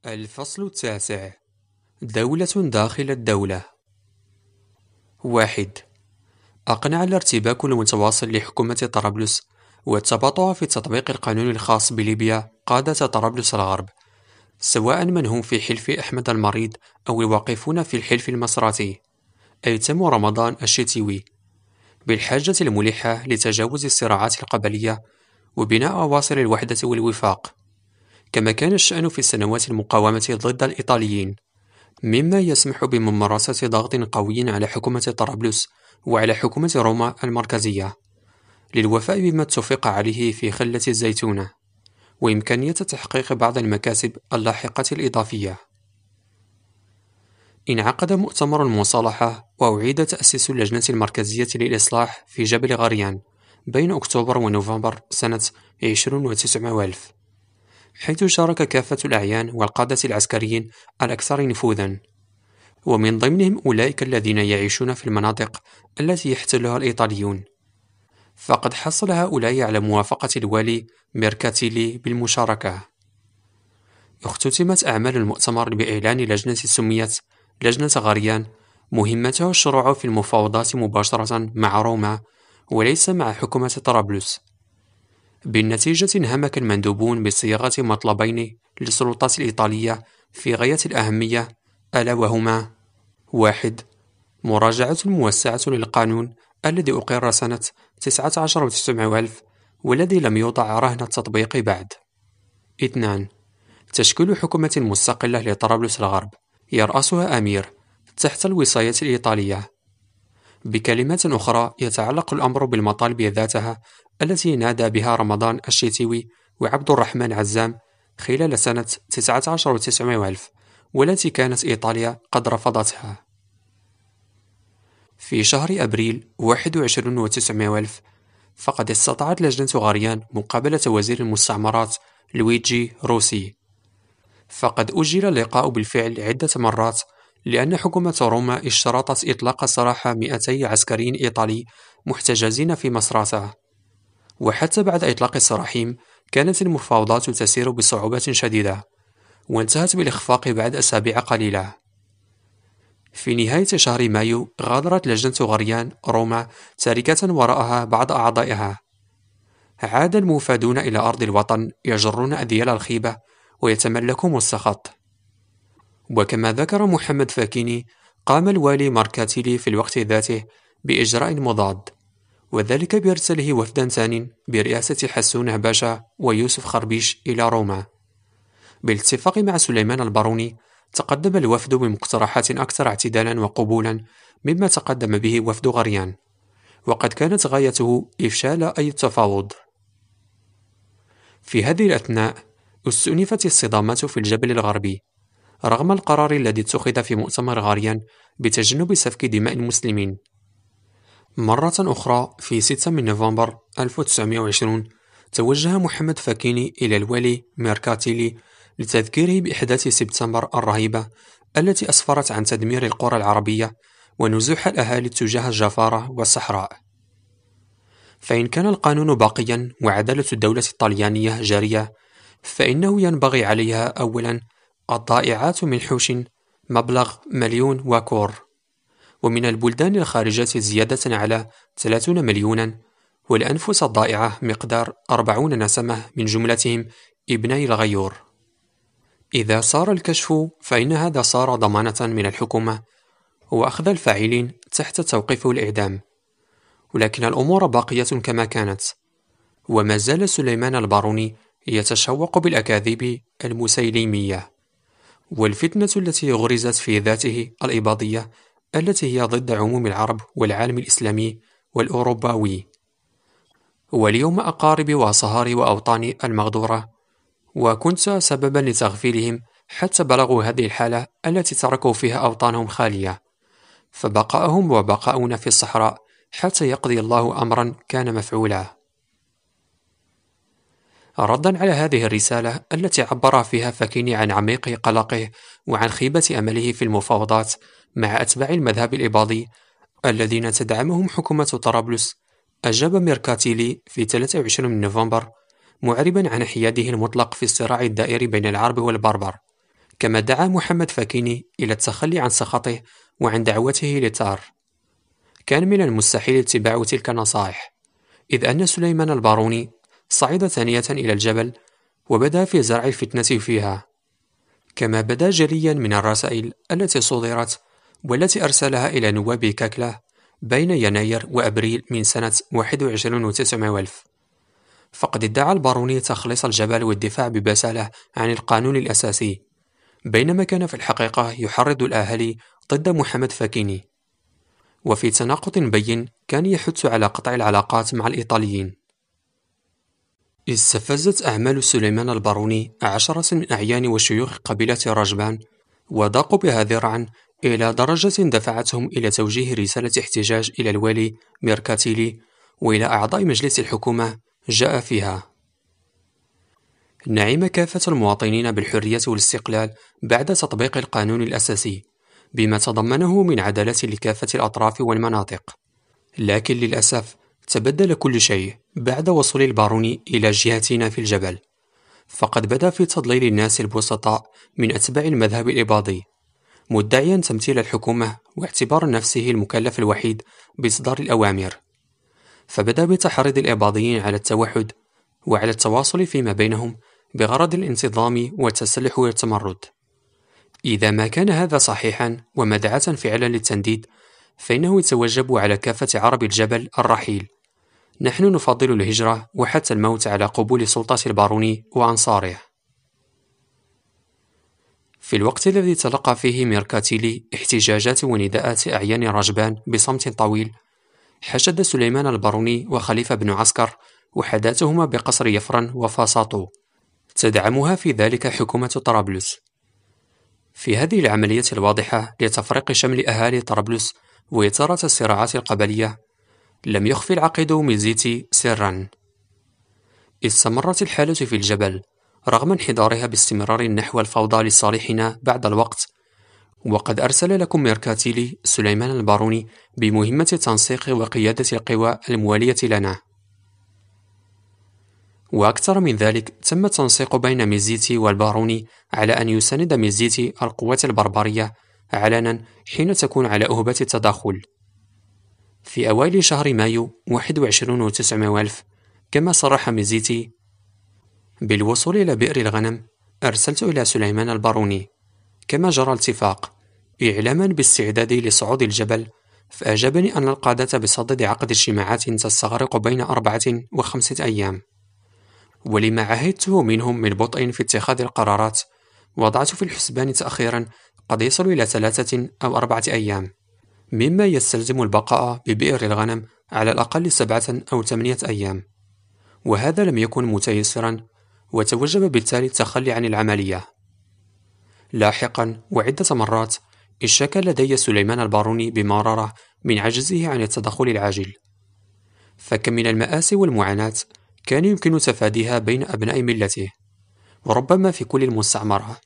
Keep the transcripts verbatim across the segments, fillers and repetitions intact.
الفصل التاسع: دولة داخل الدولة. واحد. أقنع الارتباك المتواصل لحكومة طرابلس والتباطؤ في تطبيق القانون الخاص بليبيا قادة طرابلس الغرب، سواء من هم في حلف أحمد المريض أو الواقفون في الحلف المصراتي، أيتم رمضان الشتوي، بالحاجة الملحة لتجاوز الصراعات القبلية وبناء أواصر الوحدة والوفاق، كما كان الشأن في سنوات المقاومة ضد الإيطاليين، مما يسمح بممارسة ضغط قوي على حكومة طرابلس وعلى حكومة روما المركزية للوفاء بما اتفق عليه في خلة الزيتونة، وإمكانية تحقيق بعض المكاسب اللاحقة الإضافية. انعقد مؤتمر المصالحة وأعيد تأسيس اللجنة المركزية للإصلاح في جبل غريان بين أكتوبر ونوفمبر سنة عشرين وتسعمائة وألف، حيث شارك كافة الأعيان والقادة العسكريين الأكثر نفوذا، ومن ضمنهم أولئك الذين يعيشون في المناطق التي يحتلها الإيطاليون. فقد حصل هؤلاء على موافقة الوالي ميركاتيلي بالمشاركة. اختتمت أعمال المؤتمر بإعلان لجنة سميت لجنة غريان، مهمتها الشروع في المفاوضات مباشرة مع روما وليس مع حكومة طرابلس. بالنتيجة انهمك المندوبون بصياغة مطلبين للسلطات الإيطالية في غاية الأهمية، ألا وهما: واحد. مراجعة موسعة للقانون الذي أقر سنة تسعة عشر وتسعمائة وألف والذي لم يوضع رهن التطبيق بعد. اثنان. تشكيل حكومة مستقلة لطرابلس الغرب يرأسها أمير تحت الوصاية الإيطالية. بكلمات أخرى، يتعلق الأمر بالمطالب ذاتها التي نادى بها رمضان الشتوي وعبد الرحمن عزام خلال سنة تسعة عشر وتسعمائة ألف، والتي كانت إيطاليا قد رفضتها. في شهر أبريل واحد وعشرين وتسعمائة ألف، فقد استطاعت لجنة غريان مقابلة وزير المستعمرات لويجي روسي، فقد أجل اللقاء بالفعل عدة مرات لأن حكومة روما اشترطت إطلاق سراح مئتي عسكري إيطالي محتجزين في مصراتة. وحتى بعد إطلاق سراحهم كانت المفاوضات تسير بصعوبة شديدة، وانتهت بالإخفاق بعد أسابيع قليلة. في نهاية شهر مايو غادرت لجنة غريان روما تاركة وراءها بعض أعضائها. عاد الموفدون إلى أرض الوطن يجرون أذيال الخيبة ويتملكون السخط. وكما ذكر محمد فاكيني، قام الوالي ماركاتيلي في الوقت ذاته بإجراء مضاد، وذلك بإرساله وفدا ثان برئاسة حسون باشا ويوسف خربيش إلى روما. بالاتفاق مع سليمان الباروني، تقدم الوفد بمقترحات أكثر اعتدالا وقبولا مما تقدم به وفد غريان، وقد كانت غايته إفشال أي تفاوض. في هذه الأثناء استؤنفت الصدامات في الجبل الغربي، رغم القرار الذي اتخذ في مؤتمر غريان بتجنب سفك دماء المسلمين. مرة أخرى في ستة من نوفمبر ألف وتسعمائة وعشرين توجه محمد فاكيني إلى الوالي ميركاتيلي لتذكيره بإحداث سبتمبر الرهيبة التي أسفرت عن تدمير القرى العربية ونزوح الأهالي تجاه الجفارة والصحراء. فإن كان القانون باقيا وعدالة الدولة الطليانية جارية، فإنه ينبغي عليها أولا الضائعات من حوش مبلغ مليون واكور، ومن البلدان الخارجة زيادة على ثلاثين مليونا، والأنفس الضائعة مقدار أربعون نسمة من جملتهم ابني الغيور. إذا صار الكشف فإن هذا صار ضمانة من الحكومة وأخذ الفاعلين تحت توقيف الإعدام، ولكن الأمور باقية كما كانت، وما زال سليمان الباروني يتشوق بالأكاذيب المسيلمية والفتنة التي غرزت في ذاته الإباضية التي هي ضد عموم العرب والعالم الإسلامي والأوروباوي. واليوم أقاربي وصهاري وأوطاني المغدورة، وكنت سببا لتغفيلهم حتى بلغوا هذه الحالة التي تركوا فيها أوطانهم خالية، فبقاءهم وبقاؤنا في الصحراء حتى يقضي الله أمرا كان مفعولا. ردا على هذه الرسالة التي عبر فيها فاكيني عن عميق قلقه وعن خيبة أمله في المفاوضات مع أتباع المذهب الإباضي الذين تدعمهم حكومة طرابلس، أجاب ميركاتيلي في ثلاثة وعشرين من نوفمبر معربا عن حياده المطلق في الصراع الدائري بين العرب والبربر، كما دعا محمد فاكيني إلى التخلي عن سخطه وعن دعوته للثار. كان من المستحيل اتباع تلك النصائح، إذ أن سليمان الباروني صعد ثانية إلى الجبل وبدأ في زرع الفتنة فيها، كما بدا جليا من الرسائل التي صدرت والتي أرسلها إلى نواب كاكله بين يناير وأبريل من سنة واحد وعشرين وتسعمائة وألف. فقد ادعى الباروني تخليص الجبل والدفاع ببسالة عن القانون الأساسي، بينما كان في الحقيقة يحرض الأهالي ضد محمد فاكيني، وفي تناقض بين كان يحث على قطع العلاقات مع الإيطاليين. استفزت أعمال سليمان الباروني عشرة من أعيان وشيوخ قبيلة رجبان، وضاقوا بها ذراعا إلى درجة دفعتهم إلى توجيه رسالة احتجاج إلى الوالي ميركاتيلي وإلى أعضاء مجلس الحكومة جاء فيها: نعم كافة المواطنين بالحرية والاستقلال بعد تطبيق القانون الأساسي بما تضمنه من عدالة لكافة الأطراف والمناطق، لكن للأسف تبدل كل شيء بعد وصول الباروني إلى جهتنا في الجبل، فقد بدأ في تضليل الناس البسطاء من أتباع المذهب الإباضي، مدعيا تمثيل الحكومة واعتبار نفسه المكلف الوحيد بإصدار الأوامر، فبدأ بتحريض الإباضيين على التوحد وعلى التواصل فيما بينهم بغرض الانتظام والتسلح والتمرد. إذا ما كان هذا صحيحا ومدعاة فعلا للتنديد، فإنه يتوجب على كافة عرب الجبل الرحيل. نحن نفضل الهجرة وحتى الموت على قبول سلطة الباروني وأنصاره. في الوقت الذي تلقى فيه ميركاتيلي احتجاجات ونداءات أعيان رجبان بصمت طويل، حشد سليمان الباروني وخليفة بن عسكر وحداتهما بقصر يفرن وفاساطو، تدعمها في ذلك حكومة طرابلس. في هذه العملية الواضحة لتفريق شمل أهالي طرابلس وإثارة الصراعات القبلية، لم يخفي العقيد ميزيتي سرا. استمرت الحالة في الجبل رغم انحدارها باستمرار نحو الفوضى لصالحنا بعد الوقت، وقد أرسل لكم ميركاتيلي سليمان الباروني بمهمة تنسيق وقيادة القوى الموالية لنا. وأكثر من ذلك، تم التنسيق بين ميزيتي والباروني على أن يساند ميزيتي القوات البربرية علنا حين تكون على أهبة التدخل. في أوائل شهر مايو واحد وعشرين وتسعمائة وألف، كما صرح ميزيتي: بالوصول إلى بئر الغنم أرسلت إلى سليمان الباروني كما جرى الاتفاق إعلاما باستعداد لصعود الجبل، فأجابني أن القادة بصدد عقد اجتماعات تستغرق بين أربعة وخمسة أيام، ولما عهدته منهم من بطء في اتخاذ القرارات وضعت في الحسبان تأخيرا قد يصل إلى ثلاثة أو أربعة أيام، مما يستلزم البقاء ببئر الغنم على الأقل سبعة أو ثمانية أيام، وهذا لم يكن متيسرا، وتوجب بالتالي التخلي عن العملية. لاحقا وعدة مرات اشتكى لدي سليمان الباروني بمرارة من عجزه عن التدخل العاجل، فكم من المآسي والمعاناة كان يمكن تفاديها بين أبناء ملته، وربما في كل المستعمرة.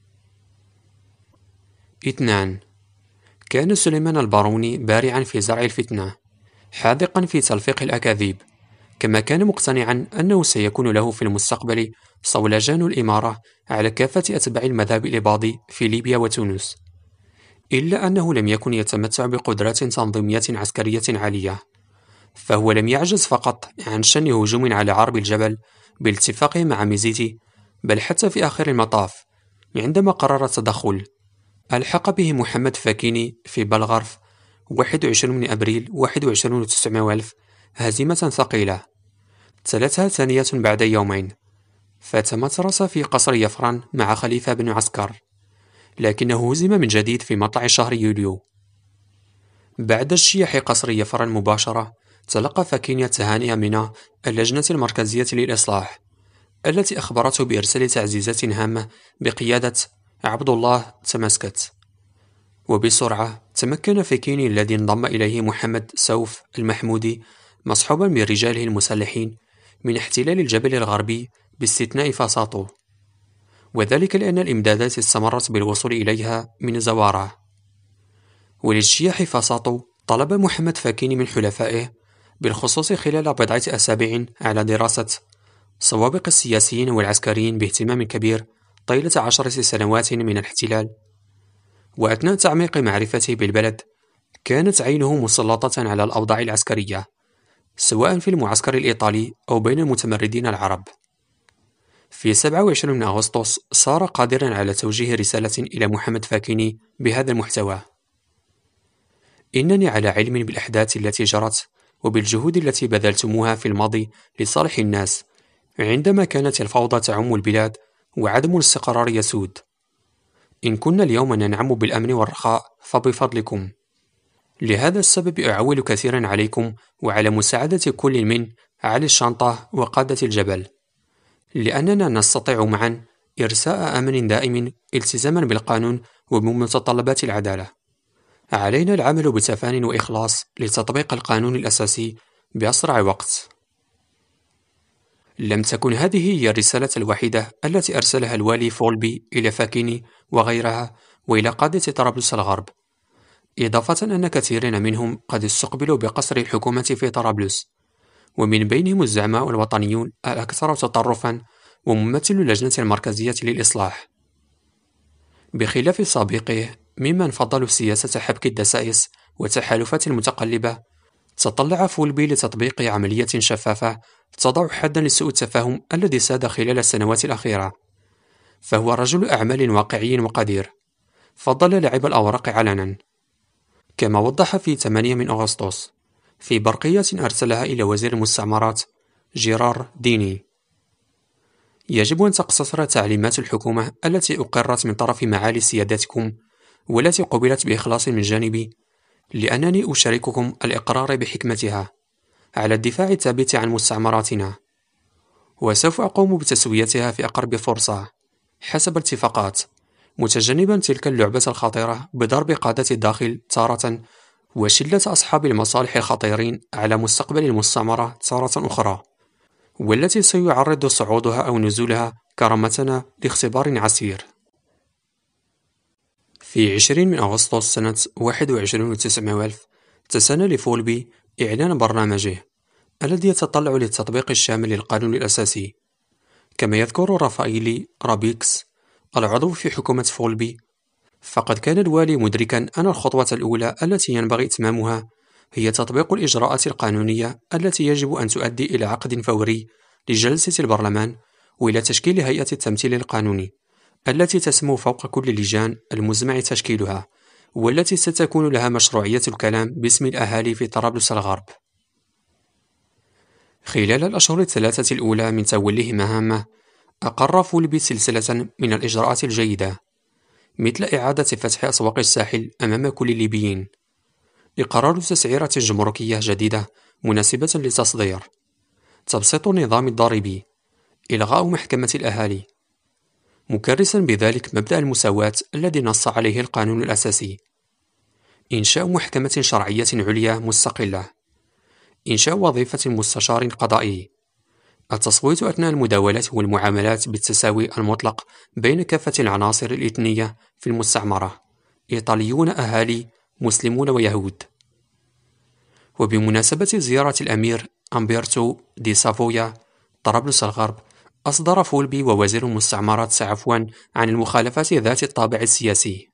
اثنان، كان سليمان الباروني بارعا في زرع الفتنة، حاذقا في تلفيق الأكاذيب، كما كان مقتنعا أنه سيكون له في المستقبل صولجان الإمارة على كافة أتباع المذهب الإباضي في ليبيا وتونس، إلا أنه لم يكن يتمتع بقدرات تنظيمية عسكرية عالية، فهو لم يعجز فقط عن شن هجوم على عرب الجبل بالاتفاق مع ميزيتي، بل حتى في آخر المطاف عندما قرر التدخل ألحق به محمد فاكيني في بلغرف واحد وعشرين من أبريل واحد وعشرين وتسعمائة ألف هزيمة ثقيلة تلتها ثانية بعد يومين، فتمترس في قصر يفرن مع خليفة بن عسكر، لكنه هزم من جديد في مطلع شهر يوليو. بعد اجتياح قصر يفرن مباشرة، تلقى فاكيني التهانئ من اللجنة المركزية للإصلاح، التي أخبرته بإرسال تعزيزات هامة بقيادة عبد الله تمسكت. وبسرعة تمكن فاكيني الذي انضم إليه محمد سوف المحمودي مصحوبا برجاله المسلحين من احتلال الجبل الغربي باستثناء فاساطو، وذلك لأن الإمدادات استمرت بالوصول إليها من زوارة. ولاجتياح فاساطو طلب محمد فاكيني من حلفائه بالخصوص خلال بضعة أسابيع على دراسة سوابق السياسيين والعسكريين باهتمام كبير طيلة عشرة سنوات من الاحتلال، وأثناء تعميق معرفته بالبلد كانت عينه مسلطة على الأوضاع العسكرية سواء في المعسكر الإيطالي أو بين المتمردين العرب. في سبعة وعشرين من أغسطس صار قادرا على توجيه رسالة إلى محمد فاكيني بهذا المحتوى: إنني على علم بالأحداث التي جرت وبالجهود التي بذلتموها في الماضي لصالح الناس عندما كانت الفوضى تعم البلاد وعدم الاستقرار يسود. إن كنا اليوم ننعم بالأمن والرخاء فبفضلكم. لهذا السبب أعول كثيرا عليكم وعلى مساعدة كل من علي الشنطة وقادة الجبل، لأننا نستطيع معا إرساء أمن دائم التزاما بالقانون وبمتطلبات العدالة. علينا العمل بتفان وإخلاص لتطبيق القانون الأساسي بأسرع وقت. لم تكن هذه هي الرسالة الوحيدة التي أرسلها الوالي فولبي إلى فاكيني وغيرها وإلى قادة طرابلس الغرب، إضافة أن كثيرين منهم قد استقبلوا بقصر الحكومة في طرابلس، ومن بينهم الزعماء الوطنيون الأكثر تطرفا وممثل اللجنة المركزية للإصلاح. بخلاف سابقه ممن فضلوا سياسة حبك الدسائس والتحالفات المتقلبة، تطلع فولبي لتطبيق عملية شفافة تضع حدا لسوء التفاهم الذي ساد خلال السنوات الأخيرة. فهو رجل أعمال واقعي وقدير، فضل لعب الأوراق علنا، كما وضح في ثمانية من أغسطس في برقية أرسلها إلى وزير المستعمرات جيرار ديني: يجب أن تقتصر تعليمات الحكومة التي أقرت من طرف معالي سيادتكم والتي قبلت بإخلاص من جانبي، لأنني أشارككم الإقرار بحكمتها، على الدفاع الثابت عن مستعمراتنا، وسوف أقوم بتسويتها في أقرب فرصة حسب اتفاقات، متجنبا تلك اللعبة الخطيرة بضرب قادة الداخل تارة وشلة أصحاب المصالح الخطيرين على مستقبل المستعمرة تارة أخرى، والتي سيعرض صعودها أو نزولها كرامتنا لاختبار عسير. في عشرين من أغسطس سنة واحد وعشرين وتسعمائة وألف تسنى لفولبي إعلان برنامجه الذي يتطلع للتطبيق الشامل للقانون الأساسي. كما يذكر رافائيلي رابيكس العضو في حكومة فولبي، فقد كان الوالي مدركا أن الخطوة الأولى التي ينبغي إتمامها هي تطبيق الإجراءات القانونية التي يجب أن تؤدي إلى عقد فوري لجلسة البرلمان وإلى تشكيل هيئة التمثيل القانوني التي تسمو فوق كل اللجان المزمع تشكيلها، والتي ستكون لها مشروعية الكلام باسم الأهالي في طرابلس الغرب. خلال الأشهر الثلاثة الأولى من توليه مهامه، أقر فولبي سلسلة من الإجراءات الجيدة، مثل إعادة فتح أسواق الساحل أمام كل الليبيين، إقرار تسعيرة جمركية جديدة مناسبة للتصدير، تبسيط النظام الضريبي، إلغاء محكمة الأهالي، مكرسا بذلك مبدأ المساواة الذي نص عليه القانون الأساسي، إنشاء محكمة شرعية عليا مستقلة، إنشاء وظيفة مستشار قضائي، التصويت أثناء المداولات والمعاملات بالتساوي المطلق بين كافة العناصر الإثنية في المستعمرة، إيطاليون أهالي مسلمون ويهود. وبمناسبة زيارة الأمير أمبرتو دي سافويا طرابلس الغرب، أصدر فولبي ووزير المستعمرات عفوا عن المخالفات ذات الطابع السياسي.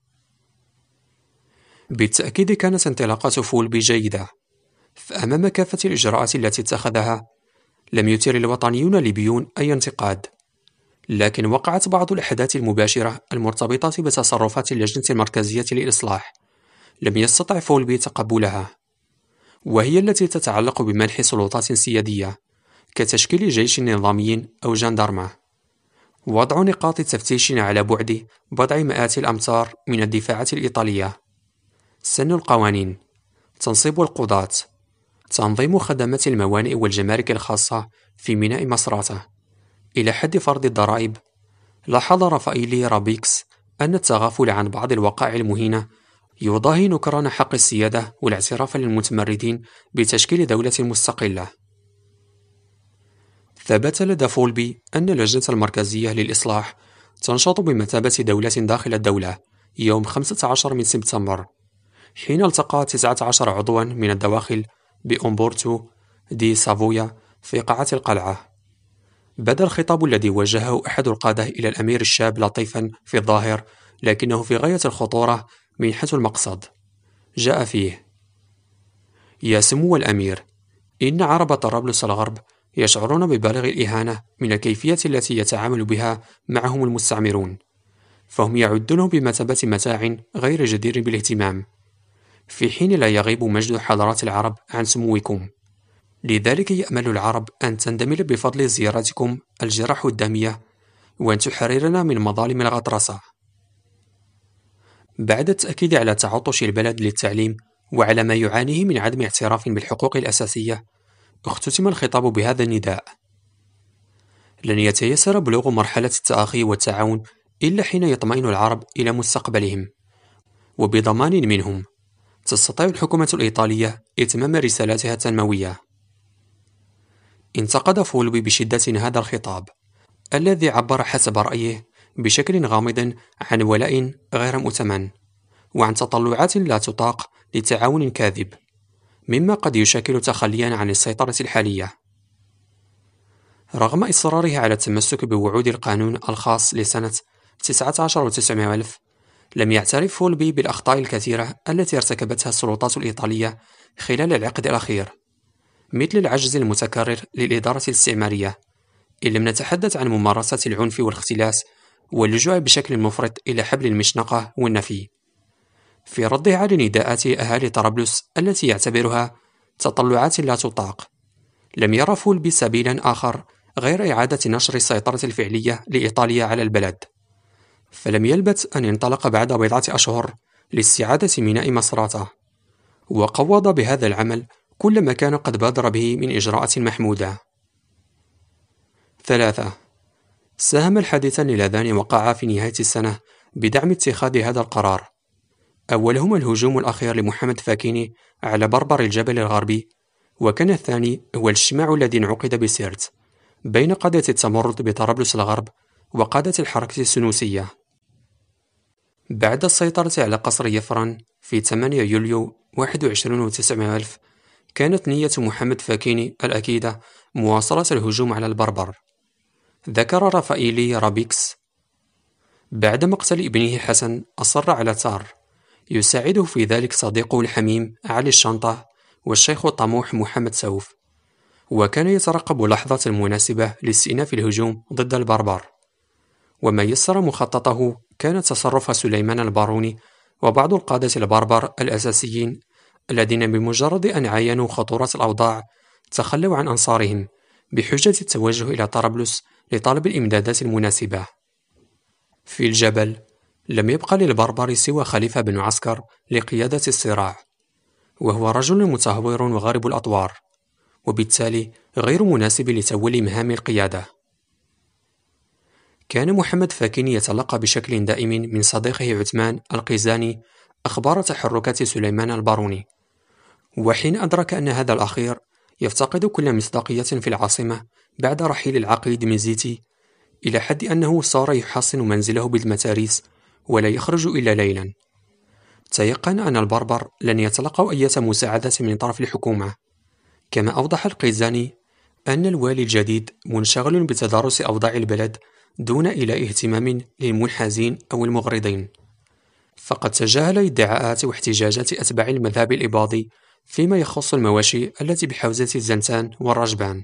بالتأكيد كانت انطلاقات فولبي جيدة، فأمام كافة الإجراءات التي اتخذها لم يثير الوطنيون الليبيون أي انتقاد، لكن وقعت بعض الأحداث المباشرة المرتبطة بتصرفات اللجنة المركزية للإصلاح لم يستطع فولبي تقبلها، وهي التي تتعلق بمنح سلطات سيادية كتشكيل جيش نظامي أو جندرمة، وضع نقاط تفتيش على بعد بضع مئات الأمتار من الدفاعات الإيطالية، سن القوانين، تنصيب القضاة، تنظيم خدمات الموانئ والجمارك الخاصة في ميناء مصراتة، إلى حد فرض الضرائب. لاحظ رافائيلي رابيكس أن التغافل عن بعض الوقائع المهينة يضاهي نكران حق السيادة والاعتراف للمتمردين بتشكيل دولة مستقلة. ثبت لدى فولبي أن اللجنة المركزية للإصلاح تنشط بمثابة دولة داخل الدولة يوم خمسة عشر من سبتمبر، حين التقى تسعة عشر عضوا من الدواخل بأمبورتو دي سافويا في قاعة القلعة. بدا الخطاب الذي وجهه أحد القادة إلى الأمير الشاب لطيفا في الظاهر، لكنه في غاية الخطورة من حيث المقصد. جاء فيه: يا سمو الأمير، إن عرب طرابلس الغرب يشعرون ببالغ الإهانة من الكيفية التي يتعامل بها معهم المستعمرون، فهم يعدونه بمثابة متاع غير جدير بالاهتمام، في حين لا يغيب مجد حضارات العرب عن سموكم. لذلك يأمل العرب أن تندمل بفضل زيارتكم الجراح الدامية، وأن تحررنا من مظالم الغطرسة. بعد التأكيد على تعطش البلد للتعليم وعلى ما يعانيه من عدم اعتراف بالحقوق الأساسية، اختتم الخطاب بهذا النداء: لن يتيسر بلوغ مرحلة التآخي والتعاون إلا حين يطمئن العرب إلى مستقبلهم، وبضمان منهم تستطيع الحكومة الإيطالية إتمام رسالتها التنموية. انتقد فولبي بشدة هذا الخطاب، الذي عبر حسب رأيه بشكل غامض عن ولاء غير مؤتمن، وعن تطلعات لا تطاق لتعاون كاذب، مما قد يشكل تخليا عن السيطرة الحالية. رغم إصراره على التمسك بوعود القانون الخاص لسنة تسعة عشر وتسعمائة ألف، لم يعترف فولبي بالأخطاء الكثيرة التي ارتكبتها السلطات الإيطالية خلال العقد الأخير، مثل العجز المتكرر للإدارة الاستعمارية، إن لم نتحدث عن ممارسة العنف والاختلاس واللجوء بشكل مفرط إلى حبل المشنقة والنفي. في رده على نداءات أهالي طرابلس التي يعتبرها تطلعات لا تطاق، لم يرى فولبي سبيلا آخر غير إعادة نشر السيطرة الفعلية لإيطاليا على البلد، فلم يلبث أن انطلق بعد بضعة أشهر لاستعادة ميناء مصراتة، وقوض بهذا العمل كل ما كان قد بادر به من إجراءات محمودة. ثلاثة. ساهم الحادثان اللذان وقعا في نهاية السنة بدعم اتخاذ هذا القرار. أولهما الهجوم الأخير لمحمد فاكيني على بربر الجبل الغربي، وكان الثاني هو الاجتماع الذي انعقد بسيرت بين قادة التمرد بطرابلس الغرب وقادة الحركة السنوسية. بعد السيطرة على قصر يفرن في ثمانية يوليو واحد وعشرين وتسعمائة ألف، كانت نية محمد فاكيني الأكيدة مواصلة الهجوم على البربر. ذكر رافائيلي رابيكس: بعد مقتل ابنه حسن أصر على تار، يساعده في ذلك صديقه الحميم علي الشنطة والشيخ الطموح محمد سوف، وكان يترقب لحظة المناسبة لاستئناف الهجوم ضد البربر. وما يسر مخططه كان تصرف سليمان الباروني وبعض القادة البربر الأساسيين، الذين بمجرد أن عاينوا خطورة الأوضاع تخلوا عن أنصارهم بحجة التوجه إلى طرابلس لطلب الإمدادات المناسبة. في الجبل لم يبقى للبربر سوى خليفة بن عسكر لقيادة الصراع، وهو رجل متهور وغارب الأطوار، وبالتالي غير مناسب لتولي مهام القيادة. كان محمد فاكيني يتلقى بشكل دائم من صديقه عثمان القيزاني أخبار تحركات سليمان الباروني، وحين أدرك أن هذا الأخير يفتقد كل مصداقية في العاصمة بعد رحيل العقيد من زيتي، إلى حد أنه صار يحصن منزله بالمتاريس ولا يخرج إلا ليلا، تيقن أن البربر لن يتلقوا أي مساعدة من طرف الحكومة. كما أوضح القيزاني أن الوالي الجديد منشغل بتدارس أوضاع البلد دون إلى اهتمام للمنحازين أو المغرضين، فقد تجاهل ادعاءات واحتجاجات أتباع المذهب الإباضي فيما يخص المواشي التي بحوزة الزنتان والرجبان.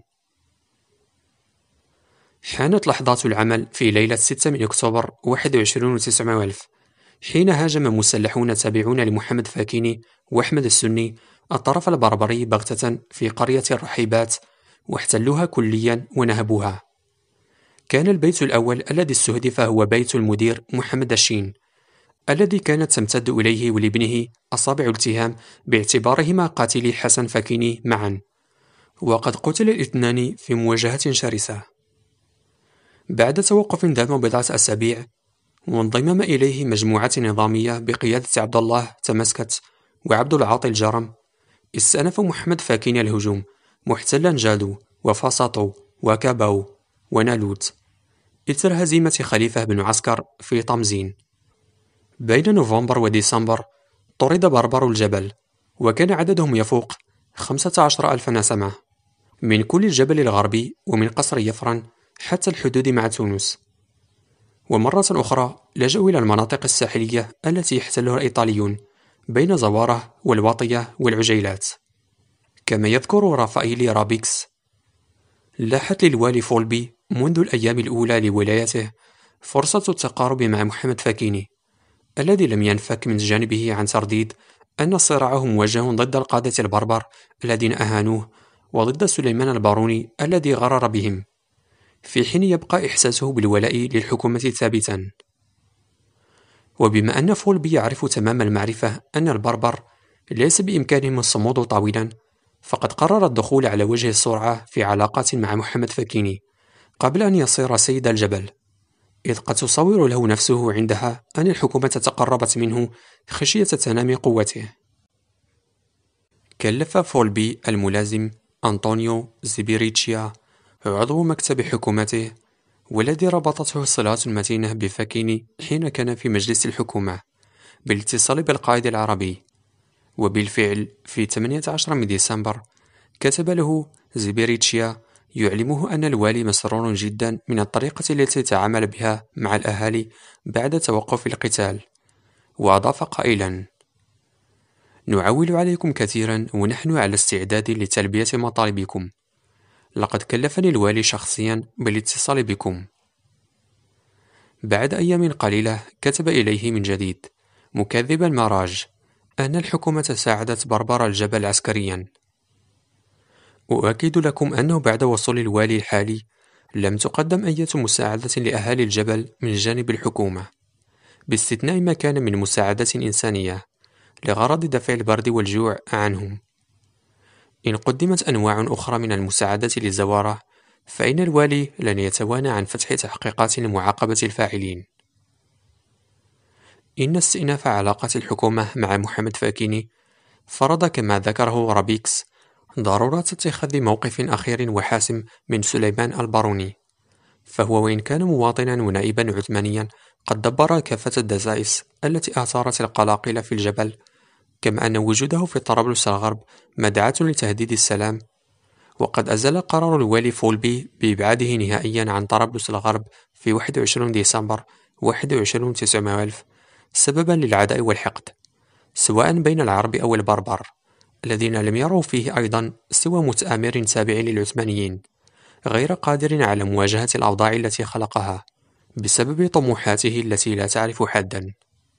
حانت لحظات العمل في ليلة ستة من أكتوبر واحد وعشرين وتسعمائة ألف، حين هاجم مسلحون تابعون لمحمد فاكيني وأحمد السني الطرف البربري بغتة في قرية الرحيبات، واحتلوها كليا ونهبوها. كان البيت الأول الذي استهدف هو بيت المدير محمد الشين، الذي كانت تمتد إليه ولابنه أصابع الاتهام باعتبارهما قاتلي حسن فاكيني معا، وقد قتل الاثنان في مواجهة شرسة. بعد توقف دام بضعة أسابيع، وانضمم إليه مجموعة نظامية بقيادة عبد الله تمسكت وعبد العاطي الجرم، استأنف محمد فاكيني الهجوم محتلا جادو وفاساطو وكاباو ونالوت إثر هزيمة خليفة بن عسكر في طمزين. بين نوفمبر وديسمبر طرد بربر الجبل، وكان عددهم يفوق خمسة عشر ألف نسمة من كل الجبل الغربي ومن قصر يفرن حتى الحدود مع تونس. ومرة أخرى لجأوا إلى المناطق الساحلية التي يحتلها الإيطاليون بين زواره والواطية والعجيلات. كما يذكر رافائيل رابيكس: لاحت للوالي فولبي منذ الأيام الأولى لولايته فرصة التقارب مع محمد فاكيني، الذي لم ينفك من جانبه عن ترديد أن صراعه موجه ضد القادة البربر الذين أهانوه وضد سليمان الباروني الذي غرر بهم، في حين يبقى إحساسه بالولاء للحكومة ثابتا. وبما أن فولبي يعرف تمام المعرفة أن البربر ليس بإمكانهم الصمود طويلا، فقد قرر الدخول على وجه السرعة في علاقات مع محمد فاكيني قبل أن يصير سيد الجبل، إذ قد تصور له نفسه عندها أن الحكومة تقربت منه خشية تنامي قوته. كلف فولبي الملازم أنطونيو زيبيريتشيا عضو مكتب حكومته، والذي ربطته الصلات المتينة بفاكيني حين كان في مجلس الحكومة، بالاتصال بالقائد العربي. وبالفعل في ثمانية عشر من ديسمبر كتب له زيبيريتشيا يعلمه أن الوالي مسرور جدا من الطريقة التي تعامل بها مع الأهالي بعد توقف القتال، وأضاف قائلا: نعول عليكم كثيرا ونحن على استعداد لتلبية مطالبكم. لقد كلفني الوالي شخصيا بالاتصال بكم. بعد أيام قليلة كتب إليه من جديد مكذبا مراج أن الحكومة ساعدت بربر الجبل عسكريا. أؤكد لكم أنه بعد وصول الوالي الحالي لم تقدم أي مساعدة لأهالي الجبل من جانب الحكومة، باستثناء ما كان من مساعدة إنسانية لغرض دفع البرد والجوع عنهم. إن قدمت أنواع أخرى من المساعدة للزوارة، فإن الوالي لن يتوانى عن فتح تحقيقات لمعاقبة الفاعلين. إن استئناف علاقة الحكومة مع محمد فاكيني فرض، كما ذكره رابيكس، ضرورة اتخاذ موقف أخير وحاسم من سليمان الباروني، فهو وإن كان مواطنا ونائبا عثمانيا قد دبر كافة الدسائس التي أثارت القلاقل في الجبل، كما أن وجوده في طرابلس الغرب مدعاة لتهديد السلام. وقد أزال قرار الوالي فولبي بإبعاده نهائيا عن طرابلس الغرب في واحد وعشرين ديسمبر واحد وعشرين وتسعمائة ألف سببا للعداء والحقد، سواء بين العرب أو البربر، الذين لم يروا فيه أيضا سوى متآمر تابع للعثمانيين غير قادر على مواجهة الأوضاع التي خلقها بسبب طموحاته التي لا تعرف حدا.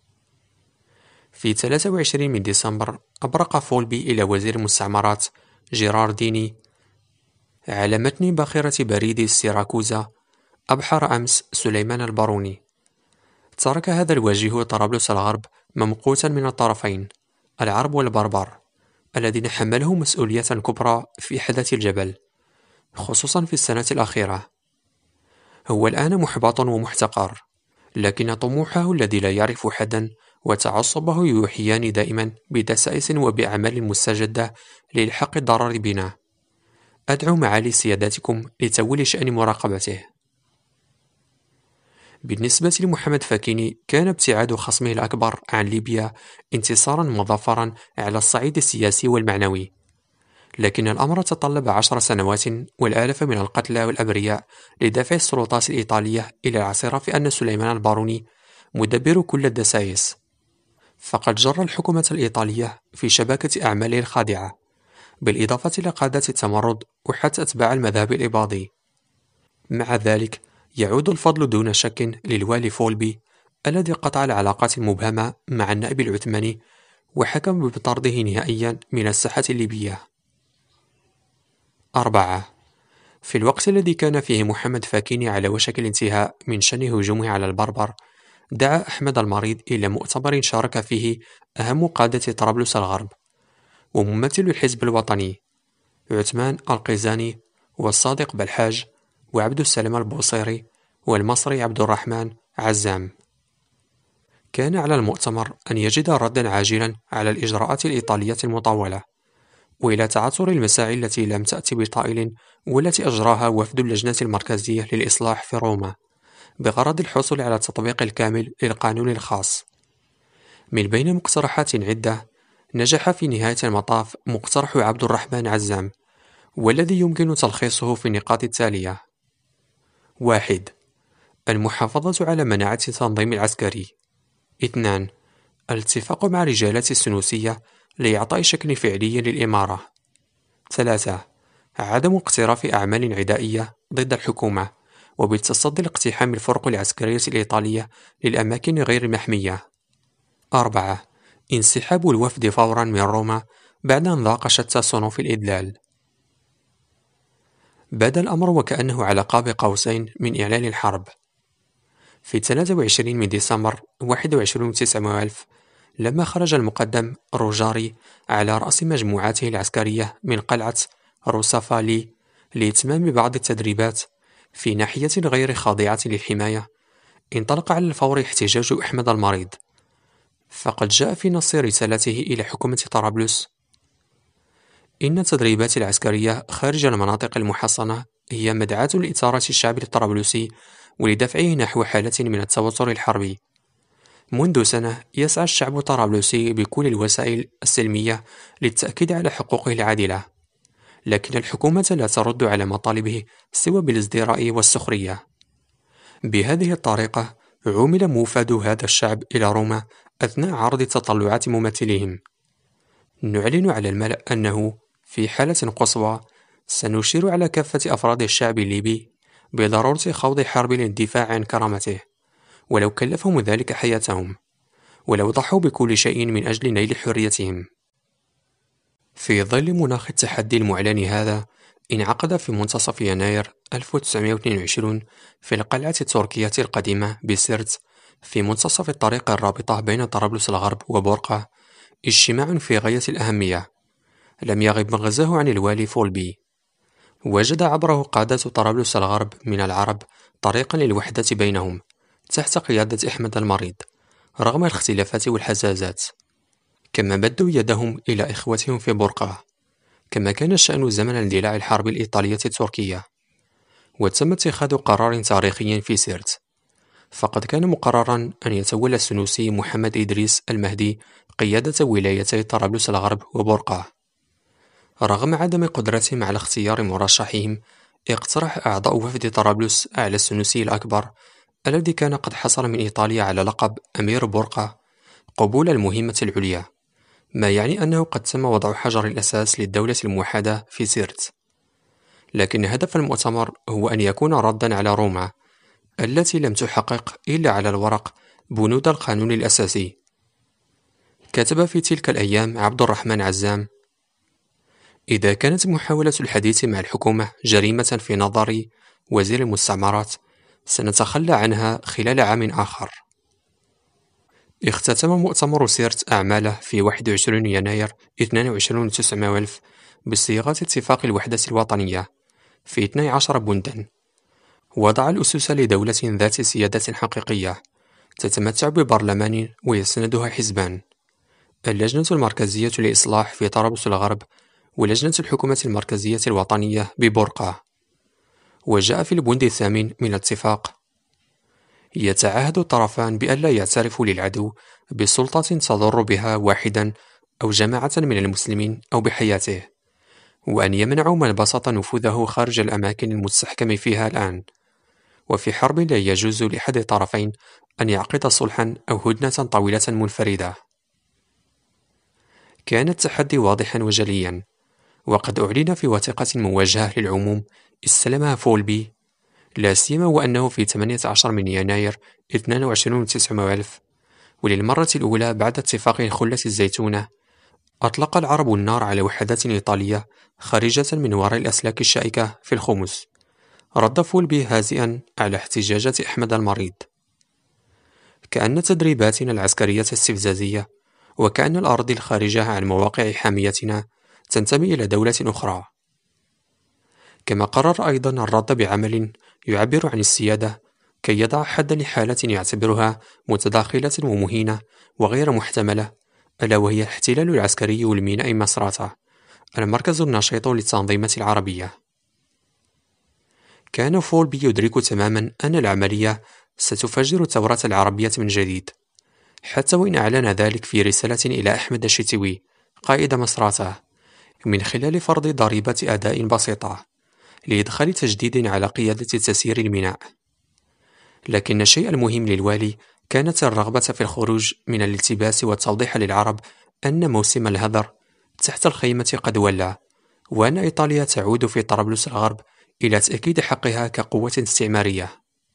في ثلاثة وعشرين من ديسمبر أبرق فولبي إلى وزير المستعمرات جيرارديني على متن باخرة بريد سيراكوزا: أبحر أمس سليمان الباروني. ترك هذا الوجيه طرابلس الغرب ممقوتا من الطرفين، العرب والبربر، الذين حملوا مسؤولية كبرى في حدث الجبل، خصوصا في السنة الأخيرة. هو الآن محبط ومحتقر، لكن طموحه الذي لا يعرف حدا وتعصبه يوحيان دائما بدسائس وبأعمال مستجدة لإلحاق الضرر بنا. أدعو معالي سياداتكم لتولي شأن مراقبته. بالنسبة لمحمد فاكيني، كان ابتعاد خصمه الأكبر عن ليبيا انتصارا مظفرا على الصعيد السياسي والمعنوي، لكن الأمر تطلب عشر سنوات والآلاف من القتلى والأبرياء لدفع السلطات الإيطالية إلى الاعتراف أن سليمان الباروني مدبر كل الدسائس، فقد جر الحكومة الإيطالية في شبكة أعماله الخادعة، بالإضافة إلى قادة التمرد وحتى أتباع المذهب الإباضي. مع ذلك يعود الفضل دون شك للوالي فولبي، الذي قطع العلاقات المبهمة مع النائب العثماني وحكم بطرده نهائيا من الساحة الليبية. أربعة. في الوقت الذي كان فيه محمد فاكيني على وشك الانتهاء من شن هجومه على البربر، دعا أحمد المريض إلى مؤتمر شارك فيه أهم قادة طرابلس الغرب وممثل الحزب الوطني عثمان القيزاني والصادق بلحاج وعبد السلام البوصيري والمصري عبد الرحمن عزام. كان على المؤتمر أن يجد ردا عاجلا على الإجراءات الإيطالية المطولة، وإلى تعثر المساعي التي لم تأتي بطائل والتي أجراها وفد اللجنة المركزية للإصلاح في روما بغرض الحصول على التطبيق الكامل للقانون الخاص. من بين مقترحات عدة، نجح في نهاية المطاف مقترح عبد الرحمن عزام، والذي يمكن تلخيصه في النقاط التالية: واحد. المحافظة على مناعة التنظيم العسكري. اثنان. الاتفاق مع رجالات السنوسية لإعطاء شكل فعلي للإمارة. ثلاثة. عدم اقتراف أعمال عدائية ضد الحكومة، وبالتصدي لاقتحام الفرق العسكرية الإيطالية للأماكن غير المحمية. أربعة. انسحاب الوفد فورا من روما بعد أن ذاق شتى صنوف الإذلال. بدا الأمر وكأنه على قاب قوسين من إعلان الحرب. في ثلاثة وعشرين من ديسمبر واحد وعشرين وتسعمائة ألف، لما خرج المقدم روجاري على رأس مجموعاته العسكرية من قلعة روسافالي لإتمام بعض التدريبات في ناحية غير خاضعة للحماية، انطلق على الفور احتجاج أحمد المريض. فقد جاء في نص رسالته إلى حكومة طرابلس: إن التدريبات العسكرية خارج المناطق المحصنة هي مدعاة لإثارة الشعب الطرابلسي ولدفعه نحو حالة من التوتر الحربي. منذ سنة يسعى الشعب الطرابلسي بكل الوسائل السلمية للتأكيد على حقوقه العادلة، لكن الحكومة لا ترد على مطالبه سوى بالازدراء والسخرية. بهذه الطريقة عُمل موفد هذا الشعب إلى روما أثناء عرض تطلعات ممثليهم. نعلن على الملأ أنه في حالة قصوى سنشير على كافة أفراد الشعب الليبي بضرورة خوض حرب للدفاع عن كرامته، ولو كلفهم ذلك حياتهم، ولو ضحوا بكل شيء من أجل نيل حريتهم. في ظل مناخ التحدي المعلن هذا، انعقد في منتصف يناير ألف وتسعمائة واثنين وعشرين في القلعة التركية القديمة بسرت في منتصف الطريق الرابطة بين طرابلس الغرب وبورقة اجتماع في غاية الأهمية لم يغب مغزاه عن الوالي فولبي. وجد عبره قادة طرابلس الغرب من العرب طريقا للوحدة بينهم تحت قيادة أحمد المريض رغم الاختلافات والحزازات، كما مدوا يدهم إلى إخوتهم في بورقة، كما كان الشأن زمن اندلاع الحرب الإيطالية التركية. وتم اتخاذ قرار تاريخي في سرت، فقد كان مقررا أن يتولى السنوسي محمد إدريس المهدي قيادة ولايتي طرابلس الغرب وبورقة. رغم عدم قدرتهم على اختيار مرشحهم، اقترح أعضاء وفد طرابلس على السنوسي الأكبر الذي كان قد حصل من إيطاليا على لقب أمير بورقة قبول المهمة العليا، ما يعني أنه قد تم وضع حجر الأساس للدولة الموحدة في سرت. لكن هدف المؤتمر هو أن يكون ردًا على روما التي لم تحقق إلا على الورق بنود القانون الأساسي. كتب في تلك الأيام عبد الرحمن عزام: إذا كانت محاولة الحديث مع الحكومة جريمة في نظر وزير المستعمرات، سنتخلى عنها خلال عام آخر. اختتم مؤتمر سيرت أعماله في واحد وعشرين يناير اثنين وعشرين وتسعمائة ألف بصياغة اتفاق الوحدة الوطنية في اثني عشر بندا، وضع الأسس لدولة ذات سيادة حقيقية تتمتع ببرلمان ويسندها حزبان: اللجنة المركزية لإصلاح في طرابلس الغرب، ولجنة الحكومة المركزية الوطنية ببورقة. وجاء في البند الثامن من الاتفاق: يتعهد الطرفان بألا يعترفوا للعدو بسلطة تضر بها واحدا أو جماعة من المسلمين أو بحياته، وأن يمنعوا من بسط نفوذه خارج الأماكن المستحكم فيها الآن. وفي حرب لا يجوز لأحد الطرفين أن يعقد صلحا أو هدنة طويلة منفردة. كان التحدي واضحا وجليا، وقد أعلن في وثيقة موجهة للعموم استلمها فولبي، لا سيما وأنه في ثمانية عشر من يناير اثنين وعشرين وتسعمائة ألف، وللمرة الأولى بعد اتفاق خلة الزيتونة، أطلق العرب النار على وحدات إيطالية خارجة من وراء الأسلاك الشائكة في الخمس. رد فولبي هازئا على احتجاجات أحمد المريض: كأن تدريباتنا العسكرية استفزازية، وكأن الأراضي الخارجة عن مواقع حاميتنا تنتمي إلى دولة أخرى. كما قرر أيضا الرد بعمل يعبر عن السيادة كي يضع حدا لحالة يعتبرها متداخلة ومهينة وغير محتملة، ألا وهي الاحتلال العسكري لميناء مصراتة، المركز النشيط للتنظيمات العربية. كان فولبي يدرك تماما أن العملية ستفجر الثورة العربية من جديد، حتى وإن أعلن ذلك في رسالة إلى أحمد الشتوي قائد مصراتة من خلال فرض ضريبة أداء بسيطة، لإدخال تجديد على قيادة تسيير الميناء. لكن الشيء المهم للوالي كانت الرغبة في الخروج من الالتباس والتوضيح للعرب أن موسم الهذر تحت الخيمة قد ولى، وأن إيطاليا تعود في طرابلس الغرب إلى تأكيد حقها كقوة استعمارية.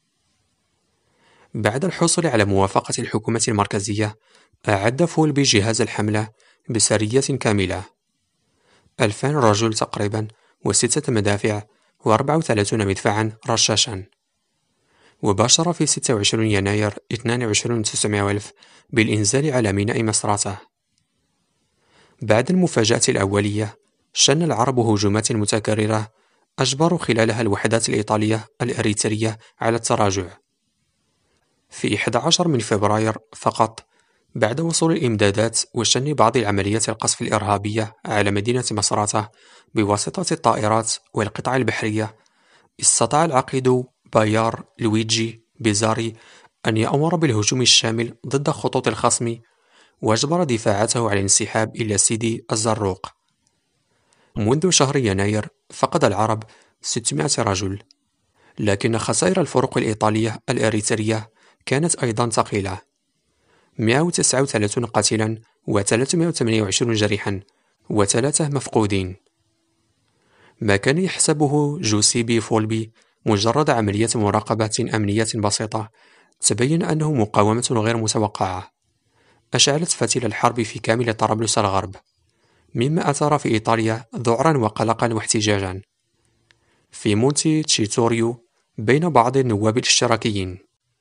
بعد الحصول على موافقة الحكومة المركزية، أعد فولبي جهاز الحملة بسرية كاملة، ألفان رجل تقريبا، وستة مدافع، وأربعة وثلاثين مدفعا رشاشا. وباشر في ستة وعشرين يناير اثنان وعشرين وتسعمائة وألف بالإنزال على ميناء مصراتة. بعد المفاجأة الأولية، شن العرب هجومات متكررة أجبروا خلالها الوحدات الإيطالية الإريترية على التراجع. في أحد عشر من فبراير فقط، بعد وصول الإمدادات وشن بعض العمليات القصف الإرهابية على مدينة مصراتة بواسطة الطائرات والقطع البحرية، استطاع العقيد بايار لويجي بيزاري أن يأمر بالهجوم الشامل ضد خطوط الخصم، وأجبر دفاعاته على الانسحاب إلى سيدي الزروق. منذ شهر يناير فقد العرب ستمائة رجل، لكن خسائر الفرق الإيطالية الإريترية كانت أيضا ثقيلة، مائة وتسعة وثلاثين قتيلا وثلاثمائة وثمانية وعشرين جريحا وثلاثة مفقودين. ما كان يحسبه جوسيبي فولبي مجرد عملية مراقبة أمنية بسيطة، تبين أنه مقاومة غير متوقعة أشعلت فتيل الحرب في كامل طرابلس الغرب، مما أثار في إيطاليا ذعرا وقلقا واحتجاجا في مونتي تشيتوريو بين بعض النواب الاشتراكيين.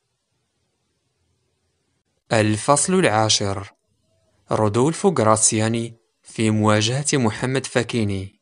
الفصل العاشر: رودولفو غراسياني في مواجهة محمد فاكيني.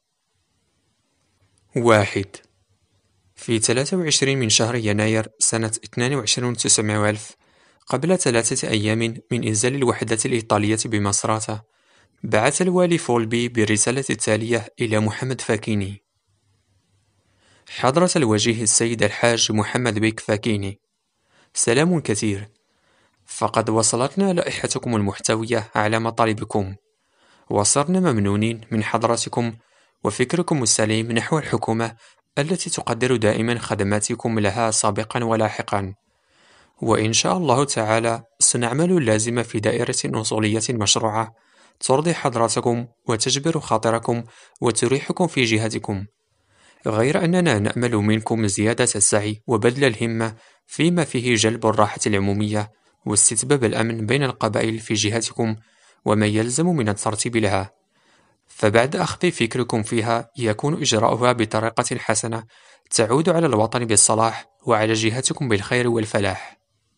واحد. في ثلاثة وعشرين من شهر يناير سنة اثنان وعشرين وتسعمائة ألف، قبل ثلاثة أيام من إنزال الوحدات الإيطالية بمصراتة، بعث الوالي فولبي بالرسالة التالية إلى محمد فاكيني: حضرة الوجيه السيد الحاج محمد بيك فاكيني، سلام كثير، فقد وصلتنا لائحتكم المحتوية على مطالبكم، وصرنا ممنونين من حضرتكم وفكركم السليم نحو الحكومة التي تقدر دائما خدماتكم لها سابقا ولاحقا، وإن شاء الله تعالى سنعمل اللازم في دائرة أصولية مشروعة ترضي حضراتكم وتجبر خاطركم وتريحكم في جهتكم، غير أننا نأمل منكم زيادة السعي وبذل الهمة فيما فيه جلب الراحة العمومية واستتباب الأمن بين القبائل في جهتكم وما يلزم من الترتيب لها، فبعد أخذ فكركم فيها يكون إجراؤها بطريقة حسنة تعود على الوطن بالصلاح وعلى جهتكم بالخير والفلاح.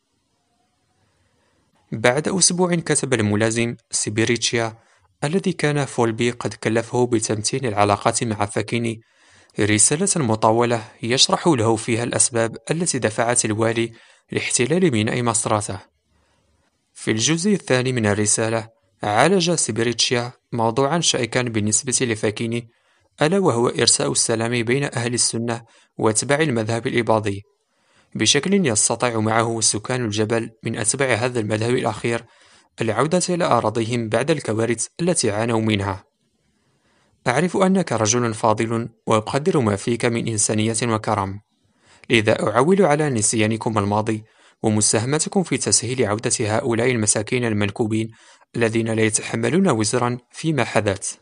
بعد أسبوع كتب الملازم سيبيريتشيا الذي كان فولبي قد كلفه بتمتين العلاقات مع فاكيني رسالة مطولة يشرح له فيها الأسباب التي دفعت الوالي لاحتلال ميناء مصراتة. في الجزء الثاني من الرسالة عالج سيبيريتشيا موضوعا شائكا بالنسبة لفاكيني، ألا وهو إرساء السلام بين أهل السنة وأتباع المذهب الإباضي بشكل يستطيع معه سكان الجبل من أتباع هذا المذهب الأخير العودة إلى أراضيهم بعد الكوارث التي عانوا منها. أعرف أنك رجل فاضل وأقدر ما فيك من إنسانية وكرم، لذا أعول على نسيانكم الماضي ومساهمتكم في تسهيل عودة هؤلاء المساكين المنكوبين الذين لا يتحملون وزرا فيما حدث.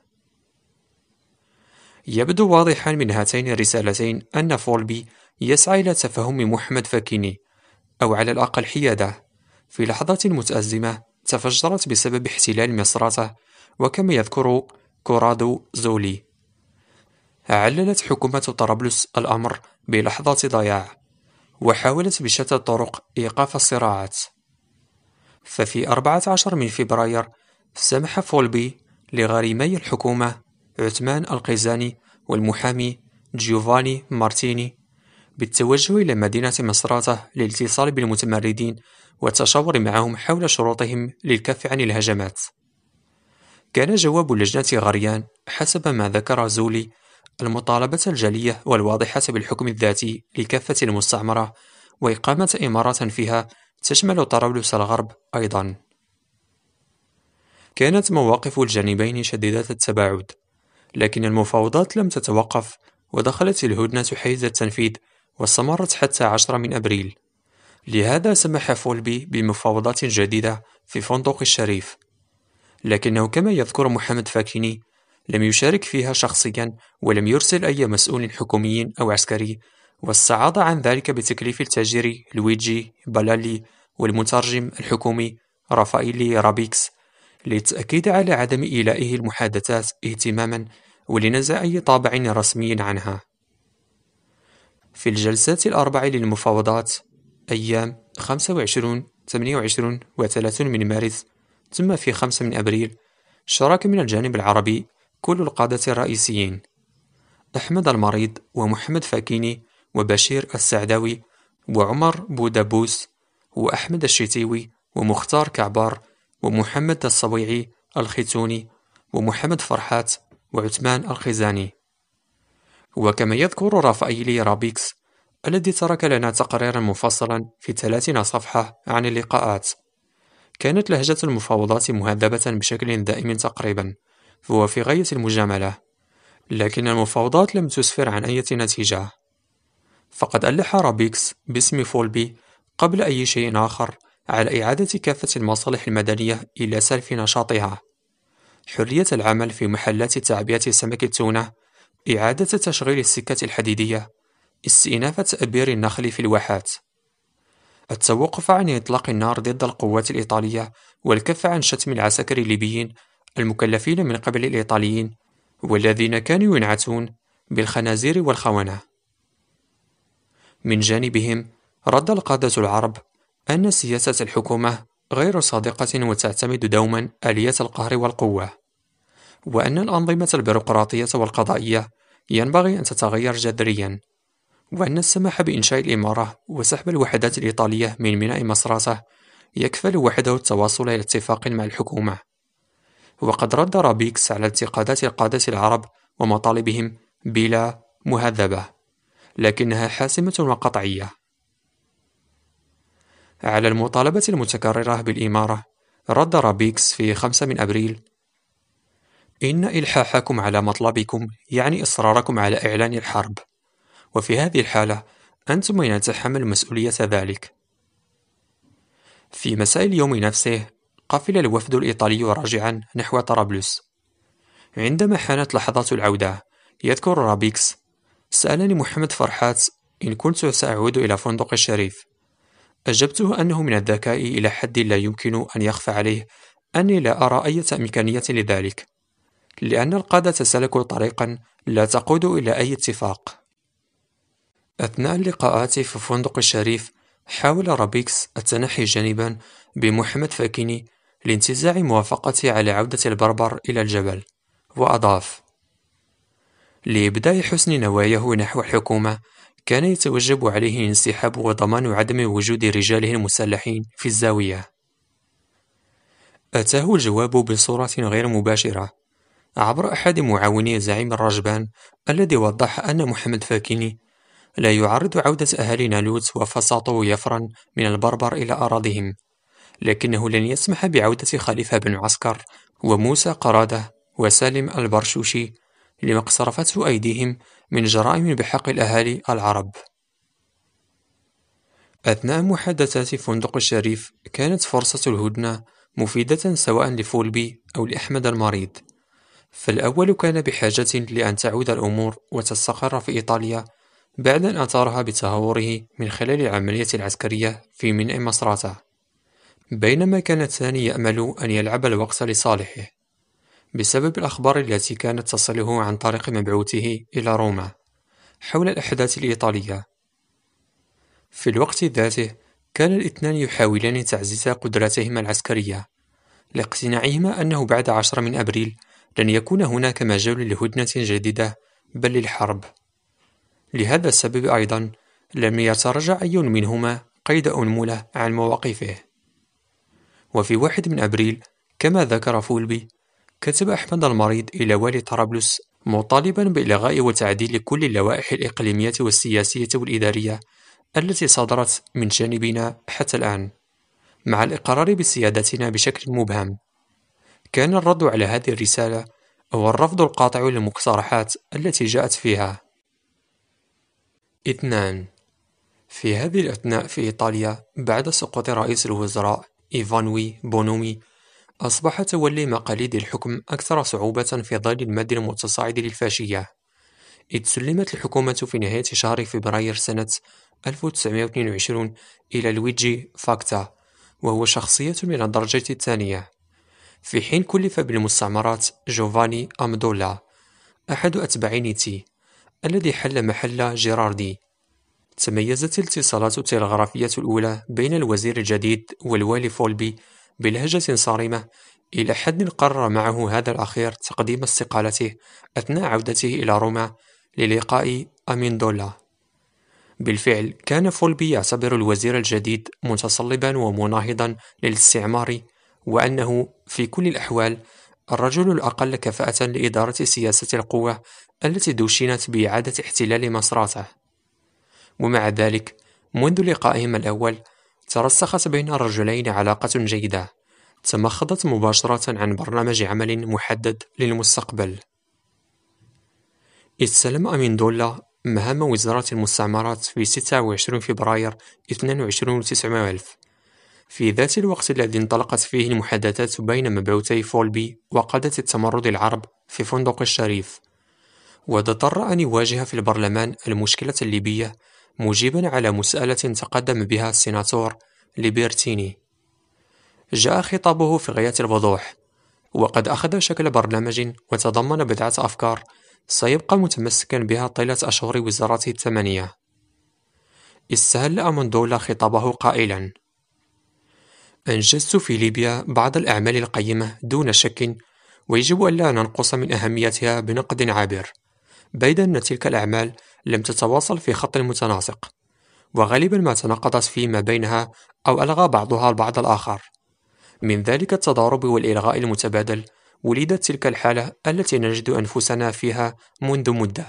يبدو واضحا من هاتين الرسالتين أن فولبي يسعى إلى تفهم محمد فاكيني، أو على الأقل حياده، في لحظة متأزمة تفجرت بسبب احتلال مصراتة، وكما يذكر كورادو زولي: عللت حكومة طرابلس الأمر بلحظة ضياع، وحاولت بشتى الطرق إيقاف الصراعات. ففي أربعة عشر من فبراير سمح فولبي لغارمي الحكومة عثمان القيزاني والمحامي جيوفاني مارتيني بالتوجه إلى مدينة مصراتة للاتصال بالمتمردين والتشاور معهم حول شروطهم للكف عن الهجمات. كان جواب لجنة غريان حسب ما ذكر زولي المطالبة الجلية والواضحة بالحكم الذاتي لكافة المستعمرة وإقامة إمارات فيها تشمل طرابلس الغرب أيضا. كانت مواقف الجانبين شديدة التباعد، لكن المفاوضات لم تتوقف ودخلت الهدنة حيز التنفيذ واستمرت حتى عشرة من أبريل. لهذا سمح فولبي بمفاوضات جديدة في فندق الشريف، لكنه كما يذكر محمد فاكيني لم يشارك فيها شخصيا ولم يرسل أي مسؤول حكومي أو عسكري، واستعاض عن ذلك بتكليف التاجر لويجي بالالي والمترجم الحكومي رافائيلي رابيكس للتأكيد على عدم إيلائه المحادثات اهتماما ولنزع أي طابع رسمي عنها. في الجلسات الأربع للمفاوضات أيام خمسة وعشرين، ثمانية وعشرين و ثلاثين من مارس، ثم في خمسة من أبريل، شارك من الجانب العربي كل القادة الرئيسيين: أحمد المريض ومحمد فاكيني وبشير السعداوي وعمر بودابوس وأحمد الشتيوي ومختار كعبار ومحمد الصويعي الختوني ومحمد فرحات وعثمان الخزاني. وكما يذكر رافائيلي رابيكس الذي ترك لنا تقريرا مفصلا في ثلاثين صفحة عن اللقاءات، كانت لهجة المفاوضات مهذبة بشكل دائم تقريبا، فهو في غاية المجاملة، لكن المفاوضات لم تسفر عن أي نتيجة. فقد ألح رابيكس باسم فولبي قبل أي شيء آخر على إعادة كافة المصالح المدنية إلى سلف نشاطها: حرية العمل في محلات تعبئة سمك التونة، إعادة تشغيل السكة الحديدية، استئناف تأبير النخل في الواحات، التوقف عن إطلاق النار ضد القوات الإيطالية، والكف عن شتم العساكر الليبيين المكلفين من قبل الإيطاليين والذين كانوا ينعتون بالخنازير والخونة. من جانبهم، رد القادة العرب أن سياسة الحكومة غير صادقة وتعتمد دوما آلية القهر والقوة، وأن الأنظمة البيروقراطية والقضائية ينبغي أن تتغير جذريا، وأن السماح بإنشاء الإمارة وسحب الوحدات الإيطالية من ميناء مصراتة يكفل وحده التواصل إلى اتفاق مع الحكومة. وقد رد رابيكس على انتقادات القادة العرب ومطالبهم بلا مهذبة، لكنها حاسمة وقطعية. على المطالبة المتكررة بالإمارة، رد رابيكس في خمسة من أبريل: إن إلحاحكم على مطلبكم يعني إصراركم على إعلان الحرب، وفي هذه الحالة أنتم من يتحمل مسؤولية ذلك. في مساء اليوم نفسه، قفل الوفد الإيطالي راجعا نحو طرابلس. عندما حانت لحظات العودة، يذكر رابيكس: سألني محمد فرحات إن كنت سأعود إلى فندق الشريف. أجبته أنه من الذكاء إلى حد لا يمكن أن يخفى عليه أني لا أرى أي إمكانية لذلك، لأن القادة سلكوا طريقا لا تقود إلى أي اتفاق. أثناء اللقاءات في فندق الشريف، حاول رابيكس التنحي جانبا بمحمد فاكيني لانتزاع موافقته على عودة البربر إلى الجبل، وأضاف: لإبداء حسن نواياه نحو الحكومة كان يتوجب عليه الانسحاب وضمان عدم وجود رجاله المسلحين في الزاوية. أتاه الجواب بصورة غير مباشرة عبر أحد معاوني زعيم الرجبان، الذي وضح أن محمد فاكيني لا يعرض عودة أهالي نالوت وفساطو يفرن من البربر إلى أراضيهم، لكنه لن يسمح بعودة خليفة بن عسكر وموسى قرادة وسالم البرشوشي لما اقترفته أيديهم من جرائم بحق الأهالي العرب. أثناء محادثات فندق الشريف، كانت فرصة الهدنة مفيدة سواء لفولبي أو لأحمد المريض، فالأول كان بحاجة لأن تعود الأمور وتستقر في إيطاليا بعد أن أثارها بتهوره من خلال العملية العسكرية في ميناء مصراتة، بينما كان الثاني يأمل أن يلعب الوقت لصالحه بسبب الأخبار التي كانت تصله عن طريق مبعوثه إلى روما حول الأحداث الإيطالية. في الوقت ذاته، كان الاثنان يحاولان تعزيز قدراتهما العسكرية لاقتناعهما أنه بعد عشرة من أبريل لن يكون هناك مجال لهدنة جديدة بل للحرب. لهذا السبب أيضا لم يتراجع أي منهما قيد أنملة عن مواقفه. وفي واحد من أبريل، كما ذكر فولبي، كتب أحمد المريض إلى والي طرابلس مطالبا بإلغاء وتعديل كل اللوائح الإقليمية والسياسية والإدارية التي صدرت من جانبنا حتى الآن، مع الإقرار بسيادتنا بشكل مبهم. كان الرد على هذه الرسالة هو الرفض القاطع للمقترحات التي جاءت فيها. اثنان. في هذه الأثناء في إيطاليا بعد سقوط رئيس الوزراء إيفانوي بونومي، أصبح تولي مقاليد الحكم أكثر صعوبة في ظل المد المتصاعد للفاشية، إذ سلمت الحكومة في نهاية شهر فبراير سنة ألف وتسعمائة واثنين وعشرين إلى لويجي فاكتا، وهو شخصية من الدرجة الثانية، في حين كلف بالمستعمرات جوفاني أمدولا أحد أتباع نيتي الذي حل محل جيراردي. تميزت الاتصالات التلغرافية الأولى بين الوزير الجديد والوالي فولبي بلهجة صارمة، إلى حد قرر معه هذا الأخير تقديم استقالته أثناء عودته إلى روما للقاء أميندولا. بالفعل كان فولبي يعتبر الوزير الجديد متصلبا ومناهضا للاستعمار، وأنه في كل الأحوال الرجل الأقل كفاءة لإدارة سياسة القوة التي دشنت بإعادة احتلال مصراته. ومع ذلك منذ لقائهم الأول ترسخت بين الرجلين علاقة جيدة تمخضت مباشرة عن برنامج عمل محدد للمستقبل. استلم أميندولا مهام وزارة المستعمرات في ستة وعشرين فبراير اثنين وعشرين وتسعمائة ألف، في ذات الوقت الذي انطلقت فيه المحادثات بين مبعوثي فولبي وقادة التمرد العرب في فندق الشريف، واضطر أن يواجه في البرلمان المشكلة الليبية مجيبا على مسألة تقدم بها السيناتور ليبرتيني. جاء خطابه في غاية الوضوح، وقد أخذ شكل برنامج وتضمن بضعة أفكار سيبقى متمسكا بها طيلة أشهر وزارته الثمانية. استهل أمندولا خطابه قائلا: أنجزت في ليبيا بعض الأعمال القيمة دون شك، ويجب ألا ننقص من أهميتها بنقد عابر، بيد أن تلك الأعمال لم تتواصل في خط متناسق، وغالبا ما تناقضت فيما بينها أو ألغى بعضها البعض الآخر. من ذلك التضارب والإلغاء المتبادل ولدت تلك الحالة التي نجد أنفسنا فيها منذ مدة.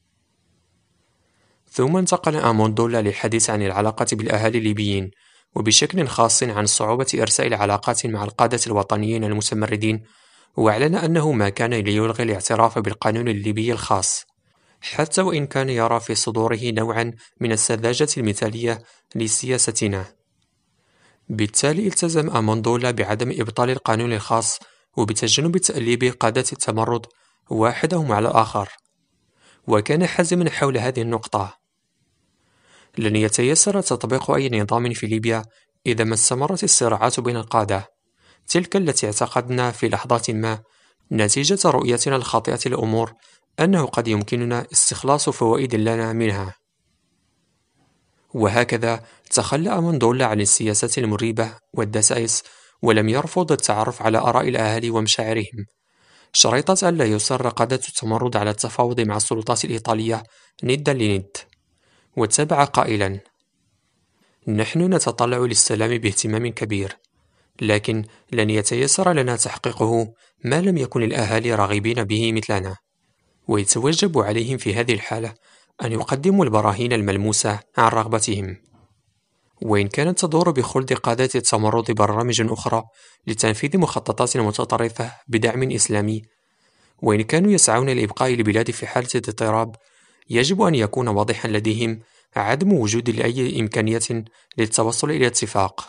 ثم انتقل أموندولا للحديث عن العلاقة بالأهالي الليبيين، وبشكل خاص عن صعوبة إرساء العلاقات مع القادة الوطنيين المتمردين، واعلن أنه ما كان ليلغي الاعتراف بالقانون الليبي الخاص، حتى وإن كان يرى في صدوره نوعا من السذاجة المثالية لسياستنا. بالتالي التزم أموندولا بعدم إبطال القانون الخاص وبتجنب تأليب قادة التمرد واحدهم على الآخر، وكان حازما حول هذه النقطة: لن يتيسر تطبيق أي نظام في ليبيا إذا ما استمرت الصراعات بين القادة، تلك التي اعتقدنا في لحظة ما نتيجة رؤيتنا الخاطئة للأمور أنه قد يمكننا استخلاص فوائد لنا منها. وهكذا تخلى أموندولا عن السياسات المريبة والدسائس، ولم يرفض التعرف على آراء الأهالي ومشاعرهم، شريطة ألا يصر قادة التمرد على التفاوض مع السلطات الإيطالية ندا لند، واتبع قائلا: نحن نتطلع للسلام باهتمام كبير، لكن لن يتيسر لنا تحقيقه ما لم يكن الأهالي راغبين به مثلنا، ويتوجب عليهم في هذه الحالة أن يقدموا البراهين الملموسة عن رغبتهم. وإن كانت تدور بخلد قادة التمرد برامج أخرى لتنفيذ مخططات متطرفة بدعم إسلامي، وإن كانوا يسعون لإبقاء البلاد في حالة اضطراب، يجب أن يكون واضحا لديهم عدم وجود لأي إمكانية للتوصل إلى اتفاق.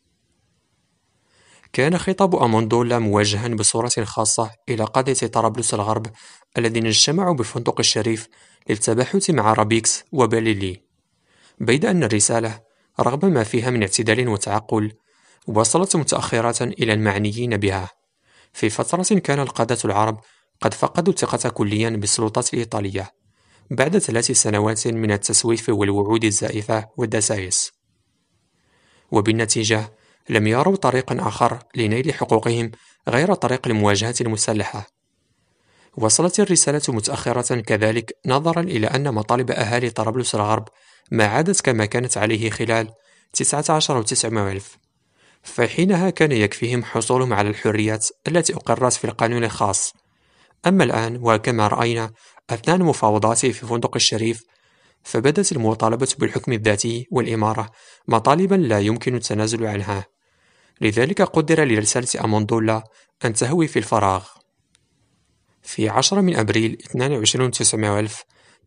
كان خطاب أموندولا موجها بصورة خاصة إلى قادة طرابلس الغرب الذين اجتمعوا بفندق الشريف للتباحث مع رابيكس وباليلي، بيد أن الرسالة رغم ما فيها من اعتدال وتعقل وصلت متأخرة إلى المعنيين بها، في فترة كان القادة العرب قد فقدوا الثقة كليا بالسلطات الإيطالية بعد ثلاث سنوات من التسويف والوعود الزائفة والدسائس، وبالنتيجة لم يروا طريقا آخر لنيل حقوقهم غير طريق المواجهة المسلحة. وصلت الرسالة متأخرة كذلك نظرا إلى أن مطالب أهالي طرابلس الغرب ما عادت كما كانت عليه خلال تسعة عشر وتسعمائة ألف، فحينها كان يكفيهم حصولهم على الحريات التي أقرت في القانون الخاص. أما الآن وكما رأينا أثناء المفاوضات في فندق الشريف، فبدت المطالبة بالحكم الذاتي والإمارة مطالبا لا يمكن التنازل عنها، لذلك قدر لرسالة أموندولا أن تهوي في الفراغ. في عشرة من أبريل اثنين وعشرين وتسعمائة ألف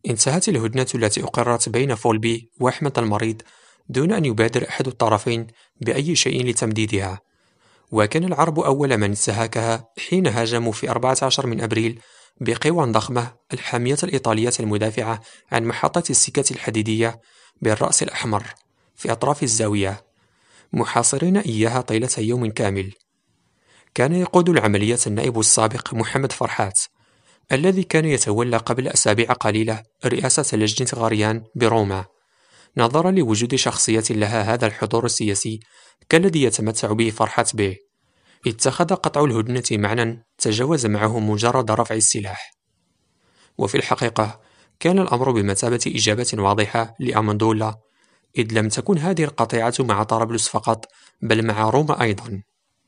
انتهت الهدنة التي أقرت بين فولبي وأحمد المريض دون أن يبادر أحد الطرفين بأي شيء لتمديدها، وكان العرب أول من انتهكها حين هاجموا في أربعة عشر من أبريل بقوى ضخمة الحامية الإيطالية المدافعة عن محطة السكة الحديدية بالرأس الأحمر في أطراف الزاوية، محاصرين إياها طيلة يوم كامل. كان يقود العملية النائب السابق محمد فرحات، الذي كان يتولى قبل أسابيع قليلة رئاسة لجنة غاريان بروما، نظرا لوجود شخصية لها هذا الحضور السياسي كالذي يتمتع به فرحات به. اتخذ قطع الهدنة معنى تجاوز معه مجرد رفع السلاح، وفي الحقيقة كان الأمر بمثابة إجابة واضحة لأمندولا، إذ لم تكن هذه القطيعة مع طرابلس فقط بل مع روما أيضا.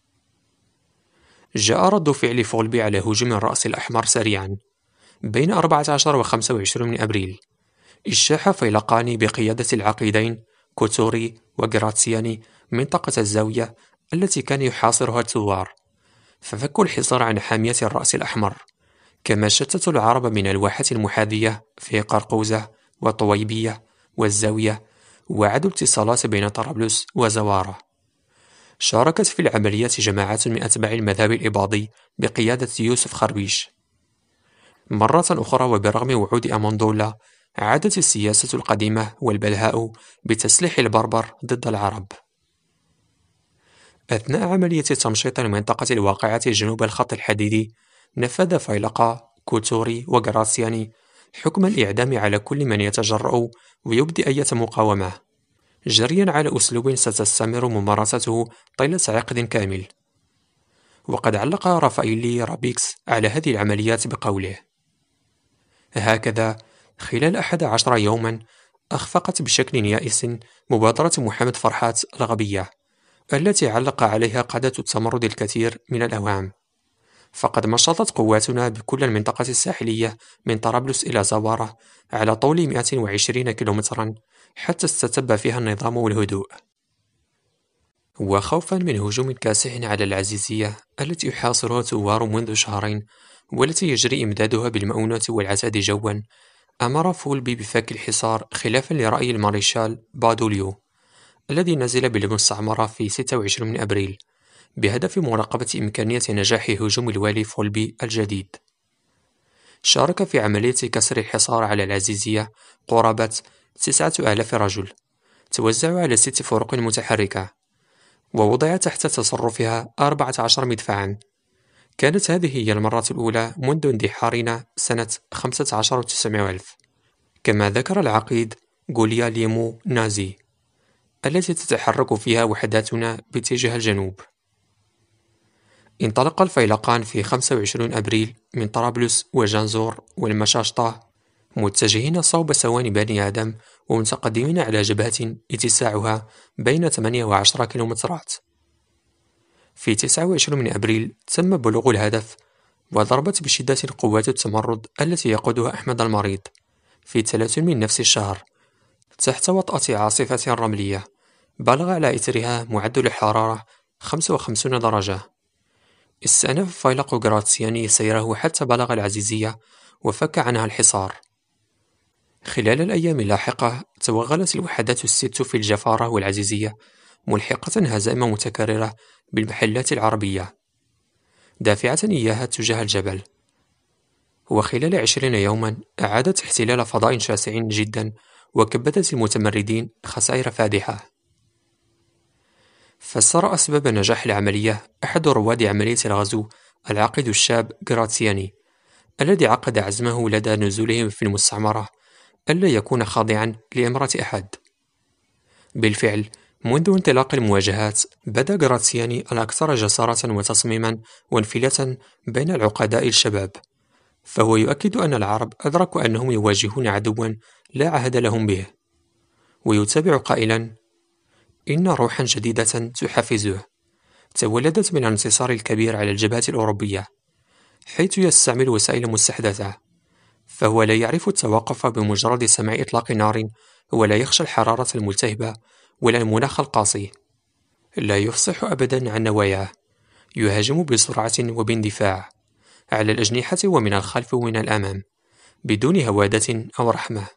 جاء رد فعل فولبي على هجوم الرأس الأحمر سريعا. بين أربعة عشر و خمسة وعشرين من أبريل اجتاح فيلقان بقيادة العقيدين كوتوري وغراتسياني منطقة الزاوية التي كان يحاصرها الثوار، ففكوا الحصار عن حامية الرأس الأحمر، كما شتتوا العرب من الواحات المحاذية في قرقوزة وطويبية والزاوية، وعدوا الاتصالات بين طرابلس وزوارة. شاركت في العمليات جماعات من أتباع المذهب الإباضي بقيادة يوسف خربيش. مرة أخرى وبرغم وعود أمندولا عادت السياسة القديمة والبلهاء بتسليح البربر ضد العرب. أثناء عملية تمشيط المنطقة الواقعة جنوب الخط الحديدي نفذ فيلقا كوتوري وغراتسياني حكم الإعدام على كل من يتجرأ ويبدي أي مقاومة، جريا على أسلوب ستستمر ممارسته طيلة عقد كامل. وقد علق رافائيلي رابيكس على هذه العمليات بقوله: هكذا خلال أحد عشر يوما أخفقت بشكل يائس مبادرة محمد فرحات الغبية التي علق عليها قادة التمرد الكثير من الأوهام، فقد مشطت قواتنا بكل المنطقة الساحلية من طرابلس إلى زوارة على طول مئة وعشرين كيلومترا حتى استتب فيها النظام والهدوء. وخوفا من هجوم كاسح على العزيزية التي يحاصرها الثوار منذ شهرين والتي يجري إمدادها بالمؤونات والعتاد جوا، أمر فولبي بفك الحصار خلافا لرأي الماريشال بادوليو الذي نزل بالمستعمرة في ستة وعشرين من أبريل بهدف مراقبة إمكانية نجاح هجوم الوالي فولبي الجديد. شارك في عملية كسر الحصار على العزيزية قرابة تسعة آلاف رجل توزعوا على ست فرق متحركة، ووضع تحت تصرفها أربعة عشر مدفعا. كانت هذه هي المرة الأولى منذ اندحارنا سنة خمسة عشر وتسعمائة ألف، كما ذكر العقيد غوليا ليمو نازي، التي تتحرك فيها وحداتنا باتجاه الجنوب. انطلق الفيلقان في خمسة وعشرين أبريل من طرابلس وجنزور والمشاشطة متجهين صوب سواني بني آدم ومتقدمين على جبهة اتساعها بين ثمانية وعشرة كيلومترات. في تسعة وعشرين من أبريل تم بلوغ الهدف، وضربت بشدة قوات التمرد التي يقودها أحمد المريض في ثلاثين من نفس الشهر تحت وطأة عاصفة رملية بلغ على إثرها معدل الحرارة خمسة وخمسين درجة. استأنف فيلق غراتسياني سيره حتى بلغ العزيزية وفك عنها الحصار. خلال الأيام اللاحقة توغلت الوحدات الست في الجفارة والعزيزية ملحقة هزائم متكررة بالمحلات العربية دافعة إياها تجاه الجبل. وخلال عشرين يوما أعادت احتلال فضاء شاسع جدا وكبدت المتمردين خسائر فادحة. فسر أسباب نجاح العملية أحد رواد عملية الغزو العقيد الشاب غراتسياني الذي عقد عزمه لدى نزولهم في المستعمرة ألا يكون خاضعا لإمرة أحد. بالفعل منذ انطلاق المواجهات بدا غراتسياني الأكثر جسارة وتصميما وانفلة بين العقداء الشباب، فهو يؤكد أن العرب أدركوا أنهم يواجهون عدوا لا عهد لهم به، ويتابع قائلا: إن روحا جديدة تحفزه تولدت من الانتصار الكبير على الجبهة الأوروبية، حيث يستعمل وسائل مستحدثة، فهو لا يعرف التوقف بمجرد سماع إطلاق نار، ولا يخشى الحرارة الملتهبة ولا المناخ القاسي. لا يفصح أبدا عن نواياه، يهاجم بسرعة وباندفاع على الأجنحة ومن الخلف ومن الأمام، بدون هوادة أو رحمة.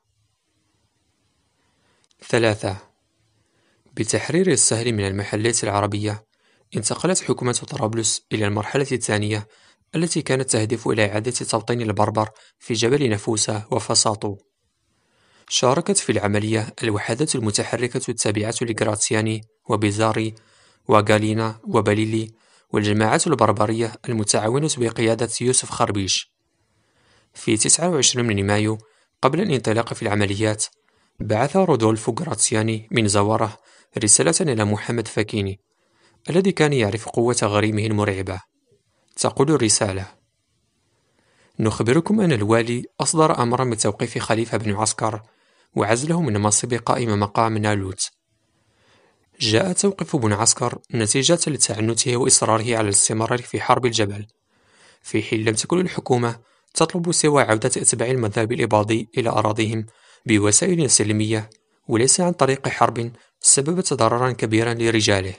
ثلاثة. بتحرير السهل من المحلات العربية، انتقلت حكومة طرابلس إلى المرحلة الثانية التي كانت تهدف إلى إعادة توطين البربر في جبل نفوسة وفساطو. شاركت في العملية الوحدات المتحركة التابعة لغراتسياني وبيزاري وغالينا وبليلي، والجماعات البربرية المتعاونة بقيادة يوسف خربيش. في تسعة وعشرين من مايو، قبل الانطلاق في العمليات، بعث رودولفو غراتسياني من زواره رسالة إلى محمد فاكيني الذي كان يعرف قوة غريمه المرعبة. تقول الرسالة: نخبركم أن الوالي أصدر أمرا بتوقيف خليفة بن عسكر وعزله من منصب قائم مقام نالوت. جاء توقيف بن عسكر نتيجة لتعنته وإصراره على الاستمرار في حرب الجبل، في حين لم تكن الحكومة تطلب سوى عودة أتباع المذهب الإباضي إلى أراضيهم بوسائل سلمية وليس عن طريق حرب سببت ضررا كبيرا لرجاله.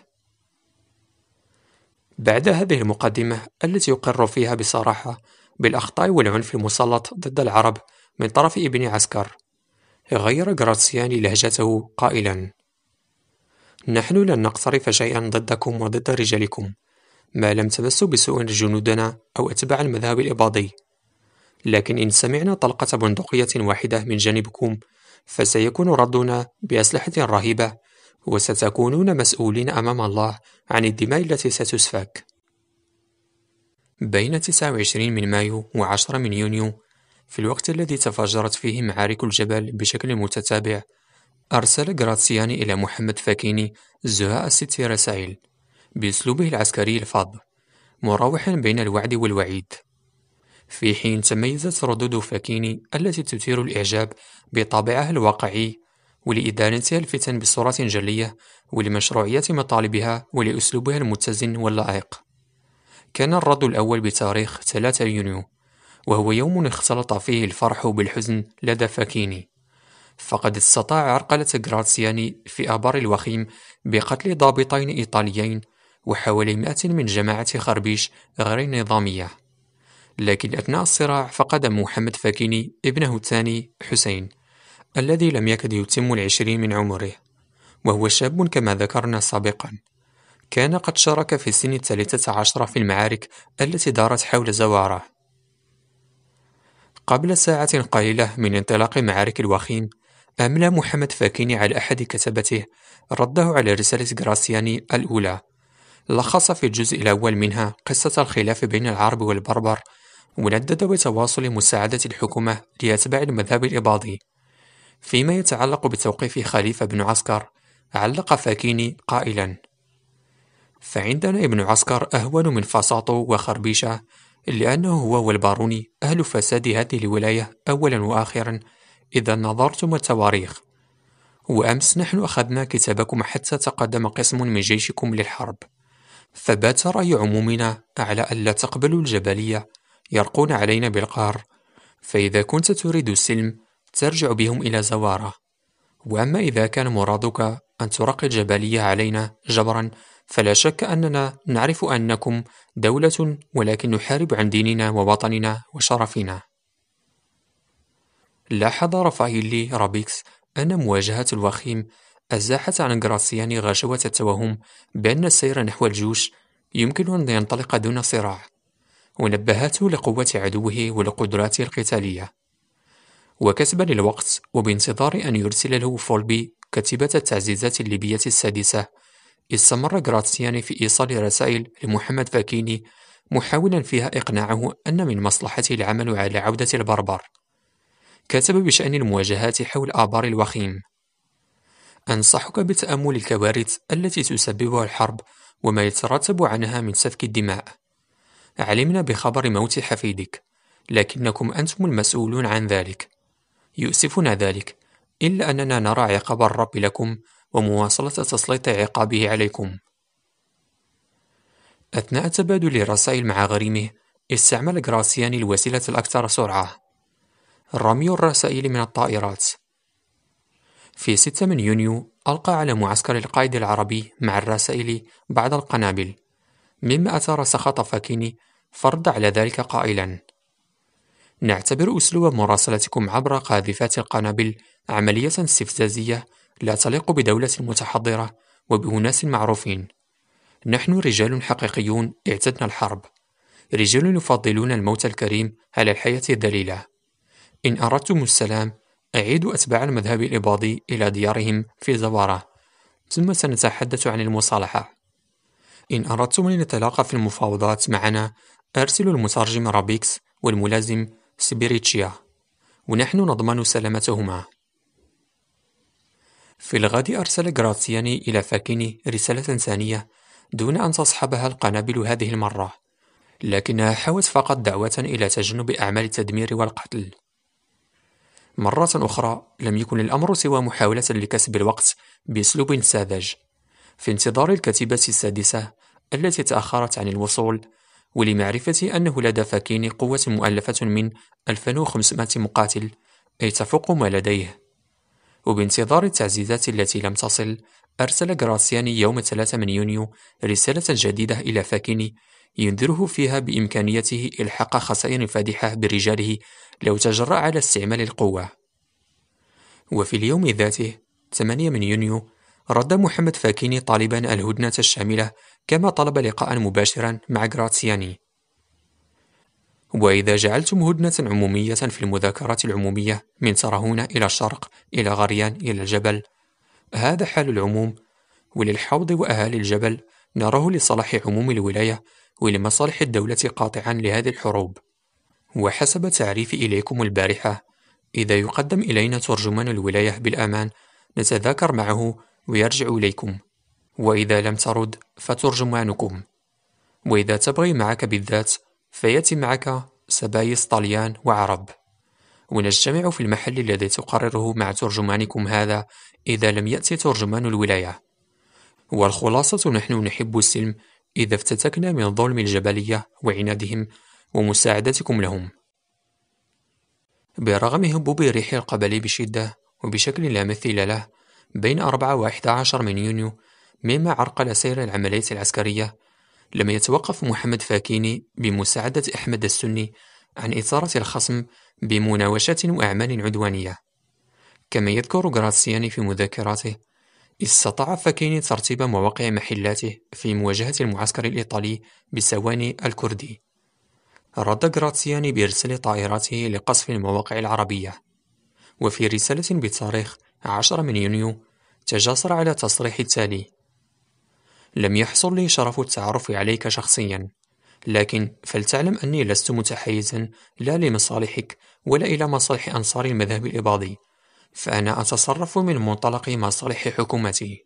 بعد هذه المقدمة التي يقر فيها بصراحة بالأخطاء والعنف المسلط ضد العرب من طرف ابن عسكر، غير غراتسياني لهجته قائلا: نحن لن نقترف شيئا ضدكم وضد رجالكم ما لم تمسوا بسوء جنودنا أو أتباع المذهب الإباضي، لكن إن سمعنا طلقة بندقية واحدة من جانبكم فسيكون ردنا بأسلحة رهيبة، وستكونون مسؤولين أمام الله عن الدماء التي ستسفك. بين تسعة وعشرين من مايو وعشرة من يونيو، في الوقت الذي تفجرت فيه معارك الجبل بشكل متتابع، أرسل غراتسياني إلى محمد فاكيني زهاء ست رسائل بأسلوبه العسكري الفظ، مراوحا بين الوعد والوعيد. في حين تميزت ردود فاكيني التي تثير الإعجاب بطابعها الواقعي ولإدانتها الفتن بصورة جلية ولمشروعية مطالبها ولأسلوبها المتزن واللائق. كان الرد الأول بتاريخ ثلاثة يونيو، وهو يوم اختلط فيه الفرح بالحزن لدى فاكيني، فقد استطاع عرقلة غراتسياني في آبار الوخيم بقتل ضابطين إيطاليين وحوالي مئة من جماعة خربيش غير نظامية. لكن أثناء الصراع فقد محمد فاكيني ابنه الثاني حسين الذي لم يكد يتم العشرين من عمره، وهو شاب كما ذكرنا سابقا. كان قد شارك في سن الثالثة عشرة في المعارك التي دارت حول زواره. قبل ساعة قليلة من انطلاق معارك الوخيم، أملى محمد فاكيني على أحد كتبته رده على رسالة غراتسياني الأولى، لخص في الجزء الأول منها قصة الخلاف بين العرب والبربر، وندد بتواصل مساعدة الحكومة لأتباع المذهب الإباضي. فيما يتعلق بتوقيف خليفة بن عسكر، علق فاكيني قائلا: فعندنا ابن عسكر أهون من فساطو وخربيشة، لأنه هو والباروني أهل فساد هذه الولاية أولا وآخرا إذا نظرتم التواريخ. وأمس نحن أخذنا كتابكم حتى تقدم قسم من جيشكم للحرب، فبات رأي عمومنا على ألا تقبلوا الجبلية يرقون علينا بالقهر، فإذا كنت تريد السلم ترجع بهم إلى زواره، وأما إذا كان مرادك أن ترقي الجبلية علينا جبرا فلا شك أننا نعرف أنكم دولة، ولكن نحارب عن ديننا ووطننا وشرفنا. لاحظ رافائيلي رابيكس أن مواجهة الوخيم أزاحت عن غراتسياني غشوة التوهم بأن السير نحو الجيوش يمكن أن ينطلق دون صراع، ونبهته لقوة عدوه ولقدراته القتالية. وكسبا للوقت وبانتظار أن يرسل له فولبي كتيبة التعزيزات الليبية السادسة، استمر غراتسياني في إيصال رسائل لمحمد فاكيني محاولا فيها إقناعه أن من مصلحته العمل على عودة البربر. كتب بشأن المواجهات حول آبار الوخيم: أنصحك بتأمل الكوارث التي تسببها الحرب وما يترتب عنها من سفك الدماء. علمنا بخبر موت حفيدك، لكنكم أنتم المسؤولون عن ذلك. يؤسفنا ذلك، إلا أننا نرى عقاب الرب لكم ومواصلة تسليط عقابه عليكم. أثناء تبادل الرسائل مع غريمه، استعمل غراتسياني الوسيلة الأكثر سرعة: رمي الرسائل من الطائرات. في ستة من يونيو ألقى على معسكر القائد العربي مع الرسائل بعض القنابل، مما أثار سخط فاكيني، فرد على ذلك قائلا: نعتبر أسلوب مراسلتكم عبر قاذفات القنابل عملية استفزازية لا تليق بدولة متحضرة وبأناس معروفين. نحن رجال حقيقيون اعتدنا الحرب، رجال يفضلون الموت الكريم على الحياة الذليلة. إن أردتم السلام أعيدوا أتباع المذهب الإباضي إلى ديارهم في زوارة، ثم سنتحدث عن المصالحة. إن أردتم أن نتلاقى في المفاوضات معنا أرسلوا المترجم رابيكس والملازم سبيريتشيا، ونحن نضمن سلامتهما. في الغد أرسل غراتسياني إلى فاكيني رسالة ثانية دون أن تصحبها القنابل هذه المرة، لكنها حوت فقط دعوة إلى تجنب أعمال التدمير والقتل. مرة أخرى لم يكن الأمر سوى محاولة لكسب الوقت بأسلوب ساذج، في انتظار الكتيبة السادسة التي تأخرت عن الوصول، ولمعرفة أنه لدى فاكيني قوة مؤلفة من ألفين وخمسمائة مقاتل، أي تفوق ما لديه. وبانتظار التعزيزات التي لم تصل، أرسل غراتسياني يوم ثلاثة من يونيو رسالة جديدة إلى فاكيني ينذره فيها بإمكانيته إلحاق خسائر فادحة برجاله لو تجرأ على استعمال القوة. وفي اليوم ذاته ثمانية من يونيو رد محمد فاكيني طالبا الهدنة الشاملة، كما طلب لقاء مباشرا مع غراتسياني. وإذا جعلتم هدنة عمومية في المذاكرات العمومية من ترهونة إلى الشرق إلى غريان إلى الجبل، هذا حال العموم، وللحوض وأهالي الجبل نراه لصلاح عموم الولاية ولمصالح الدولة قاطعا لهذه الحروب. وحسب تعريفي إليكم البارحة، إذا يقدم إلينا ترجمان الولاية بالأمان نتذاكر معه ويرجع إليكم، وإذا لم ترد فترجمانكم، وإذا تبغي معك بالذات فيأتي معك سبايس طليان وعرب، ونجتمع في المحل الذي تقرره مع ترجمانكم هذا إذا لم يأتي ترجمان الولاية. والخلاصة نحن نحب السلم إذا افتتكنا من ظلم الجبلية وعنادهم ومساعدتكم لهم. برغم هبوب ريح القبل بشدة وبشكل لا مثيل له بين أربعة وأحد عشر من يونيو، مما عرقل سير العمليات العسكرية، لم يتوقف محمد فاكيني بمساعدة أحمد السني عن إثارة الخصم بمناوشات وأعمال عدوانية. كما يذكر غراتسياني في مذكراته، استطاع فاكيني ترتيب مواقع محلاته في مواجهة المعسكر الإيطالي بسواني الكردي. رد غراتسياني بإرسال طائراته لقصف المواقع العربية، وفي رسالة بتاريخ عشرة من يونيو تجاسر على تصريح التالي: لم يحصل لي شرف التعرف عليك شخصيا، لكن فلتعلم أني لست متحيزا لا لمصالحك ولا إلى مصالح أنصار المذهب الإباضي، فأنا أتصرف من منطلق مصالح حكومتي.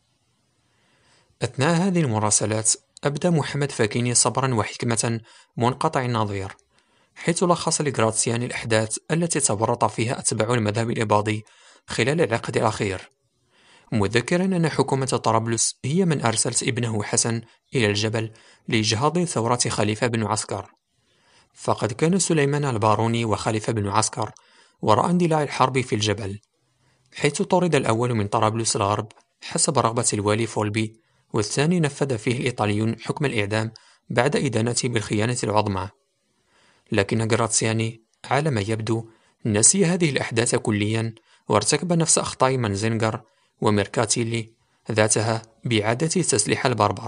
أثناء هذه المراسلات أبدى محمد فاكيني صبرا وحكمة منقطع النظير، حيث لخص لغراتسياني الأحداث التي تورط فيها أتباع المذهب الإباضي خلال العقد الأخير، مذكرا أن حكومة طرابلس هي من أرسلت ابنه حسن إلى الجبل لإجهاض ثورة خليفة بن عسكر. فقد كان سليمان الباروني وخليفة بن عسكر وراء اندلاع الحرب في الجبل، حيث طرد الأول من طرابلس الغرب حسب رغبة الوالي فولبي، والثاني نفذ فيه الإيطاليون حكم الإعدام بعد إدانته بالخيانة العظمى. لكن غراتسياني على ما يبدو نسي هذه الأحداث كليا، وارتكب نفس أخطاء منزنجر وميركاتيلي ذاتها بإعادة تسليح البربر.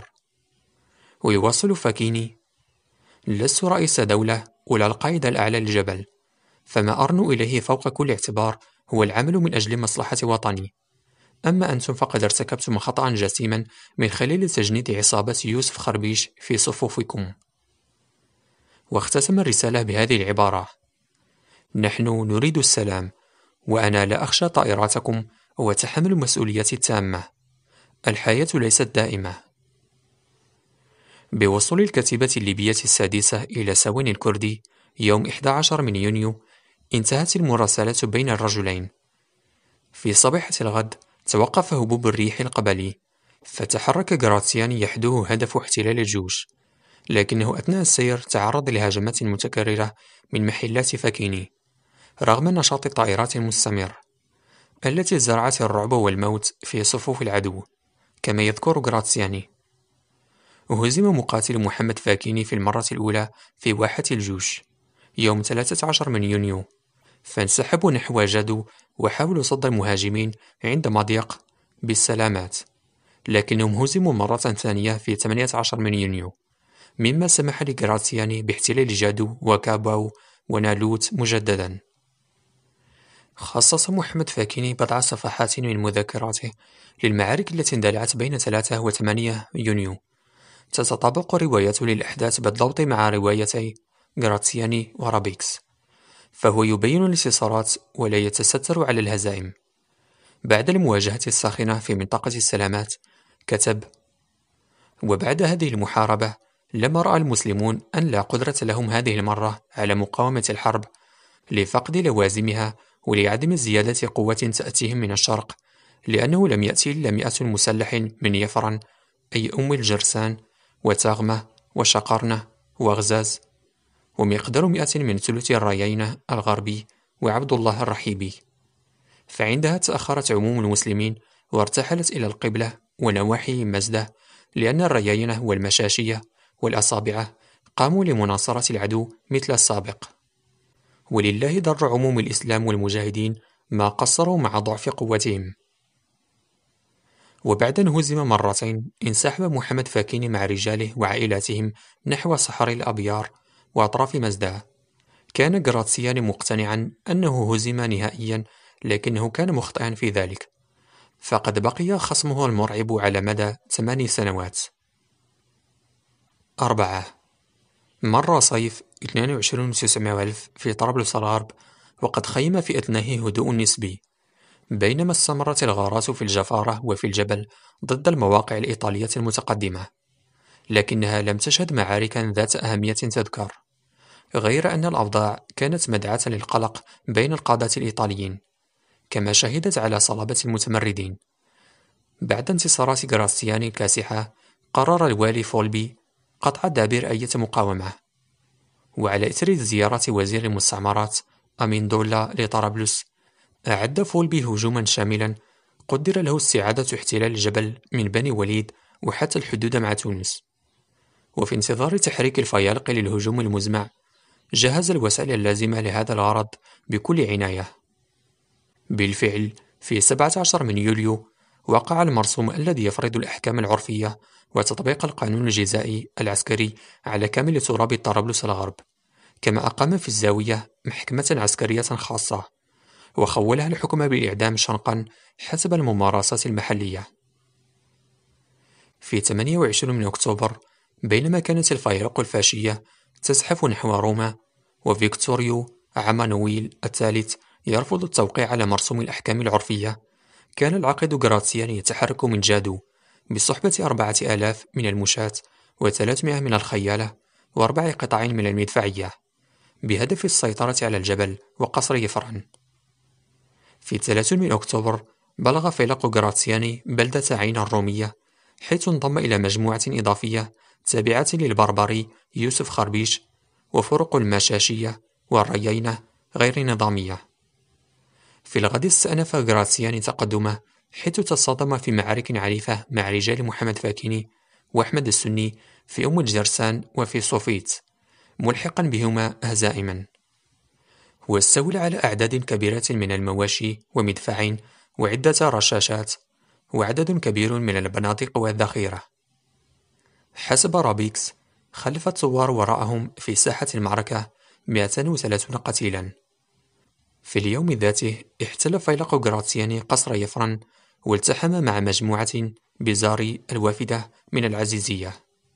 ويواصل فاكيني: لست رئيس دولة ولا القائد الأعلى للجبل، فما أرنو إليه فوق كل اعتبار هو العمل من أجل مصلحة وطني. أما أنتم فقد ارتكبتم خطأ جسيما من خلال تجنيد عصابة يوسف خربيش في صفوفكم. واختتم الرسالة بهذه العبارة: نحن نريد السلام، وأنا لا أخشى طائراتكم وتحمل المسؤولية التامة. الحياة ليست دائمة. بوصول الكتيبة الليبية السادسة إلى سواني الكردي يوم أحد عشر من يونيو، انتهت المراسلات بين الرجلين. في صباحة الغد توقف هبوب الريح القبلي، فتحرك غراتسياني يحدوه هدف احتلال الجيوش، لكنه أثناء السير تعرض لهجمات متكررة من محلات فاكيني رغم نشاط الطائرات المستمر التي زرعت الرعب والموت في صفوف العدو. كما يذكر غراتسياني: هزم مقاتل محمد فاكيني في المرة الأولى في واحة الجيوش، يوم ثلاثة عشر من يونيو، فانسحبوا نحو جادو وحاولوا صد المهاجمين عند مضيق بالسلامات، لكنهم هزموا مرة ثانية في ثمانية عشر من يونيو، مما سمح لغراتياني باحتلال جادو وكاباو ونالوت مجددا. خصص محمد فاكيني بضع صفحات من مذكراته للمعارك التي اندلعت بين ثلاثة و ثمانية يونيو، تتطابق روايته للأحداث بالضبط مع روايتي غراتياني ورابيكس، فهو يبين الانتصارات ولا يتستر على الهزائم. بعد المواجهة الساخنة في منطقة السلامات كتب: وبعد هذه المحاربة لما رأى المسلمون أن لا قدرة لهم هذه المرة على مقاومة الحرب لفقد لوازمها ولعدم زيادة قوة تأتيهم من الشرق، لأنه لم يأتي إلا مئة مسلح من يفرن أي أم الجرسان وتاغمة وشقرنة وغزاز، ومقدار مئة من ثلث الريينة الغربي وعبد الله الرحيبي. فعندها تأخرت عموم المسلمين وارتحلت إلى القبلة ونواحي مزدة، لأن الريينة والمشاشية والأصابعة قاموا لمناصرة العدو مثل السابق. ولله ضر عموم الإسلام والمجاهدين ما قصروا مع ضعف قوتهم. وبعد أن هزم مرتين انسحب محمد فاكيني مع رجاله وعائلاتهم نحو صحراء الأبيار وأطراف مزدة. كان غراتسياني مقتنعا أنه هزم نهائيا، لكنه كان مخطئا في ذلك، فقد بقي خصمه المرعب على مدى ثماني سنوات. أربعة. مر صيف اثنين وعشرين وتسعمائة ألف في طرابلس الغرب، وقد خيم في أثنائه هدوء نسبي، بينما استمرت الغارات في الجفارة وفي الجبل ضد المواقع الإيطالية المتقدمة، لكنها لم تشهد معاركا ذات أهمية تذكر، غير أن الأوضاع كانت مدعاة للقلق بين القادة الإيطاليين، كما شهدت على صلابة المتمردين. بعد انتصارات غراتسياني الكاسحة، قرر الوالي فولبي قطع دابير أي مقاومة، وعلى إثر زيارة وزير المستعمرات أميندولا لطرابلس، أعد فولبي هجوما شاملا قدر له استعادة احتلال الجبل من بني وليد وحتى الحدود مع تونس. وفي انتظار تحريك الفيالق للهجوم المزمع، جهز الوسائل اللازمة لهذا الغرض بكل عناية. بالفعل في سبعة عشر من يوليو وقع المرسوم الذي يفرض الأحكام العرفية وتطبيق القانون الجزائي العسكري على كامل تراب طرابلس الغرب، كما أقام في الزاوية محكمة عسكرية خاصة وخولها الحكم بالإعدام شنقا حسب الممارسات المحلية. في ثمانية وعشرين من أكتوبر، بينما كانت الفيرق الفاشية تزحف نحو روما، وفيكتوريو عمانويل الثالث يرفض التوقيع على مرسوم الأحكام العرفية، كان العقيد غراتسياني يتحرك من جادو بصحبة أربعة آلاف من المشاة وثلاثمائة من الخيالة وأربع قطع من المدفعية، بهدف السيطرة على الجبل وقصر يفرن. في ثلاثين من أكتوبر بلغ فيلق غراتسياني بلدة عين الرومية، حيث انضم إلى مجموعة إضافية تابعة للبربري يوسف خربيش وفرق المشاشية والريينة غير نظامية. في الغد استأنف غراتسياني تقدمه، حيث تصادم في معارك عنيفة مع رجال محمد فاكيني وأحمد السني في أم الجرسان وفي صوفيت، ملحقا بهما هزائما. واستولى على أعداد كبيرة من المواشي ومدفعين وعدة رشاشات وعدد كبير من البنادق والذخيرة. حسب رابيكس، خلف الثوار وراءهم في ساحة المعركة مئتين وثلاثين قتيلا. في اليوم ذاته احتل فيلق غراتسياني قصر يفرن والتحم مع مجموعة بزاري الوافدة من العزيزية.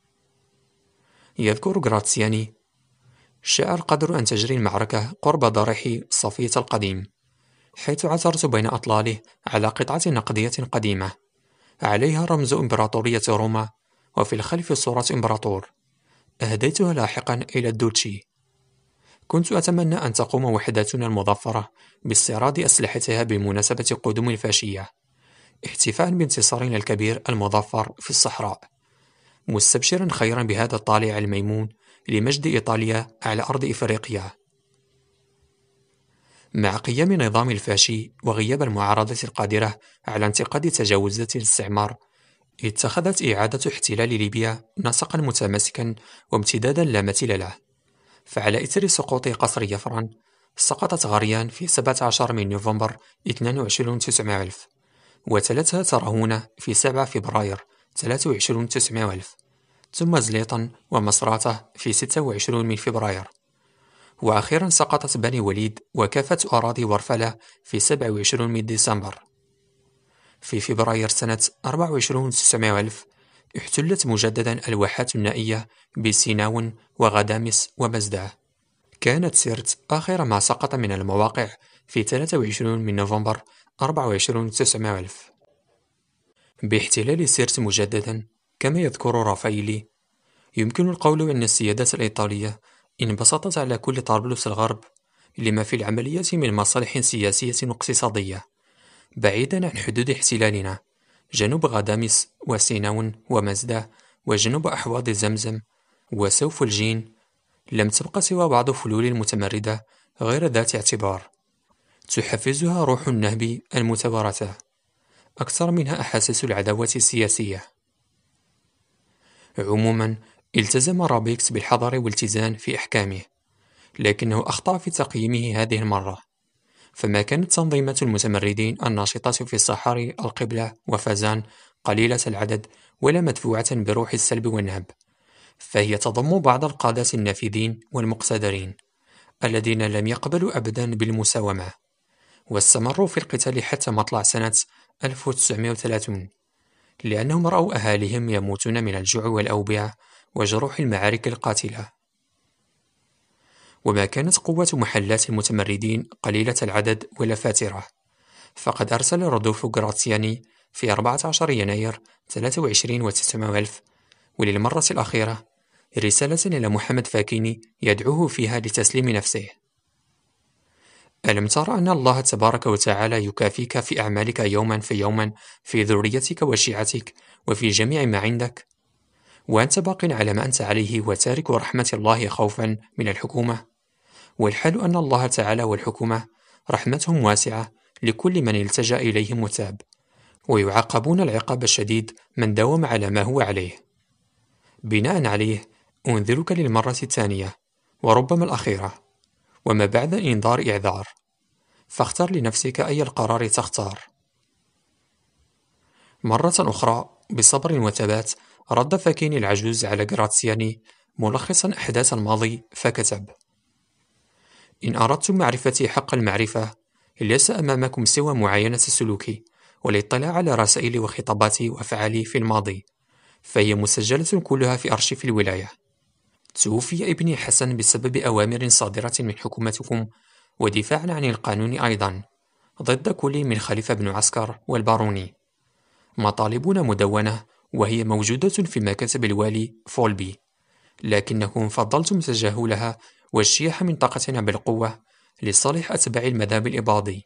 يذكر غراتسياني: شاء القدر أن تجري المعركة قرب ضريح صفية القديم، حيث عثرت بين أطلاله على قطعة نقدية قديمة عليها رمز إمبراطورية روما، وفي الخلف صورة إمبراطور. أهديتها لاحقا إلى الدوتشي. كنت أتمنى أن تقوم وحداتنا المظفرة باستعراض أسلحتها بمناسبة قدوم الفاشية، احتفاء بانتصارنا الكبير المظفر في الصحراء، مستبشرا خيرا بهذا الطالع الميمون لمجد إيطاليا على أرض إفريقيا. مع قيام النظام الفاشي وغياب المعارضة القادرة على انتقاد تجاوزات الاستعمار، اتخذت إعادة احتلال ليبيا نسقا متماسكا وامتدادا لا مثيل له، فعلى إثر سقوط قصر يفران، سقطت غريان في سبعة عشر من نوفمبر اثنين وعشرين وتسعمائة ألف، وتلتها ترهونة في سبعة فبراير ثلاثة وعشرين وتسعمائة ألف، ثم زليطن ومصراتة في ستة وعشرين من فبراير، وأخيرا سقطت بني وليد وكافة أراضي ورفلة في سبعة وعشرين من ديسمبر. في فبراير سنة أربعة وعشرين وتسعمائة ألف احتلت مجددا الواحات النائية بسيناون وغدامس ومزداه. كانت سيرت آخر ما سقط من المواقع في ثلاثة وعشرين من نوفمبر أربعة وعشرين وتسعمائة ألف. باحتلال سيرت مجددا، كما يذكر رافايلي، يمكن القول أن السيادة الإيطالية انبسطت على كل طرابلس الغرب لما في العملية من مصالح سياسية واقتصادية، بعيدا عن حدود احتلالنا. جنوب غدامس وسيناون ومزدة وجنوب أحواض زمزم وسوف الجين لم تبقى سوى بعض فلول المتمردة غير ذات اعتبار، تحفزها روح النهب المتوارثة أكثر منها أحاسيس العداوة السياسية. عموما، التزم رابيكس بالحذر والاتزان في أحكامه، لكنه أخطأ في تقييمه هذه المرة، فما كانت تنظيمات المتمردين الناشطة في الصحاري القبلة وفازان قليلة العدد ولا مدفوعة بروح السلب والنهب، فهي تضم بعض القادة النافذين والمقتدرين الذين لم يقبلوا أبدا بالمساومة، واستمروا في القتال حتى مطلع سنة ألف وتسعمائة وثلاثين، لأنهم رأوا أهاليهم يموتون من الجوع والأوبئة وجروح المعارك القاتلة. وما كانت قوة محلات المتمردين قليلة العدد ولا فاترة، فقد أرسل رودولفو غراتسياني في أربعة عشر يناير ثلاثة وعشرين وتسعمائة ألف وللمرة الأخيرة رسالة إلى محمد فاكيني يدعوه فيها لتسليم نفسه: ألم تر أن الله تبارك وتعالى يكافيك في أعمالك يوما في يوما في ذريتك وشيعتك وفي جميع ما عندك، وأنت باق على ما أنت عليه وتارك رحمة الله خوفا من الحكومة؟ والحال أن الله تعالى والحكومة رحمتهم واسعة لكل من التجأ إليهم وتاب، ويعاقبون العقاب الشديد من داوم على ما هو عليه. بناء عليه أنذرك للمرة الثانية وربما الأخيرة، وما بعد الإنذار إعذار، فاختر لنفسك أي القرار تختار. مرة أخرى بصبر وثبات رد فاكيني العجوز على غراتسياني ملخصا أحداث الماضي فكتب: إن أردتم معرفة حق المعرفة ليس أمامكم سوى معاينة سلوكي والاطلاع على رسائل وخطاباتي وأفعالي في الماضي، فهي مسجلة كلها في أرشيف الولاية. توفي ابني حسن بسبب أوامر صادرة من حكومتكم ودفاعا عن القانون أيضا ضد كل من خليفة بن عسكر والباروني. مطالبنا مدونة وهي موجودة في مكاتب الوالي فولبي، لكنكم فضلتم تجاهلها واجتياح منطقتنا بالقوة لصالح أتباع المذهب الإباضي.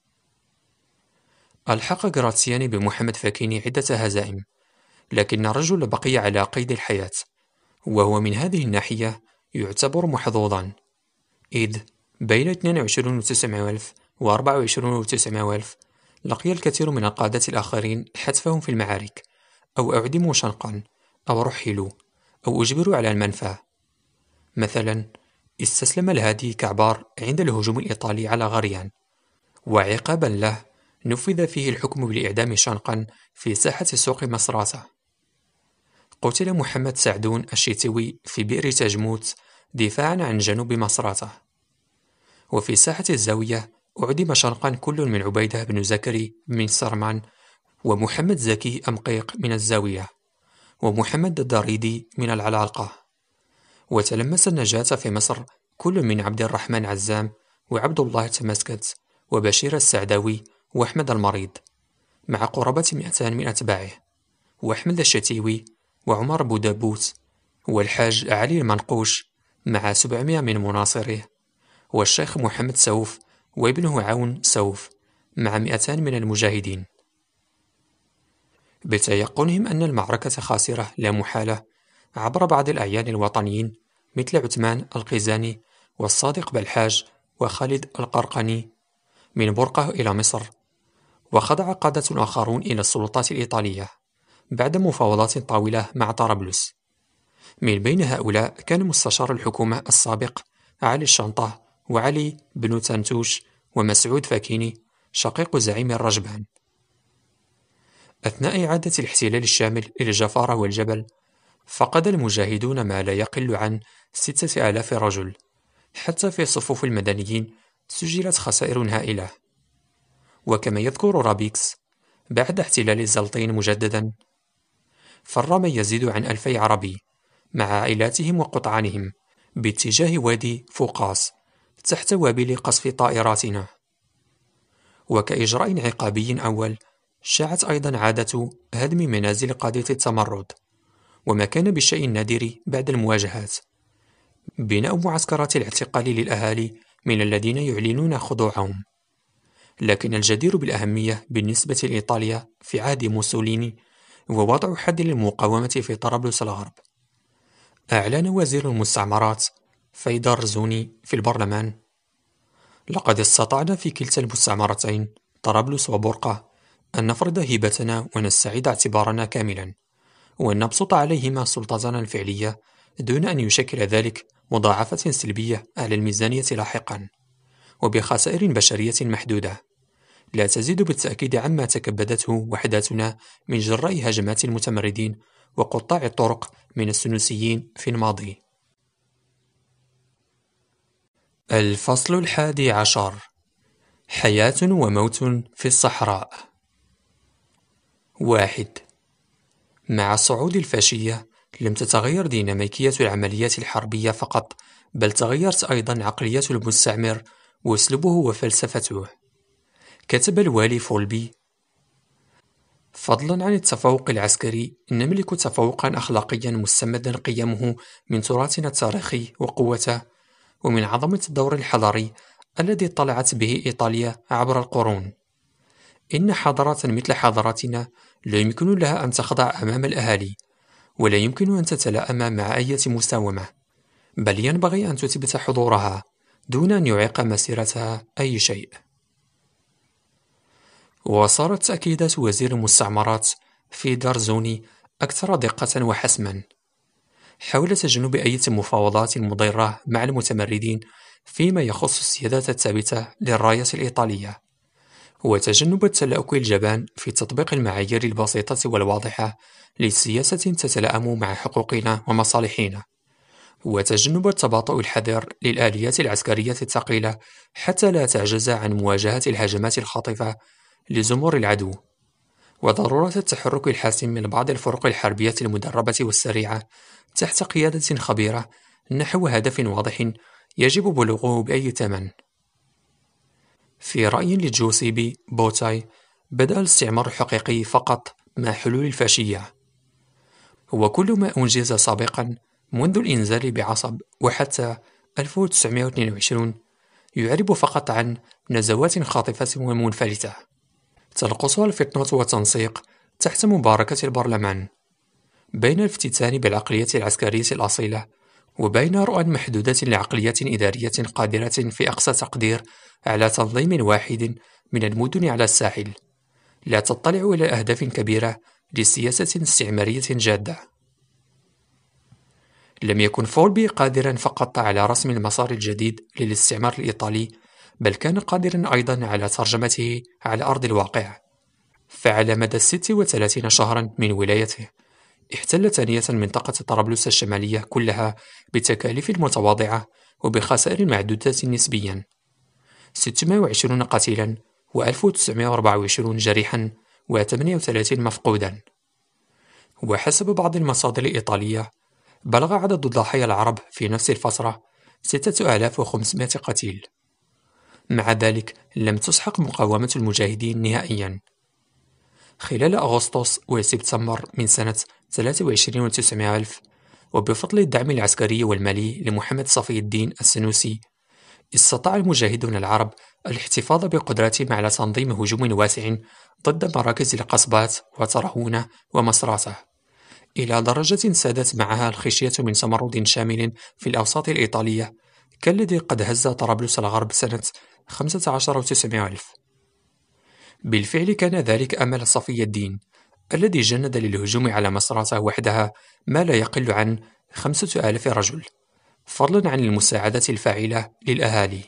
ألحق غراتسياني بمحمد فاكيني عدة هزائم، لكن الرجل بقي على قيد الحياة، وهو من هذه الناحية يعتبر محظوظا، إذ بين اثنين وعشرين وتسعمائة ألف و أربعة وعشرين وتسعمائة ألف لقي الكثير من القادة الآخرين حتفهم في المعارك، أو أعدموا شنقا، أو رحلوا، أو أجبروا على المنفى. مثلا استسلم الهادي كعبار عند الهجوم الإيطالي على غريان، وعقابا له نفذ فيه الحكم بالإعدام شنقا في ساحة سوق مصراتة. قتل محمد سعدون الشيتوي في بئر تجموت دفاعا عن جنوب مصراتة. وفي ساحة الزاوية أعدم شنقا كل من عبيدة بن زكري من سرمان، ومحمد زكي أمقيق من الزاوية، ومحمد الدريدي من العلالقة. وتلمس النجاة في مصر كل من عبد الرحمن عزام وعبد الله تمسكت وبشير السعداوي وأحمد المريض مع قرابة مئتان من أتباعه، وأحمد الشتيوي وعمر بودابوت والحاج علي المنقوش مع سبعمائة من مناصره، والشيخ محمد سوف وابنه عون سوف مع مئتان من المجاهدين. بتيقنهم أن المعركة خاسرة لا محالة، عبر بعض الأعيان الوطنيين مثل عثمان القيزاني والصادق بلحاج وخالد القرقني من برقة إلى مصر، وخضع قادة آخرون إلى السلطات الإيطالية بعد مفاوضات طويلة مع طرابلس. من بين هؤلاء كان مستشار الحكومة السابق علي الشنطة وعلي بن تنتوش ومسعود فاكيني شقيق زعيم الرجبان. أثناء إعادة الاحتلال الشامل إلى الجفارة والجبل، فقد المجاهدون ما لا يقل عن ستة آلاف رجل، حتى في صفوف المدنيين سجلت خسائر هائلة. وكما يذكر رابيكس، بعد احتلال الزلطين مجددا، فر من يزيد عن ألفي عربي مع عائلاتهم وقطعانهم باتجاه وادي فوقاس تحت وابل قصف طائراتنا. وكإجراء عقابي أول، شاعت أيضا عادة هدم منازل قادة التمرد، وما كان بالشيء النادر بعد المواجهات، بناء معسكرات الاعتقال للأهالي من الذين يعلنون خضوعهم. لكن الجدير بالأهمية بالنسبة لإيطاليا في عهد موسوليني هو وضع حد للمقاومة في طرابلس الغرب. أعلن وزير المستعمرات فيدر زوني في البرلمان: لقد استطعنا في كلتا المستعمرتين طرابلس وبرقة أن نفرض هبتنا ونستعيد اعتبارنا كاملا، وأن نبسط عليهما سلطتنا الفعلية دون أن يشكل ذلك مضاعفة سلبية على الميزانية لاحقا، وبخسائر بشرية محدودة لا تزيد بالتأكيد عما تكبدته وحداتنا من جراء هجمات المتمردين وقطاع الطرق من السنوسيين في الماضي. الفصل الحادي عشر: حياة وموت في الصحراء. واحد. مع صعود الفاشية لم تتغير ديناميكية العمليات الحربية فقط، بل تغيرت أيضا عقلية المستعمر وأسلوبه وفلسفته. كتب الوالي فولبي: فضلا عن التفوق العسكري، نملك تفوقا أخلاقيا مستمدا قيمه من تراثنا التاريخي وقوته، ومن عظمة الدور الحضاري الذي اطلعت به إيطاليا عبر القرون. إن حضارات مثل حضاراتنا لا يمكن لها أن تخضع أمام الأهالي، ولا يمكن أن تتلائم مع أي مساومة، بل ينبغي أن تثبت حضورها دون أن يعيق مسيرتها أي شيء. وصارت تأكيدات وزير المستعمرات فيدر زوني أكثر دقة وحسما حول تجنب أي مفاوضات مضرة مع المتمردين فيما يخص السيادات الثابتة للراية الإيطالية، وتجنب التلاؤك الجبان في تطبيق المعايير البسيطة والواضحة لسياسة تتلائم مع حقوقنا ومصالحنا، وتجنب التباطؤ الحذر للآليات العسكرية الثقيلة حتى لا تعجز عن مواجهة الهجمات الخاطفة لزمر العدو، وضرورة التحرك الحاسم من بعض الفرق الحربية المدربة والسريعة تحت قيادة خبيرة نحو هدف واضح يجب بلوغه بأي ثمن. في رأي لجوسيبي بوتاي، بدأ الاستعمار الحقيقي فقط مع حلول الفاشية، وكل ما أنجز سابقا منذ الإنزال بعصب وحتى ألف وتسعمائة واثنين وعشرين يعرب فقط عن نزوات خاطفة ومنفلتة تنقصها الفطنة والتنسيق تحت مباركة البرلمان، بين الافتتان بالعقلية العسكرية الأصيلة وبين رؤى محدودة لعقلية إدارية قادرة في أقصى تقدير على تنظيم واحد من المدن على الساحل لا تطلع إلى أهداف كبيرة لسياسة استعمارية جادة. لم يكن فولبي قادرا فقط على رسم المسار الجديد للاستعمار الإيطالي، بل كان قادرا أيضا على ترجمته على أرض الواقع. فعلى مدى الست وثلاثين شهرا من ولايته احتل ثانية منطقة طرابلس الشمالية كلها بتكاليف متواضعة وبخسائر معدودة نسبيا: ستمائة وعشرين قتيلا وألف وتسعمائة وأربعة وعشرين جريحا وثمانية وثلاثين مفقودا. وحسب بعض المصادر الإيطالية بلغ عدد ضحايا العرب في نفس الفترة ستة آلاف وخمسمائة قتيل. مع ذلك لم تسحق مقاومة المجاهدين نهائيا. خلال أغسطس وسبتمبر من سنة ثلاثة وعشرين وتسعمائة ألف، وبفضل الدعم العسكري والمالي لمحمد صفي الدين السنوسي، استطاع المجاهدون العرب الاحتفاظ بقدرتهم على تنظيم هجوم واسع ضد مراكز القصبات وترهونة ومصراتة، إلى درجة سادت معها الخشية من تمرد شامل في الأوساط الإيطالية كالذي قد هز طرابلس الغرب سنة خمسة عشر وتسعمائة ألف. بالفعل كان ذلك أمل صفي الدين الذي جند للهجوم على مصراتة وحدها ما لا يقل عن خمسة آلاف رجل، فضلا عن المساعدة الفاعلة للأهالي.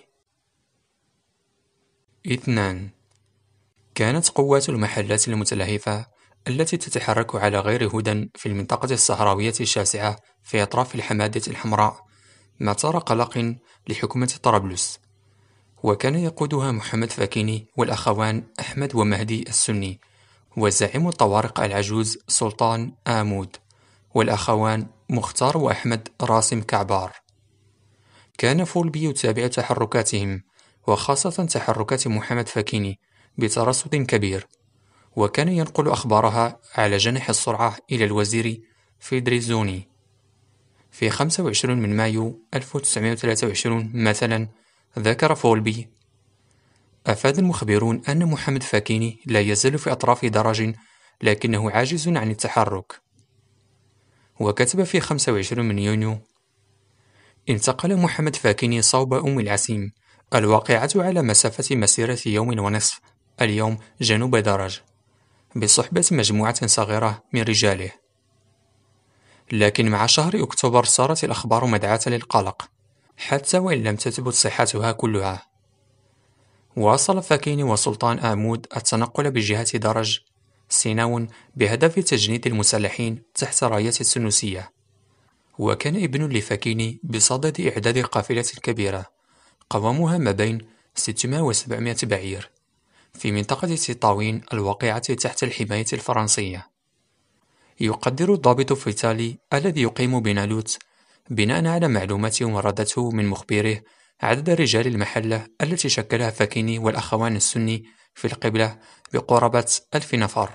اثنان. كانت قوات المحلات المتلهفة التي تتحرك على غير هدى في المنطقة الصحراوية الشاسعة في أطراف الحمادة الحمراء مسار قلق لحكومة طرابلس، وكان يقودها محمد فاكيني والأخوان أحمد ومهدي السني، وزعيم الطوارق العجوز سلطان آمود، والأخوان مختار وأحمد راسم كعبار. كان فولبي يتابع تحركاتهم، وخاصة تحركات محمد فاكيني، بترصد كبير، وكان ينقل أخبارها على جناح السرعة إلى الوزير فيدري زوني. في خمسة وعشرين من مايو ألف وتسعمائة وثلاثة وعشرين مثلا، ذكر فولبي: أفاد المخبرون أن محمد فاكيني لا يزال في أطراف درج، لكنه عاجز عن التحرك. وكتب في خمسة وعشرين من يونيو: انتقل محمد فاكيني صوب أم العسيم الواقعة على مسافة مسيرة يوم ونصف اليوم جنوب درج، بصحبة مجموعة صغيرة من رجاله. لكن مع شهر أكتوبر صارت الأخبار مدعاة للقلق، حتى وإن لم تثبت صحتها كلها. واصل فاكيني وسلطان آمود التنقل بجهة درج سيناون بهدف تجنيد المسلحين تحت راية السنوسية. وكان ابن لفاكيني بصدد إعداد قافلة كبيرة قوامها ما بين ستمائة و سبعمائة بعير في منطقة تطاوين الواقعة تحت الحماية الفرنسية. يقدر الضابط فيتالي الذي يقيم بنالوت بناء على معلومات وردته من مخبره عدد رجال المحلة التي شكلها فاكيني والأخوان السني في القبلة بقرابة ألف نفر.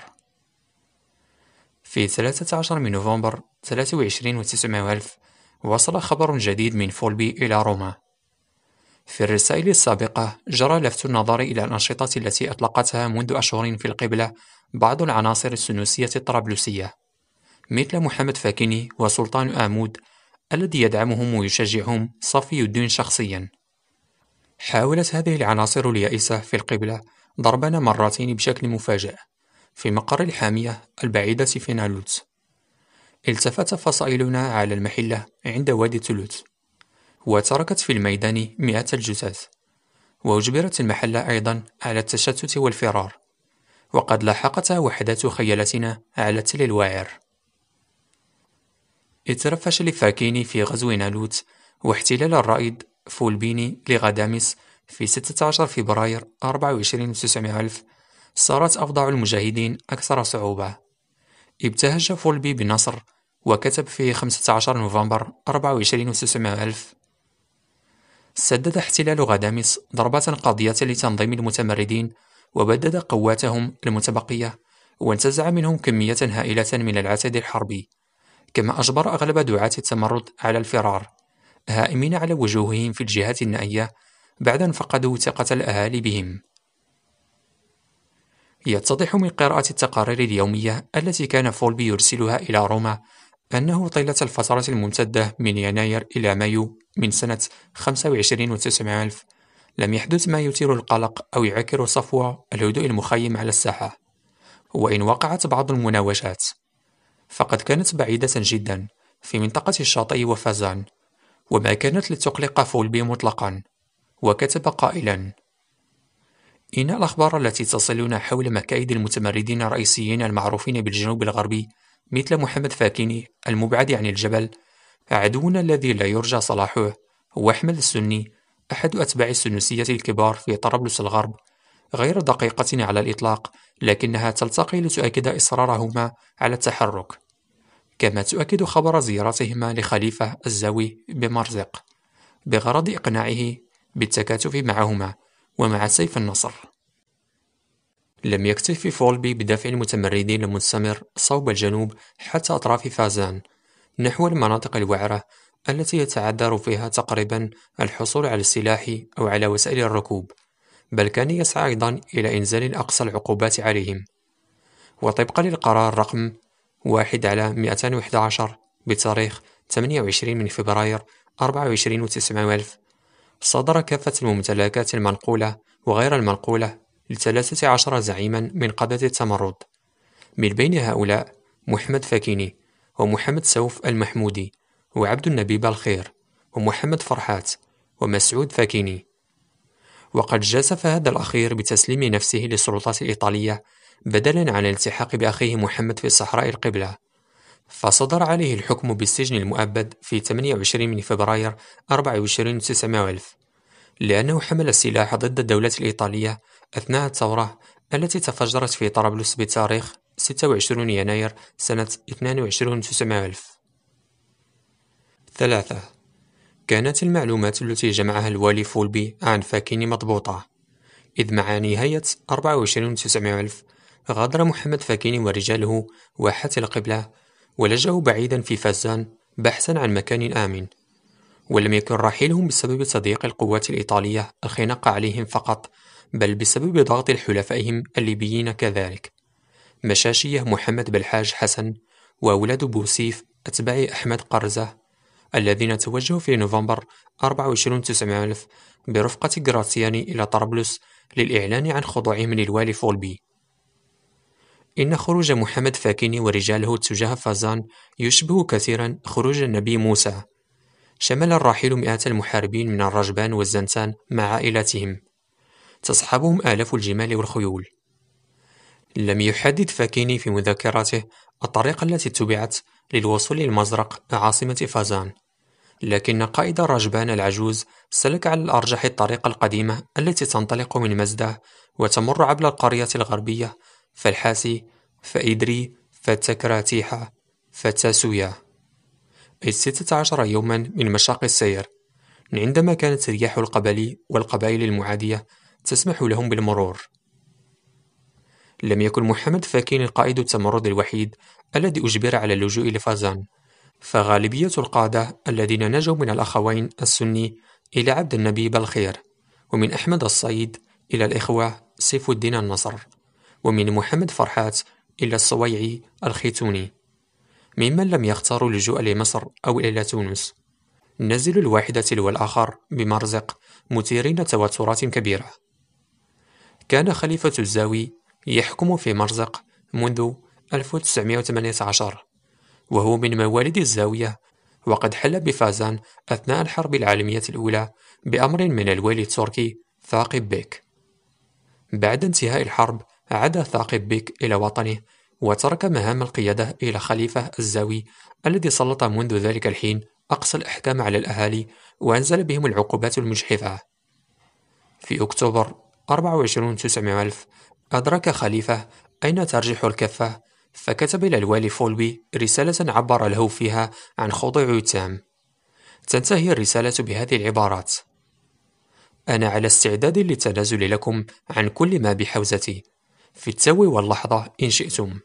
في ثلاثة عشر من نوفمبر ثلاثة وعشرين وتسعمائة ألف وصل خبر جديد من فولبي إلى روما. في الرسائل السابقة جرى لفت النظر إلى الأنشطة التي أطلقتها منذ أشهر في القبلة بعض العناصر السنوسية الطرابلسية، مثل محمد فاكيني وسلطان آمود الذي يدعمهم ويشجعهم صفي الدين شخصيا. حاولت هذه العناصر اليائسة في القبلة ضربنا مرتين بشكل مفاجئ في مقر الحامية البعيدة في نالوت. التفت فصائلنا على المحلة عند وادي تولوت، وتركت في الميدان مئات الجثث، وأجبرت المحلة أيضا على التشتت والفرار، وقد لاحقتها وحدات خيالتنا على تل الواعر. إثر فشل فاكيني في غزو نالوت واحتلال الرائد فولبيني لغدامس في ستة عشر فبراير أربعة وعشرين وتسعمائة ألف، صارت أوضاع المجاهدين أكثر صعوبة. ابتهج فولبي بالنصر وكتب في خمسة عشر نوفمبر أربعة وعشرين وتسعمائة ألف: سدد احتلال غدامس ضربات قاضية لتنظيم المتمردين، وبدد قواتهم المتبقية، وانتزع منهم كمية هائلة من العتاد الحربي، كما أجبر أغلب دعاة التمرد على الفرار، هائمين على وجوههم في الجهات النائية بعد أن فقدوا ثقة الأهالي بهم. يتضح من قراءة التقارير اليومية التي كان فولبي يرسلها إلى روما أنه طيلة الفترة الممتدة من يناير إلى مايو من سنة خمسة وعشرين وتسعمائة ألف لم يحدث ما يثير القلق أو يعكر صفو الهدوء المخيم على الساحة. وإن وقعت بعض المناوشات فقد كانت بعيدة جدا في منطقة الشاطئ وفازان، وما كانت لتقلق فولبي مطلقا، وكتب قائلا: إن الأخبار التي تصلنا حول مكائد المتمردين الرئيسيين المعروفين بالجنوب الغربي مثل محمد فاكيني المبعد عن الجبل، عدونا الذي لا يرجى صلاحه هو أحمد السني أحد أتباع السنوسية الكبار في طرابلس الغرب، غير دقيقة على الإطلاق، لكنها تلتقي لتؤكد إصرارهما على التحرك، كما تؤكد خبر زيارتهما لخليفة الزاوي بمرزق بغرض إقناعه بالتكاتف معهما ومع سيف النصر. لم يكتف فولبي بدفع المتمردين المستمر صوب الجنوب حتى أطراف فازان نحو المناطق الوعرة التي يتعذر فيها تقريبا الحصول على السلاح أو على وسائل الركوب، بل كان يسعى أيضا إلى إنزال أقصى العقوبات عليهم. وطبقا للقرار رقم واحد على مئتين وأحد عشر بتاريخ ثمانية وعشرين من فبراير أربعة وعشرين وتسعمائة ألف، صدر كافة الممتلكات المنقولة وغير المنقولة لثلاثة عشر زعيما من قادة التمرد، من بين هؤلاء محمد فاكيني ومحمد سوف المحمودي وعبد النبي بالخير، ومحمد فرحات، ومسعود فاكيني. وقد جازف هذا الأخير بتسليم نفسه للسلطات الإيطالية بدلاً عن الالتحاق بأخيه محمد في صحراء القبلة، فصدر عليه الحكم بالسجن المؤبد في ثمانية وعشرين من فبراير أربعة وعشرين وتسعمائة وألف، لأنه حمل السلاح ضد الدولة الإيطالية أثناء الثورة التي تفجرت في طرابلس بتاريخ ستة وعشرين يناير سنة اثنين وعشرين وتسعمائة ألف. ثلاثة. كانت المعلومات التي جمعها الوالي فولبي عن فاكيني مضبوطة، إذ مع نهاية أربعة وعشرين وتسعمائة ألف غادر محمد فاكيني ورجاله واحة القبلة ولجأوا بعيدا في فازان بحثا عن مكان آمن، ولم يكن رحيلهم بسبب تضييق القوات الإيطالية الخنق عليهم فقط، بل بسبب ضغط حلفائهم الليبيين كذلك، مشاشية محمد بالحاج حسن وأولاد بوسيف أتباع أحمد قرزة، الذين توجهوا في نوفمبر أربعة وعشرين وتسعمائة ألف برفقة جراتياني إلى طرابلس للإعلان عن خضوعهم للوالي فولبي. إن خروج محمد فاكيني ورجاله تجاه فازان يشبه كثيرا خروج النبي موسى. شمل الراحل مئات المحاربين من الرجبان والزنتان مع عائلاتهم، تصحبهم آلاف الجمال والخيول. لم يحدد فاكيني في مذكراته الطريقة التي اتبعت للوصول للمزرق عاصمة فازان، لكن قائد الرجبان العجوز سلك على الأرجح الطريقة القديمة التي تنطلق من مزدة وتمر عبر القرية الغربية فالحاسي فإدري فتكراتيحة فتاسويا، أي ستة عشر يوما من مشاق السير، عندما كانت رياح القبلي والقبائل المعادية تسمح لهم بالمرور. لم يكن محمد فاكين قائد التمرد الوحيد الذي أجبر على اللجوء لفازان، فغالبية القادة الذين نجوا من الأخوين السني إلى عبد النبي بالخير، ومن أحمد الصيد إلى الإخوة سيف الدين النصر، ومن محمد فرحات إلى الصويعي الخيتوني، ممن لم يختاروا اللجوء لمصر أو إلى تونس، نزلوا الواحدة تلو الآخر بمرزق مثيرين توترات كبيرة. كان خليفة الزاوي يحكم في مرزق منذ ألف وتسعمائة وثمانية عشر، وهو من مواليد الزاوية، وقد حل بفازان أثناء الحرب العالمية الأولى بأمر من الوالي التركي ثاقب بيك. بعد انتهاء الحرب عاد ثاقب بيك إلى وطنه وترك مهام القيادة إلى خليفة الزاوي الذي سلط منذ ذلك الحين أقصى الأحكام على الأهالي وأنزل بهم العقوبات المجحفة. في أكتوبر أربعة وعشرين وتسعمائة ألف أدرك خليفة أين ترجح الكفة، فكتب إلى الوالي فولبي رسالة عبر له فيها عن خضوعه التام. تنتهي الرسالة بهذه العبارات: أنا على استعداد للتنازل لكم عن كل ما بحوزتي في التو واللحظة إن شئتم.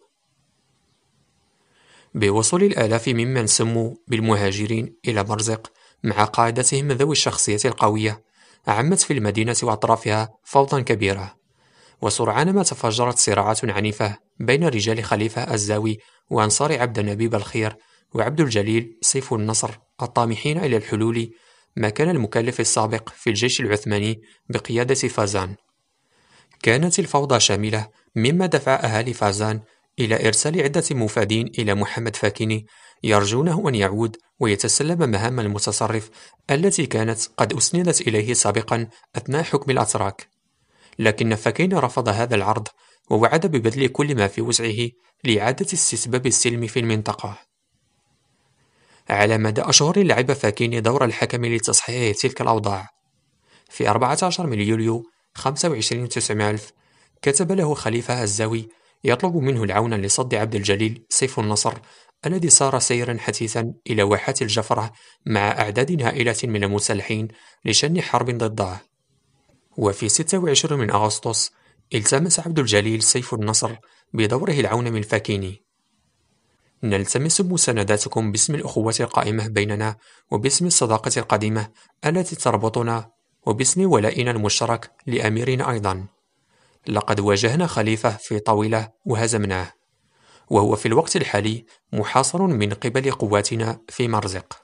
بوصول الآلاف ممن سموا بالمهاجرين إلى مرزق مع قادتهم ذوي الشخصية القوية، عمت في المدينة وأطرافها فوضى كبيرة، وسرعان ما تفجرت صراعات عنيفة بين رجال خليفة الزاوي وأنصار عبد النبي بالخير وعبد الجليل سيف النصر الطامحين إلى الحلول مكان المكلف السابق في الجيش العثماني بقيادة فازان. كانت الفوضى شاملة، مما دفع أهالي فازان إلى إرسال عدة مفادين إلى محمد فاكيني يرجونه أن يعود ويتسلم مهام المتصرف التي كانت قد أسندت إليه سابقا أثناء حكم الأتراك، لكن فاكيني رفض هذا العرض ووعد ببذل كل ما في وسعه لإعادة استتباب السلم في المنطقة. على مدى أشهر لعب فاكيني دور الحكم لتصحيح تلك الأوضاع. في أربعة عشر من يوليو خمسة وعشرين وتسعمائة ألف كتب له خليفة الزاوي يطلب منه العون لصد عبد الجليل سيف النصر الذي سار سيرا حثيثا إلى واحات الجفرة مع أعداد هائلة من المسلحين لشن حرب ضده. وفي ستة وعشرين من أغسطس التمس عبد الجليل سيف النصر بدوره العون من فاكيني: نلتمس مسانداتكم باسم الأخوة القائمة بيننا وباسم الصداقة القديمة التي تربطنا وباسم ولائنا المشترك لأميرنا أيضا. لقد واجهنا خليفة في طاولة وهزمناه، وهو في الوقت الحالي محاصر من قبل قواتنا في مرزق.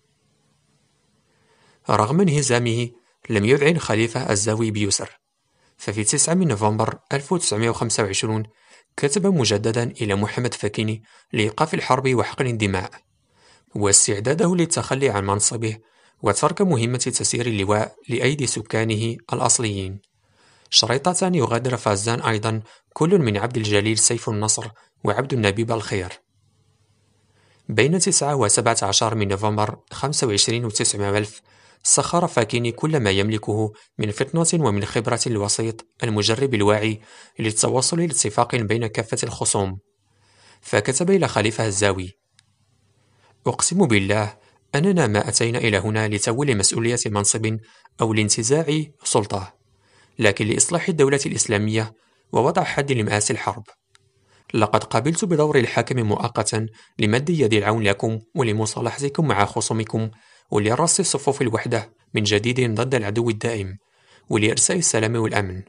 رغم انهزامه لم يذعن خليفة الزاوي بيسر، ففي تسعة من نوفمبر ألف وتسعمائة وخمسة وعشرين كتب مجددا إلى محمد فاكيني لإيقاف الحرب وحقن الدماء، واستعداده للتخلي عن منصبه وترك مهمة تسيير اللواء لأيدي سكانه الأصليين. شريطة أن يغادر فازان أيضا كل من عبد الجليل سيف النصر وعبد النبي بالخير. بين تسعة وسبعة عشر من نوفمبر خمسة وعشرين وتسعمائة ألف سخر فاكيني كل ما يملكه من فطنة ومن خبرة الوسيط المجرب الواعي للتوصل لاتفاق بين كافة الخصوم، فكتب إلى خليفة الزاوي: أقسم بالله أننا ما أتينا إلى هنا لتولي مسؤولية منصب أو لانتزاع سلطة، لكن لإصلاح الدولة الإسلامية ووضع حد لمآسي الحرب. لقد قبلت بدور الحاكم مؤقتا لمد يد العون لكم ولمصالحتكم مع خصومكم ولرص صفوف الوحدة من جديد ضد العدو الدائم ولإرساء السلام والأمن.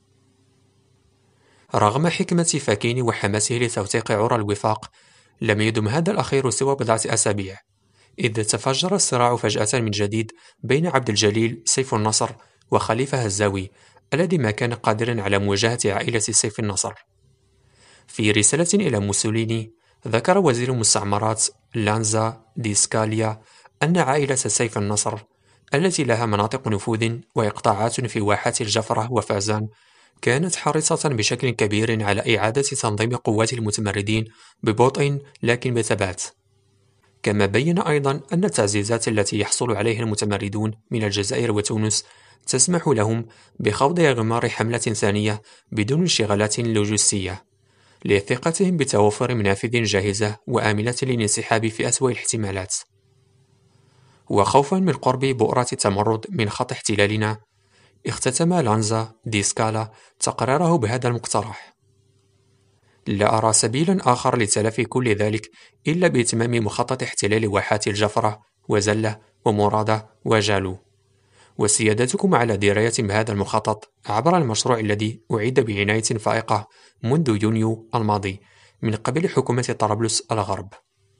رغم حكمة فاكيني وحماسه لتوثيق عرى الوفاق، لم يدم هذا الأخير سوى بضعة أسابيع، إذ تفجر الصراع فجأة من جديد بين عبد الجليل سيف النصر وخليفة الزاوي الذي ما كان قادرا على مواجهة عائلة سيف النصر. في رسالة إلى موسوليني، ذكر وزير المستعمرات لانزا دي سكاليا أن عائلة سيف النصر التي لها مناطق نفوذ وإقطاعات في واحات الجفرة وفازان كانت حريصة بشكل كبير على إعادة تنظيم قوات المتمردين ببطء لكن بثبات. كما بين أيضا أن التعزيزات التي يحصل عليها المتمردون من الجزائر وتونس تسمح لهم بخوض إغمار حملة ثانية بدون انشغالات لوجستية، لثقتهم بتوفر منافذ جاهزة وآمنة للانسحاب في أسوأ الاحتمالات. وخوفا من قرب بؤرة التمرد من خط احتلالنا، اختتم لانزا دي سكالا تقريره بهذا المقترح: لا أرى سبيلا آخر لتلافي كل ذلك إلا بإتمام مخطط احتلال واحات الجفرة وزلة ومرادة وجالو، وسيادتكم على دراية بهذا المخطط عبر المشروع الذي أعد بعناية فائقة منذ يونيو الماضي من قبل حكومة طرابلس الغرب.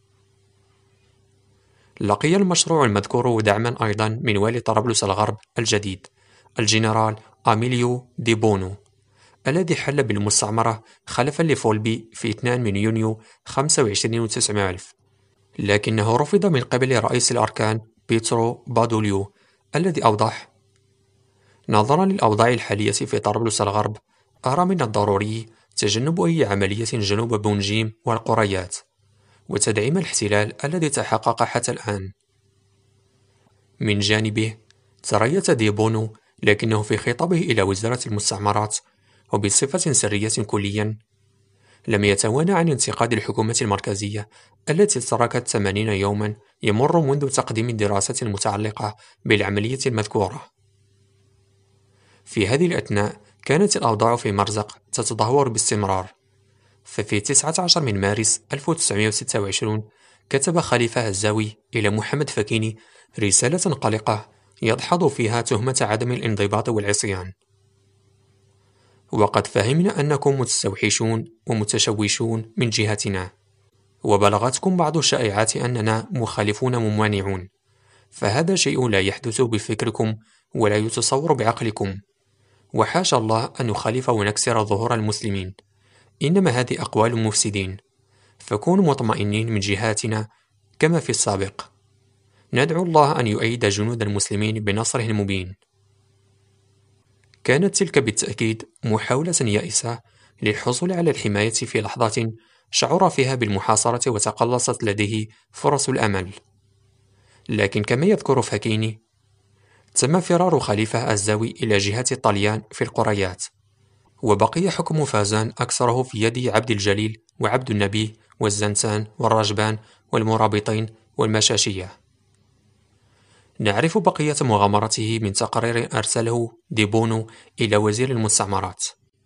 لقي المشروع المذكور دعما أيضا من والي طرابلس الغرب الجديد الجنرال أميليو دي بونو، الذي حل بالمستعمرة خلفا لفولبي في اثنين من يونيو خمسة وعشرين وتسعمائة ألف، لكنه رفض من قبل رئيس الأركان بيترو بادوليو الذي أوضح: نظرا للأوضاع الحالية في طرابلس الغرب، أرى من الضروري تجنب أي عملية جنوب بونجيم والقريات وتدعيم الاحتلال الذي تحقق حتى الآن. من جانبه تريث دي بونو، لكنه في خطابه إلى وزارة المستعمرات وبصفة سرية كليا لم يتوانى عن انتقاد الحكومة المركزية التي تركت ثمانين يوما يمر منذ تقديم الدراسة المتعلقة بالعملية المذكورة. في هذه الأثناء كانت الأوضاع في مرزق تتدهور باستمرار، ففي تسعة عشر من مارس ألف وتسعمائة وستة وعشرين كتب خليفة الزاوي إلى محمد فاكيني رسالة قلقة يدحض فيها تهمة عدم الانضباط والعصيان: وقد فهمنا أنكم متستوحشون ومتشوشون من جهتنا، وبلغتكم بعض الشائعات أننا مخالفون ممانعون، فهذا شيء لا يحدث بفكركم ولا يتصور بعقلكم، وحاشا الله أن نخالف ونكسر ظهور المسلمين، إنما هذه أقوال مفسدين، فكونوا مطمئنين من جهاتنا كما في السابق. ندعو الله أن يؤيد جنود المسلمين بنصره المبين. كانت تلك بالتأكيد محاولة يائسة للحصول على الحماية في لحظة شعر فيها بالمحاصرة وتقلصت لديه فرص الأمل. لكن كما يذكر فاكيني، تم فرار خليفة الزاوي إلى جهة الطليان في القريات، وبقي حكم فازان أكثره في يد عبد الجليل وعبد النبي والزنسان والرجبان والمرابطين والمشاشية. نعرف بقية مغامرته من تقرير أرسله دي بونو إلى وزير المستعمرات.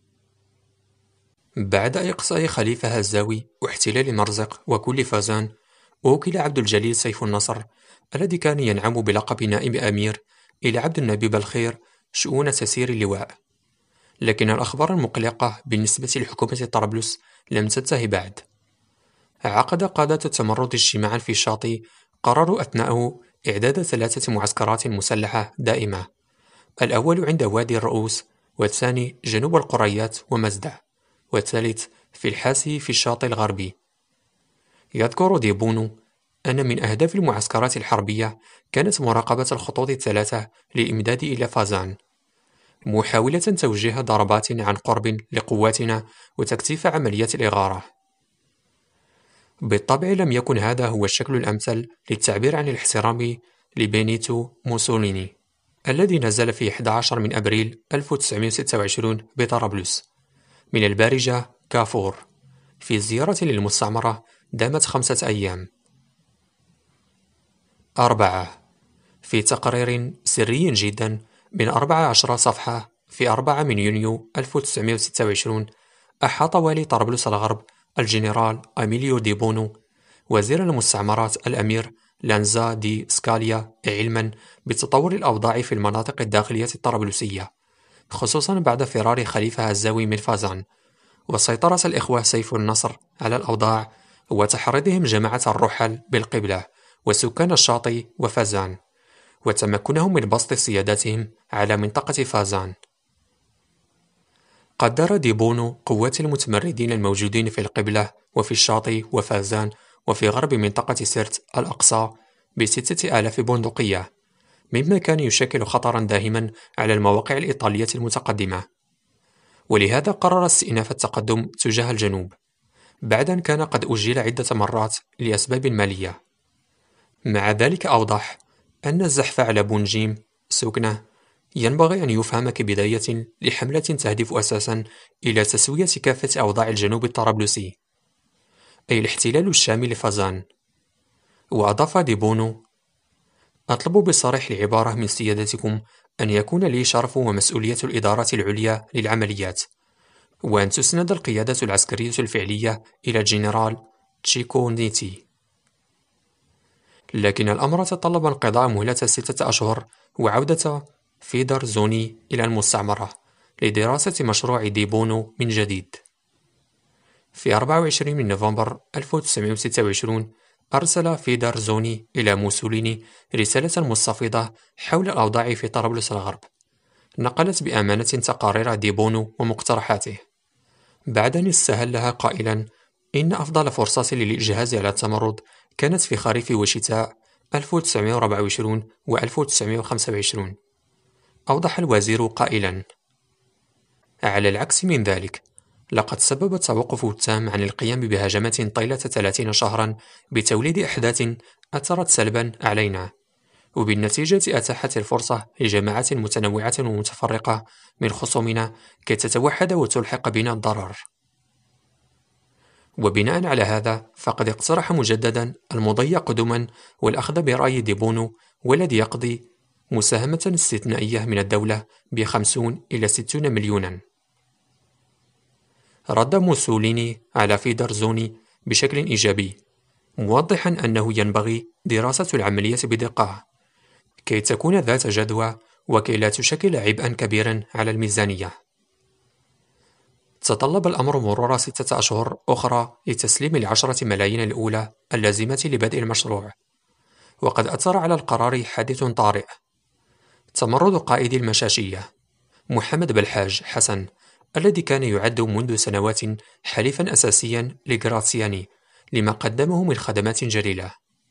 بعد إقصاء خليفة الزاوي واحتلال مرزق وكل فازان، وكل عبد الجليل سيف النصر الذي كان ينعم بلقب نائب أمير إلى عبد النبي بالخير شؤون تسيير اللواء. لكن الأخبار المقلقة بالنسبة لحكومة طرابلس لم تنتهي بعد. عقد قادة التمرد اجتماعا في الشاطئ قرروا أثناءه إعداد ثلاثة معسكرات مسلحة دائمة، الأول عند وادي الرؤوس، والثاني جنوب القريات ومزدة، والثالث في الحاسي في الشاطئ الغربي. يذكر دي بونو أن من أهداف المعسكرات الحربية كانت مراقبة الخطوط الثلاثة للإمداد إلى فازان، محاولة توجيه ضربات عن قرب لقواتنا وتكثيف عمليات الإغارة. بالطبع لم يكن هذا هو الشكل الأمثل للتعبير عن الاحترام لبينيتو موسوليني الذي نزل في أحد عشر من أبريل ألف وتسعمائة وستة وعشرين بطرابلس من البارجة كافور في زيارة للمستعمرة دامت خمسة أيام. أربعة. في تقرير سري جدا من أربع عشرة صفحة في أربعة من يونيو ألف وتسعمائة وستة وعشرين أحاط والي طرابلس الغرب الجنرال أميليو دي بونو وزير المستعمرات الأمير لانزا دي سكاليا علما بتطور الأوضاع في المناطق الداخلية الطرابلسية، خصوصا بعد فرار خليفة الزاوي من فازان وسيطرة الإخوة سيف النصر على الأوضاع وتحريضهم جماعة الرحل بالقبلة وسكان الشاطئ وفازان وتمكنهم من بسط سيادتهم على منطقة فازان. قدر دي بونو قوات المتمردين الموجودين في القبلة وفي الشاطئ وفازان وفي غرب منطقة سرت الأقصى بستة آلاف بندقية، مما كان يشكل خطرا داهما على المواقع الإيطالية المتقدمة، ولهذا قرر استئناف التقدم تجاه الجنوب بعد أن كان قد أجل عدة مرات لأسباب مالية. مع ذلك أوضح أن الزحف على بونجيم سكنة ينبغي أن يفهم كبداية لحملة تهدف أساسا إلى تسوية كافة أوضاع الجنوب الطرابلسي، أي الاحتلال الشامل لفازان. وأضاف دي بونو: أطلب بصريح العبارة من سيادتكم أن يكون لي شرف ومسؤولية الإدارة العليا للعمليات، وأن تسند القيادة العسكرية الفعلية إلى الجنرال تشيكو نيتي. لكن الأمر تطلب انقضاء مهلة ستة أشهر وعودة فيدر زوني إلى المستعمرة لدراسة مشروع دي بونو من جديد. في أربعة وعشرين من نوفمبر ألف وتسعمائة وستة وعشرين أرسل فيدر زوني إلى موسوليني رسالة مستفيضة حول الأوضاع في طرابلس الغرب، نقلت بأمانة تقارير دي بونو ومقترحاته، بعد أن استهلها قائلا إن أفضل فرصة للإجهاز على التمرد كانت في خريف وشتاء ألف وتسعمائة وأربعة وعشرين و ألف وتسعمائة وخمسة وعشرين. أوضح الوزير قائلا: على العكس من ذلك، لقد سبب التوقف التام عن القيام بهجمات طيلة ثلاثين شهرا بتوليد أحداث أثرت سلبا علينا، وبالنتيجة أتاحت الفرصة لجماعات متنوعة ومتفرقة من خصومنا كي تتوحد وتلحق بنا الضرر. وبناء على هذا فقد اقترح مجددا المضي قدما والأخذ برأي دي بونو، والذي يقضي مساهمة استثنائية من الدولة بخمسون إلى ستون مليونا. رد موسوليني على فيدر زوني بشكل إيجابي، موضحا أنه ينبغي دراسة العملية بدقة كي تكون ذات جدوى وكي لا تشكل عبئا كبيرا على الميزانية. تطلب الأمر مرور ستة أشهر أخرى لتسليم العشرة ملايين الأولى اللازمة لبدء المشروع، وقد أثر على القرار حادث طارئ: تمرد قائد المشاشية محمد بلحاج حسن، الذي كان يعد منذ سنوات حليفا أساسيا لغراتسياني لما قدمه من خدمات جليلة.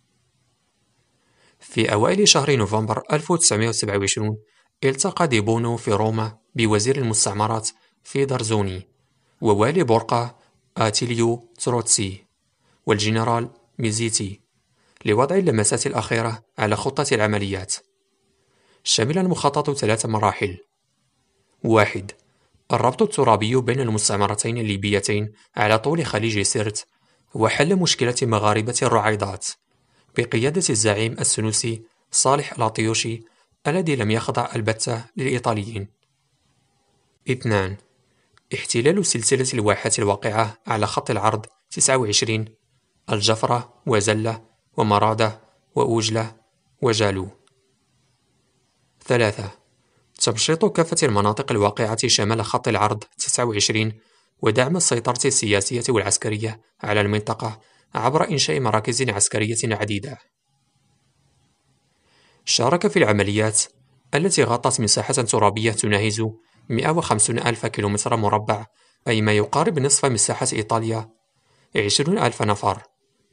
في أوائل شهر نوفمبر ألف وتسعمائة وسبعة وعشرين التقى دي بونو في روما بوزير المستعمرات فيدر زوني ووالي بورقا آتيليو تروتسي والجنرال ميزيتي لوضع اللمسات الأخيرة على خطة العمليات. شمل المخطط ثلاث مراحل: واحد. الربط الترابي بين المستعمرتين الليبيتين على طول خليج سرت وحل مشكلة مغاربة الرعيضات بقيادة الزعيم السنوسي صالح الأطيوشي الذي لم يخضع البتة للإيطاليين. اثنان. احتلال سلسلة الواحات الواقعة على خط العرض تسعة وعشرين الجفرة وزلة ومرادة وأوجلة وجالو. ثلاثة. تمشيط كافة المناطق الواقعة شمال خط العرض تسعة وعشرين ودعم السيطرة السياسية والعسكرية على المنطقة عبر إنشاء مراكز عسكرية عديدة. شارك في العمليات التي غطت مساحة ترابية تناهز مئة وخمسين ألف كيلومتر مربع، أي ما يقارب نصف مساحة إيطاليا، عشرين ألف نفر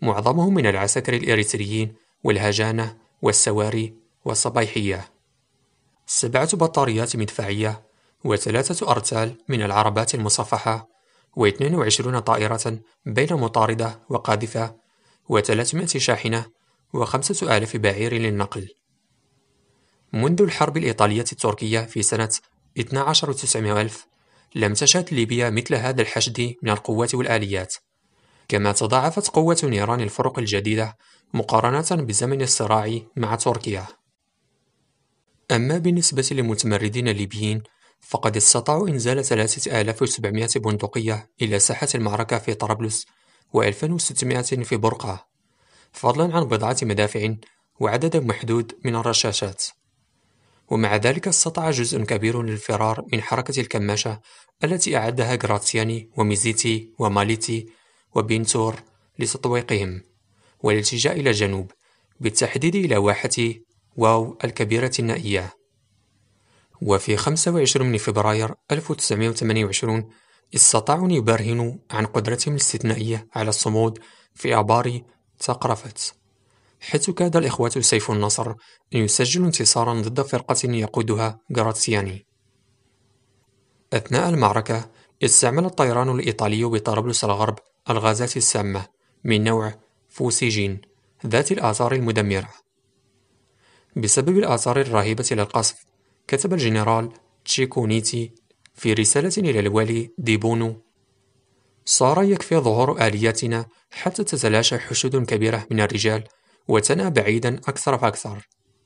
معظمهم من العساكر الإريتريين والهجانة والسواري والصبايحية، سبعة بطاريات مدفعية وثلاثة أرتال من العربات المصفحة واثنين وعشرون طائرة بين مطاردة وقاذفة وثلاثمائة شاحنة وخمسة آلاف بعير للنقل. منذ الحرب الإيطالية التركية في سنة اثني عشر وتسعمائة ألف لم تشهد ليبيا مثل هذا الحشد من القوات والآليات، كما تضاعفت قوة نيران الفرق الجديدة مقارنة بزمن الصراع مع تركيا. أما بالنسبة للمتمردين الليبيين فقد استطاعوا إنزال ثلاثة آلاف وسبعمائة بندقية إلى ساحة المعركة في طرابلس وألف وستمائة في برقة، فضلا عن بضعة مدافع وعدد محدود من الرشاشات. ومع ذلك استطاع جزء كبير للفرار من حركة الكماشة التي أعدها غراتسياني وميزيتي وماليتي وبنتور لتطويقهم والالتجاء إلى الجنوب، بالتحديد إلى واحة واو الكبيرة النائية. وفي خمسة وعشرين من فبراير ألف وتسعمائة وثمانية وعشرين استطاعوا أن يبرهنوا عن قدرتهم الاستثنائية على الصمود في آبار تقرفت، حيث كاد الإخوة سيف النصر أن يسجلوا انتصارا ضد فرقة يقودها غراتسياني. أثناء المعركة استعمل الطيران الإيطالي بطرابلس الغرب الغازات السامة من نوع فوسيجين ذات الآثار المدمرة. بسبب الآثار الرهيبة للقصف، كتب الجنرال تشيكونيتي في رسالة إلى الوالي ديبونو: صار يكفي ظهور آلياتنا حتى تتلاشى حشود كبيرة من الرجال وتنأى بعيدا أكثر فأكثر.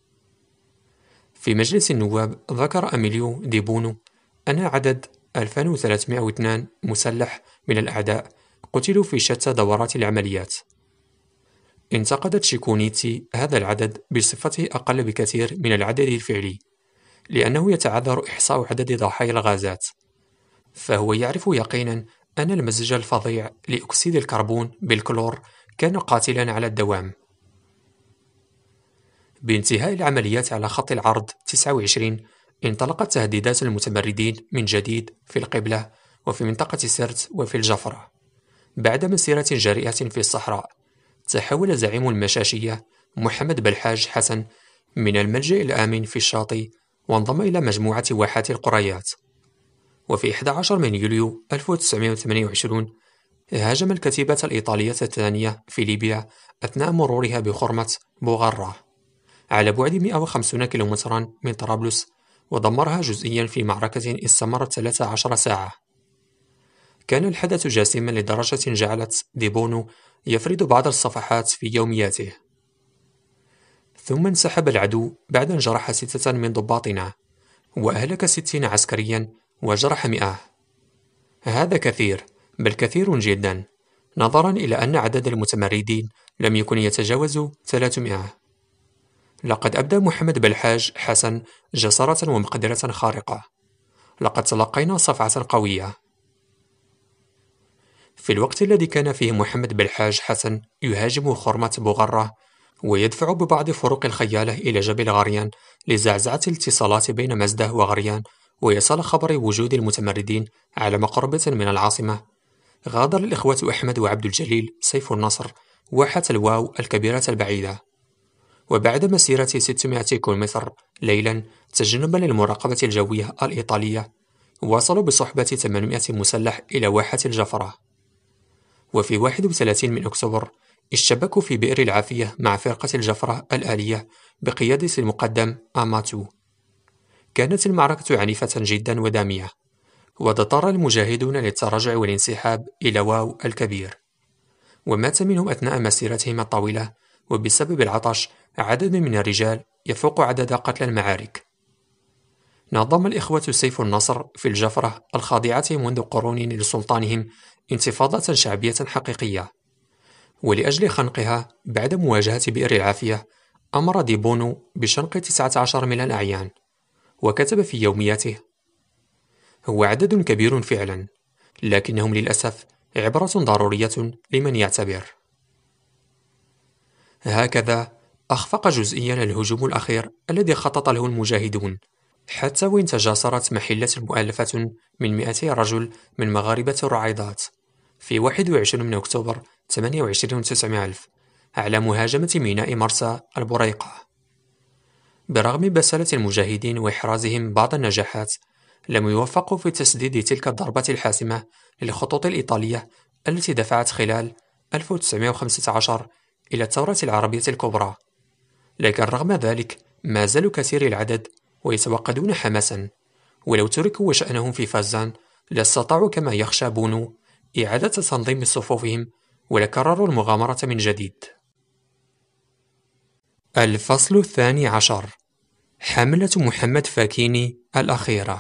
في مجلس النواب ذكر أميليو ديبونو أن عدد ألف وثلاثمائة واثنين مسلح من الأعداء قتلوا في شتى دورات العمليات. انتقد تشيكونيتي هذا العدد بصفته أقل بكثير من العدد الفعلي، لأنه يتعذر إحصاء عدد ضحايا الغازات، فهو يعرف يقينا أن المزج الفظيع لأكسيد الكربون بالكلور كان قاتلا على الدوام. بانتهاء العمليات على خط العرض تسعة وعشرين انطلقت تهديدات المتمردين من جديد في القبلة وفي منطقة سرت وفي الجفرة. بعد مسيرة جريئة في الصحراء، تحول زعيم المشاشية محمد بلحاج حسن من الملجأ الآمن في الشاطئ وانضم إلى مجموعة واحات القريات. وفي أحد عشر من يوليو ألف وتسعمائة وثمانية وعشرين هاجم الكتيبة الإيطالية الثانية في ليبيا أثناء مرورها بخرمة بوغرة على بعد مئة وخمسين كيلومترا من طرابلس، ودمرها جزئيا في معركة استمرت ثلاثة عشر ساعة. كان الحدث جاسما لدرجة جعلت ديبونو يفرد بعض الصفحات في يومياته. ثم انسحب العدو بعد أن جرح ستة من ضباطنا وأهلك ستين عسكريا وجرح مئة. هذا كثير، بل كثير جدا، نظرا إلى أن عدد المتمردين لم يكن يتجاوز ثلاثمائة. لقد أبدى محمد بلحاج حسن جسارة ومقدرة خارقة. لقد تلقينا صفعة قوية. في الوقت الذي كان فيه محمد بلحاج حسن يهاجم خرمة بوغرة ويدفع ببعض فرق الخيالة إلى جبل غريان لزعزعة الاتصالات بين مزدة وغريان ويصل خبر وجود المتمردين على مقربة من العاصمة، غادر الإخوة أحمد وعبد الجليل سيف النصر واحة الواو الكبيرة البعيدة. وبعد مسيرة ستمائة كيلومتر ليلا تجنبا للمراقبة الجوية الإيطالية، وصلوا بصحبة ثمانمائة مسلح إلى واحة الجفرة. وفي واحد وثلاثين من أكتوبر اشتبكوا في بئر العافية مع فرقة الجفرة الآلية بقيادة المقدم آماتو. كانت المعركة عنيفة جدا ودامية، واضطر المجاهدون للتراجع والانسحاب إلى واو الكبير، ومات منهم أثناء مسيرتهم الطويلة وبسبب العطش عدد من الرجال يفوق عدد قتلى المعارك. نظم الإخوة سيف النصر في الجفرة الخاضعة منذ قرون لسلطانهم انتفاضة شعبية حقيقية، ولأجل خنقها بعد مواجهة بئر العافية أمر ديبونو بشنق تسعة عشر من الأعيان، وكتب في يومياته: هو عدد كبير فعلا، لكنهم للأسف عبرة ضرورية لمن يعتبر. هكذا أخفق جزئيا الهجوم الأخير الذي خطط له المجاهدون، حتى وإن تجاسرت محلة مؤلفة من مئتي رجل من مغاربة الرعيضات، في واحد وعشرين من أكتوبر ثمانية وعشرين وتسعمائة ألف على مهاجمة ميناء مرسى البريقة. برغم بسالة المجاهدين وإحرازهم بعض النجاحات، لم يوفقوا في تسديد تلك الضربة الحاسمة للخطوط الإيطالية التي دفعت خلال ألف وتسعمائة وخمسة عشر إلى الثورة العربية الكبرى. لكن رغم ذلك ما زالوا كثير العدد ويتوقدون حماسا، ولو تركوا وشأنهم في فازان لاستطاعوا كما يخشى بونو إعادة تنظيم صفوفهم ولكرروا المغامرة من جديد. الفصل الثاني عشر: حملة محمد فاكيني الأخيرة.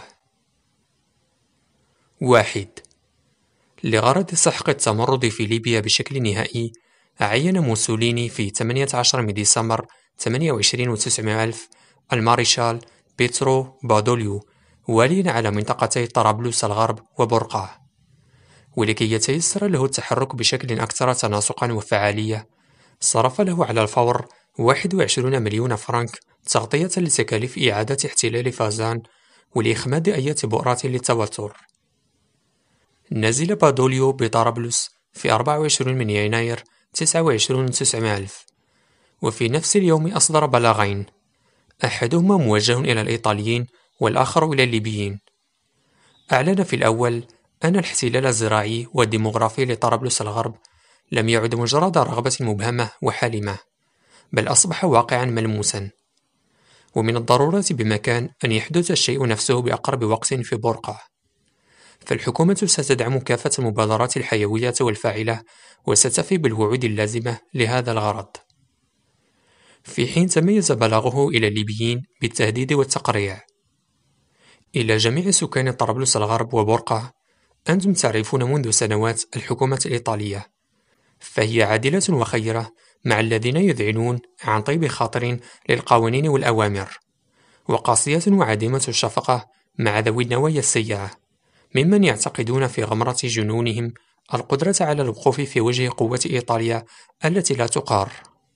واحد. لغرض سحق التمرد في ليبيا بشكل نهائي، عين موسوليني في ثمانية عشر من ديسمبر ثمانية وعشرين وتسعمائة ألف المارشال بيترو بادوليو واليا على منطقتي طرابلس الغرب وبرقة، ولكي يتيسر له التحرك بشكل أكثر تناسقا وفعالية، صرف له على الفور واحد وعشرين مليون فرنك تغطية لتكاليف إعادة احتلال فازان ولإخماد أي بؤرات للتوتر. نزل بادوليو بطرابلس في أربعة وعشرين من يناير تسعة وعشرين وتسعمائة ألف، وفي نفس اليوم أصدر بلاغين، أحدهما موجه إلى الإيطاليين والآخر إلى الليبيين. أعلن في الأول أن الاحتلال الزراعي والديمغرافي لطرابلس الغرب لم يعد مجرد رغبة مبهمة وحالمة، بل أصبح واقعا ملموسا، ومن الضرورة بمكان أن يحدث الشيء نفسه بأقرب وقت في برقة. فالحكومة ستدعم كافة المبادرات الحيوية والفاعلة وستفي بالوعود اللازمة لهذا الغرض. في حين تميز بلاغه إلى الليبيين بالتهديد والتقريع: إلى جميع سكان طرابلس الغرب وبرقة، أنتم تعرفون منذ سنوات الحكومة الإيطالية، فهي عادلة وخيرة مع الذين يذعنون عن طيب خاطر للقوانين والأوامر، وقاسية وعديمة الشفقة مع ذوي النوايا السيئة، ممن يعتقدون في غمرة جنونهم القدرة على الوقوف في وجه قوة إيطاليا التي لا تقار.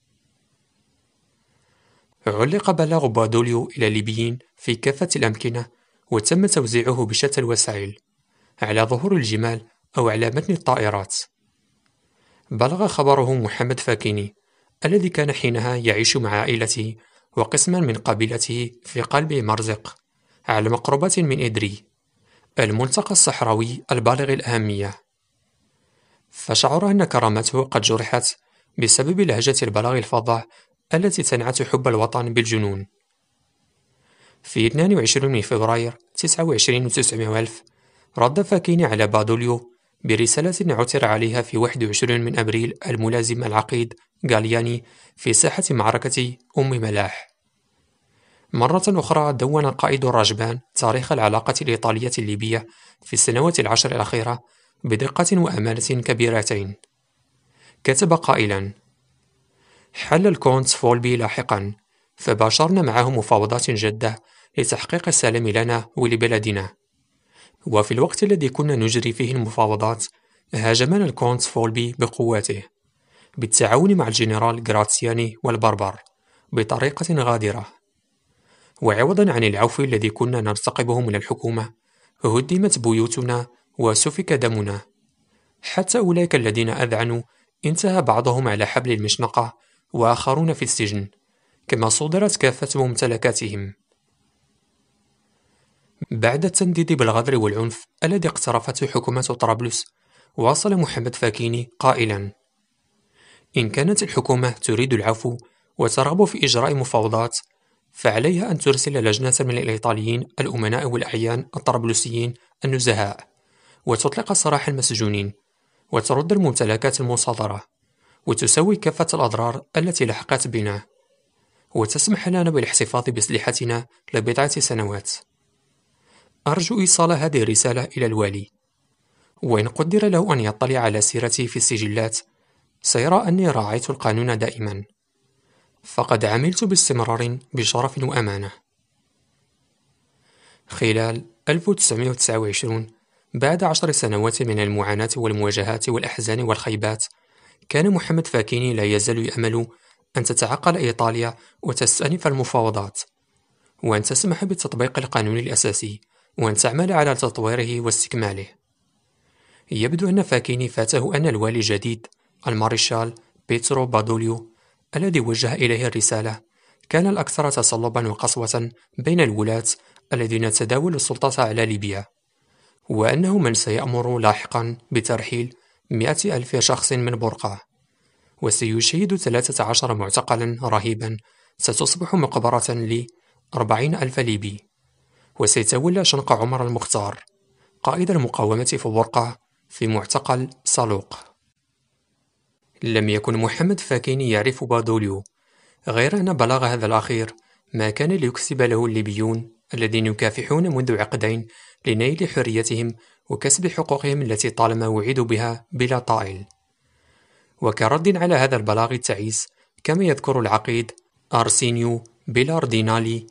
علق بلاغ بادوليو إلى الليبيين في كافة الأمكنة، وتم توزيعه بشتى الوسائل، على ظهور الجمال أو على متن الطائرات. بلغ خبره محمد فاكيني الذي كان حينها يعيش مع عائلته وقسما من قبيلته في قلب مرزق على مقربة من إدري، الملتقى الصحراوي البالغ الأهمية، فشعر أن كرامته قد جرحت بسبب لهجة البلاغ الفظيع التي تنعت حب الوطن بالجنون. في اثنين وعشرين من فبراير تسعة وعشرين وتسعمائة ألف رد فاكيني على بادوليو برسالة عثر عليها في واحد وعشرين من أبريل الملازم العقيد غالياني في ساحة معركة أم ملاح. مرة أخرى دون القائد الرجبان تاريخ العلاقة الإيطالية الليبية في السنوات العشر الأخيرة بدقة وأمانة كبيرتين. كتب قائلا: حل الكونت فولبي لاحقا، فباشرنا معه مفاوضات جادة لتحقيق السلام لنا ولبلدنا. وفي الوقت الذي كنا نجري فيه المفاوضات، هاجمنا الكونت فولبي بقواته بالتعاون مع الجنرال غراتسياني والبربر بطريقة غادرة، وعوضا عن العفو الذي كنا نرتقبه من الحكومة، هدمت بيوتنا وسفك دمنا، حتى أولئك الذين أذعنوا انتهى بعضهم على حبل المشنقة وآخرون في السجن، كما صدرت كافة ممتلكاتهم. بعد التنديد بالغدر والعنف الذي اقترفته حكومة طرابلس، واصل محمد فاكيني قائلا: إن كانت الحكومة تريد العفو وترغب في إجراء مفاوضات، فعليها أن ترسل لجنة من الإيطاليين الأمناء والأعيان الطرابلسيين النزهاء، وتطلق سراح المسجونين، وترد الممتلكات المصادرة، وتسوي كافة الأضرار التي لحقت بنا، وتسمح لنا بالاحتفاظ بأسلحتنا لبضعة سنوات. أرجو إيصال هذه الرسالة إلى الوالي، وإن قدر له أن يطلع على سيرتي في السجلات سيرى أني راعيت القانون دائما، فقد عملت باستمرار بشرف وأمانة. خلال ألف وتسعمائة وتسعة وعشرين، بعد عشر سنوات من المعاناة والمواجهات والأحزان والخيبات، كان محمد فاكيني لا يزال يأمل أن تتعقل إيطاليا وتستأنف المفاوضات، وأن تسمح بتطبيق القانون الأساسي، وأن تعمل على تطويره واستكماله. يبدو أن فاكيني فاته أن الوالي الجديد الماريشال بيترو بادوليو الذي وجه إليه الرسالة كان الأكثر تصلبا وقسوة بين الولاة الذين تداولوا السلطة على ليبيا، وأنه من سيأمر لاحقا بترحيل مئة ألف شخص من برقة، وسيشيد ثلاثة عشر معتقلا رهيبا ستصبح مقبرة لأربعين ألف ليبي، وسيتولى شنق عمر المختار قائد المقاومة في برقة في معتقل صالوق. لم يكن محمد فاكيني يعرف بادوليو، غير أن بلغ هذا الأخير ما كان ليكسب له الليبيون الذين يكافحون منذ عقدين لنيل حريتهم وكسب حقوقهم التي طالما وعدوا بها بلا طائل. وكرد على هذا البلاغ التعيس، كما يذكر العقيد أرسينيو بيلاردينالي،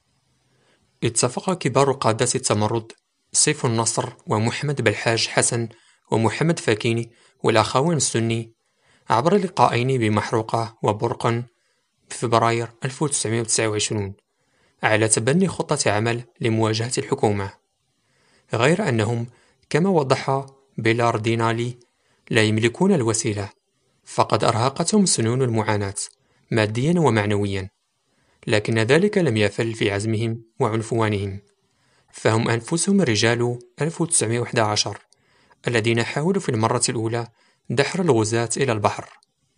اتفق كبار قادة التمرد سيف النصر ومحمد بالحاج حسن ومحمد فاكيني والأخوان السني عبر لقاءين بمحروقة وبرقا بفبراير ألف وتسعمائة وتسعة وعشرين على تبني خطة عمل لمواجهة الحكومة، غير أنهم كما وضح بيلاردينالي لا يملكون الوسيلة، فقد أرهقتهم سنون المعاناة ماديا ومعنويا، لكن ذلك لم يفل في عزمهم وعنفوانهم، فهم أنفسهم رجال ألف وتسعمائة وأحد عشر الذين حاولوا في المرة الأولى دحر الغزاة إلى البحر.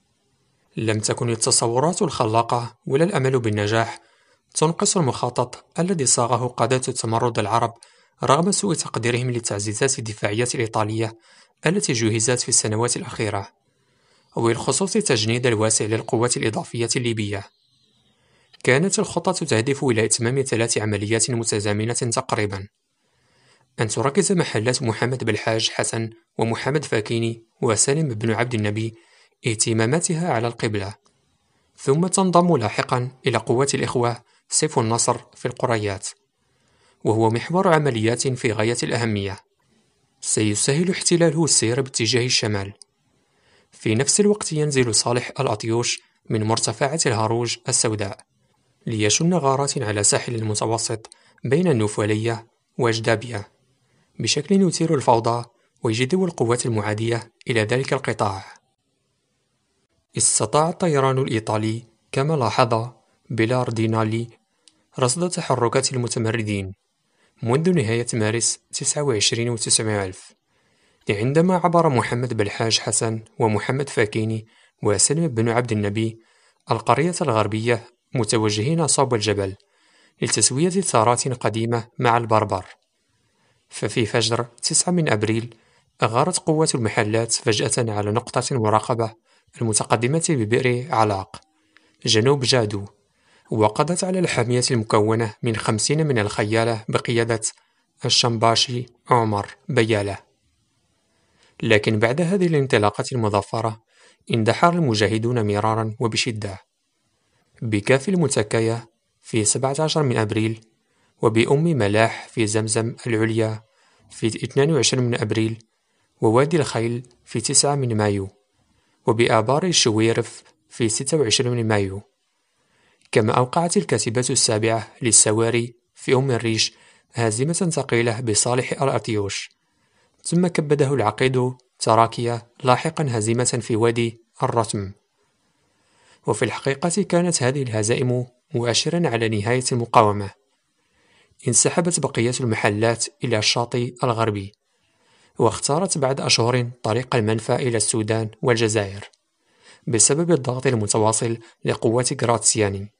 لم تكن التصورات الخلاقة ولا الأمل بالنجاح تنقص المخطط الذي صاغه قادة التمرد العرب رغم سوء تقديرهم للتعزيزات الدفاعية الإيطالية التي جهزت في السنوات الأخيرة، وبالخصوص التجنيد الواسع للقوات الإضافية الليبية. كانت الخطة تهدف إلى إتمام ثلاث عمليات متزامنة تقريبا: أن تركز محلات محمد بالحاج حسن ومحمد فاكيني وسالم بن عبد النبي اهتماماتها على القبلة، ثم تنضم لاحقا إلى قوات الإخوة سيف النصر في القريات، وهو محور عمليات في غاية الأهمية سيسهل احتلاله السير باتجاه الشمال. في نفس الوقت ينزل صالح الأطيوش من مرتفعات الهاروج السوداء ليشن غارات على ساحل المتوسط بين النوفلية وجدابيا بشكل يثير الفوضى ويجذب القوات المعادية إلى ذلك القطاع. استطاع الطيران الإيطالي كما لاحظ بيلاردينالي رصد تحركات المتمردين منذ نهاية مارس تسعة وعشرين وتسعمائة ألف، عندما عبر محمد بالحاج حسن ومحمد فاكيني وسلم بن عبد النبي القرية الغربية متوجهين صوب الجبل لتسوية ثارات قديمة مع البربر. ففي فجر تسعة من أبريل أغارت قوات المحلات فجأة على نقطة مراقبة المتقدمة ببئر علاق جنوب جادو، وقضت على الحامية المكونة من خمسين من الخيالة بقيادة الشمباشي عمر بيالة. لكن بعد هذه الانطلاقة المظفرة اندحر المجاهدون مرارا وبشدة، بكاف المتكاية في سبعة عشر من أبريل، وبأم ملاح في زمزم العليا في اثنين وعشرين من أبريل، ووادي الخيل في تسعة من مايو، وبآبار الشويرف في ستة وعشرين من مايو. كما أوقعت الكاتبة السابعة للسواري في أم الريش هزيمة ثقيلة بصالح الأطيوش، ثم كبده العقيد تراكيا لاحقا هزيمة في وادي الرتم. وفي الحقيقة كانت هذه الهزائم مؤشرا على نهاية المقاومة. انسحبت بقية المحلات إلى الشاطئ الغربي، واختارت بعد أشهر طريق المنفى إلى السودان والجزائر بسبب الضغط المتواصل لقوات غراتسياني.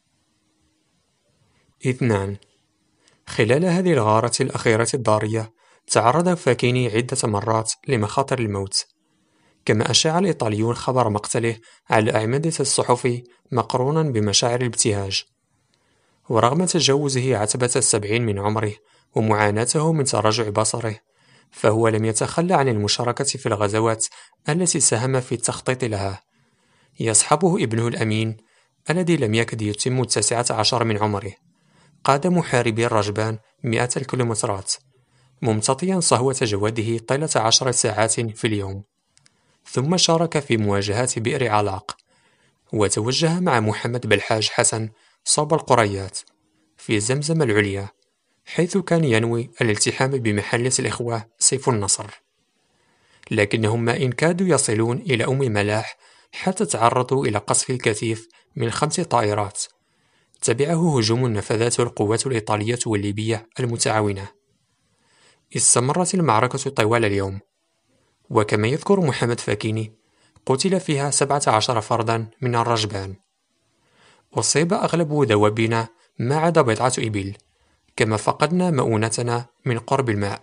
اثنان. خلال هذه الغارة الأخيرة الضارية تعرض فاكيني عدة مرات لمخاطر الموت، كما أشاع الإيطاليون خبر مقتله على أعمدة الصحف مقرونا بمشاعر الابتهاج. ورغم تجاوزه عتبة السبعين من عمره ومعاناته من تراجع بصره، فهو لم يتخلى عن المشاركة في الغزوات التي ساهم في التخطيط لها. يصحبه ابنه الأمين الذي لم يكد يتم التاسعة عشر من عمره، قاد محاربي الرجبان مئة الكيلومترات ممتطيا صهوة جواده طيلة عشر ساعات في اليوم، ثم شارك في مواجهات بئر علاق، وتوجه مع محمد بالحاج حسن صوب القريات في زمزم العليا، حيث كان ينوي الالتحام بمحلة الإخوة سيف النصر. لكنهم ما إن كادوا يصلون إلى أم ملاح حتى تعرضوا إلى قصف الكثيف من خمس طائرات، تبعه هجوم نفذته القوات الإيطالية والليبية المتعاونة. استمرت المعركة طوال اليوم، وكما يذكر محمد فاكيني قتل فيها سبعة عشر فردا من الرجبان. أصيب أغلب دوابنا ما عدا بضعة إبل، كما فقدنا مؤونتنا من قرب الماء.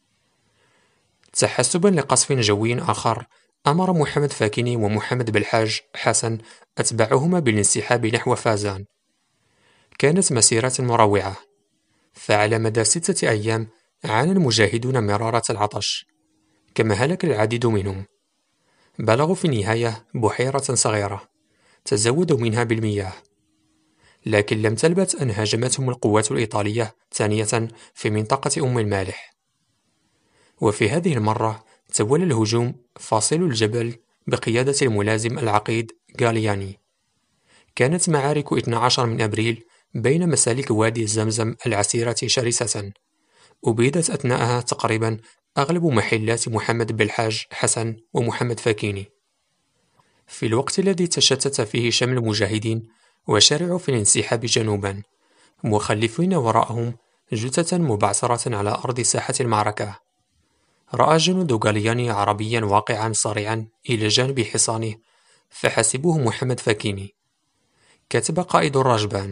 تحسبا لقصف جوي آخر، أمر محمد فاكيني ومحمد بالحاج حسن أتباعهما بالانسحاب نحو فازان. كانت مسيرة مروعة، فعلى مدى ستة أيام عانى المجاهدون مرارة العطش، كما هلك العديد منهم. بلغوا في النهاية بحيرة صغيرة تزودوا منها بالمياه، لكن لم تلبث أن هاجمتهم القوات الإيطالية ثانية في منطقة أم المالح. وفي هذه المرة تولى الهجوم فاصل الجبل بقيادة الملازم العقيد غالياني. كانت معارك اثني عشر من أبريل بين مسالك وادي زمزم العسيرة شرسة، أبيدت أثناءها تقريبا أغلب محلات محمد بالحاج حسن ومحمد فاكيني. في الوقت الذي تشتت فيه شمل المجاهدين وشرعوا في الانسحاب جنوبا، مخلفين وراءهم جثة مبعثرة على أرض ساحة المعركة، رأى جنود غالياني عربيا واقعا صريعا إلى جانب حصانه، فحسبوه محمد فاكيني. كتب قائد الرجبان: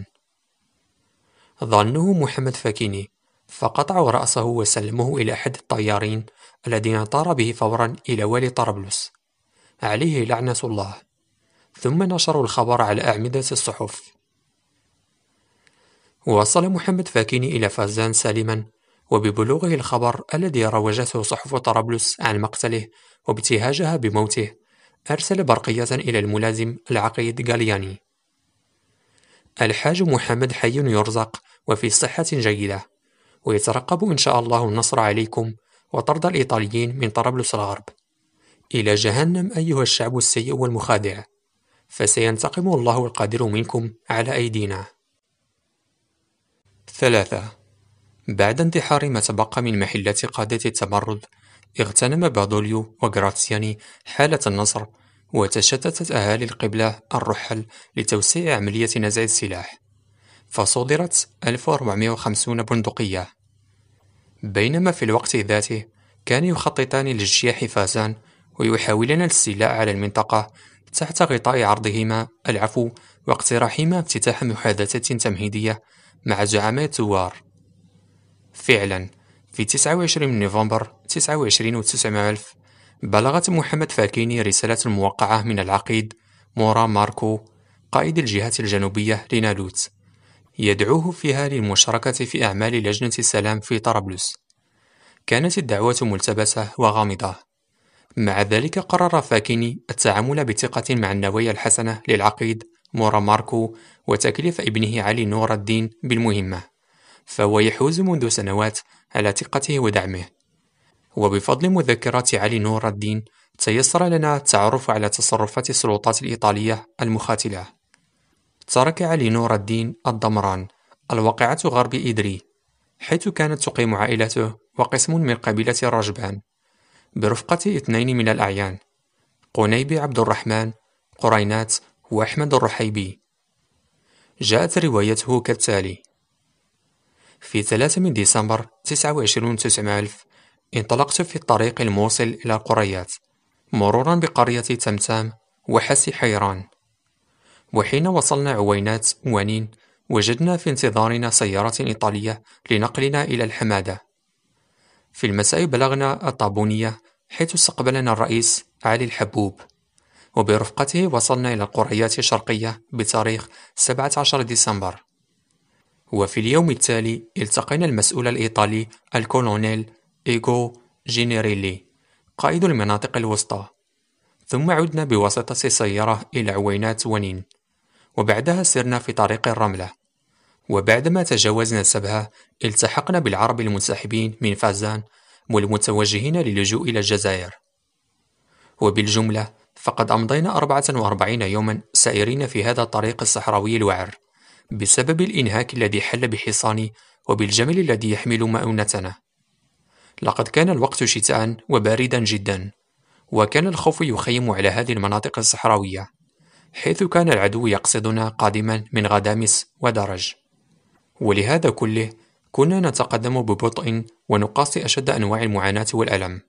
ظنوه محمد فاكيني، فقطعوا رأسه وسلموه إلى أحد الطيارين الذين طار به فورا إلى والي طرابلس، عليه لعنة الله. ثم نشروا الخبر على أعمدة الصحف. وصل محمد فاكيني إلى فازان سالما، وببلوغه الخبر الذي روجته صحف طرابلس عن مقتله وابتهاجها بموته، أرسل برقية إلى الملازم العقيد غالياني: الحاج محمد حي يرزق وفي صحة جيدة، ويترقب إن شاء الله النصر عليكم وطرد الإيطاليين من طرابلس الغرب. إلى جهنم أيها الشعب السيء والمخادع، فسينتقم الله القادر منكم على أيدينا. ثلاثة. بعد انتحار ما تبقى من محلات قادة التمرد، اغتنم بادوليو وغراتسياني حالة النصر، وتشتتت أهالي القبلة الرحل لتوسيع عملية نزع السلاح، فصدرت ألف وأربعمائة وخمسين بندقية. بينما في الوقت ذاته كان يخططان لاجتياح فازان ويحاولان الاستيلاء على المنطقة تحت غطاء عرضهما العفو واقتراحهما افتتاح محادثات تمهيدية مع زعماء الثوار. فعلا في تسعة وعشرين من نوفمبر تسعة وعشرين وتسعمائة ألف بلغت محمد فاكيني رسالة موقعة من العقيد مورا ماركو قائد الجهة الجنوبية لنالوت، يدعوه فيها للمشاركة في أعمال لجنة السلام في طرابلس. كانت الدعوة ملتبسة وغامضة، مع ذلك قرر فاكيني التعامل بثقة مع النوايا الحسنة للعقيد مورا ماركو وتكليف ابنه علي نور الدين بالمهمة، فهو يحوز منذ سنوات على ثقته ودعمه. وبفضل مذكرات علي نور الدين تيسر لنا التعرف على تصرفات السلطات الإيطالية المخاتلة. ترك علي نور الدين الضمران الواقعة غرب إدري، حيث كانت تقيم عائلته وقسم من قبيلة الرجبان، برفقة اثنين من الأعيان: قنيبي عبد الرحمن قرينات وأحمد الرحيبي. جاءت روايته كالتالي: في ثلاثة من ديسمبر تسعة وعشرين وتسعمائة ألف انطلقت في الطريق الموصل إلى القريات، مرورا بقرية تمتام وحسي حيران. وحين وصلنا عوينات وانين وجدنا في انتظارنا سيارة إيطالية لنقلنا إلى الحمادة. في المساء بلغنا الطابونية، حيث استقبلنا الرئيس علي الحبوب، وبرفقته وصلنا إلى القريات الشرقية بتاريخ سبعة عشر ديسمبر. وفي اليوم التالي التقينا المسؤول الإيطالي الكولونيل إيغو جينيريلي قائد المناطق الوسطى، ثم عدنا بواسطة سيارة إلى عوينات ونين، وبعدها سرنا في طريق الرملة. وبعدما تجاوزنا سبها التحقنا بالعرب المنسحبين من فازان والمتوجهين للجوء إلى الجزائر. وبالجملة فقد أمضينا أربعة وأربعين يوما سائرين في هذا الطريق الصحراوي الوعر، بسبب الإنهاك الذي حل بحصاني وبالجمل الذي يحمل مؤونتنا. لقد كان الوقت شتاء وباردا جدا، وكان الخوف يخيم على هذه المناطق الصحراوية، حيث كان العدو يقصدنا قادما من غدامس ودرج. ولهذا كله كنا نتقدم ببطء ونقاسي أشد أنواع المعاناة والألم.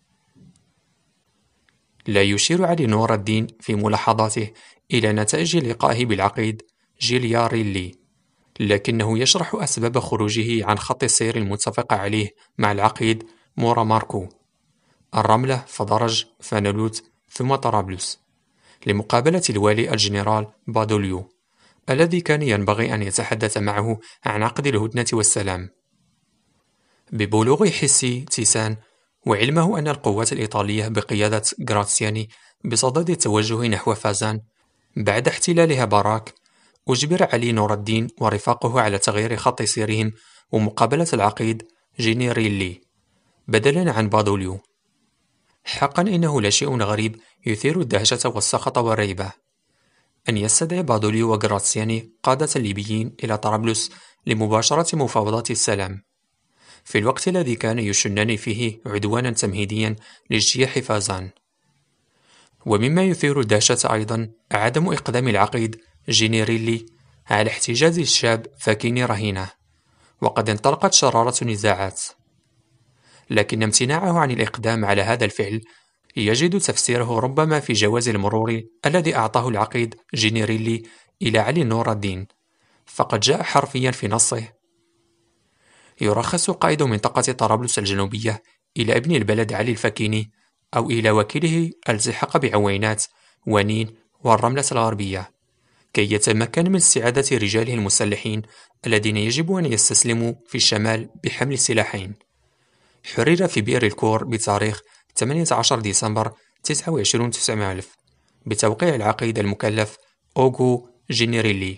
لا يشير علي نور الدين في ملاحظاته إلى نتائج لقائه بالعقيد جيلياريلي، لكنه يشرح أسباب خروجه عن خط السير المتفق عليه مع العقيد مورا ماركو، الرملة فدرج فنلوت ثم طرابلس، لمقابلة الوالي الجنرال بادوليو الذي كان ينبغي أن يتحدث معه عن عقد الهدنة والسلام. ببلوغ حسي تيسان وعلمه أن القوات الإيطالية بقيادة غراتسياني بصدد التوجه نحو فازان بعد احتلالها باراك، أجبر علي نور الدين ورفاقه على تغيير خط سيرهم ومقابلة العقيد جينيريلي بدلا عن بادوليو. حقا إنه لا شيء غريب يثير الدهشة والسخط والريبة أن يستدعي بادوليو وغراتسياني قادة الليبيين إلى طرابلس لمباشرة مفاوضات السلام، في الوقت الذي كان يشنان فيه عدوانا تمهيديا لاجتياح فازان. ومما يثير الدهشة أيضا عدم إقدام العقيد جينيريلي على احتجاز الشاب فاكيني رهينة، وقد انطلقت شرارة النزاعات، لكن امتناعه عن الإقدام على هذا الفعل يجد تفسيره ربما في جواز المرور الذي أعطاه العقيد جينيريلي إلى علي نور الدين، فقد جاء حرفيا في نصه: يرخص قائد منطقة طرابلس الجنوبية إلى ابن البلد علي الفكيني أو إلى وكيله التحق بعوينات ونين والرملة الغربية كي يتمكن من استعادة رجاله المسلحين الذين يجب أن يستسلموا في الشمال بحمل السلاحين. حرر في بئر الكور بتاريخ ثمانية عشر ديسمبر تسعة وعشرين وتسعمائة ألف بتوقيع العقيد المكلف أوغو جينيريلي.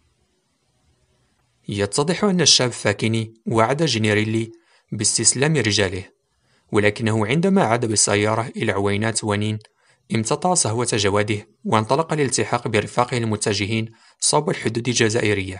يتضح أن الشاب فاكيني وعد جينيريلي باستسلام رجاله، ولكنه عندما عاد بالسيارة إلى عوينات ونين امتطى صهوة جواده وانطلق للالتحاق برفاقه المتجهين صوب الحدود الجزائرية.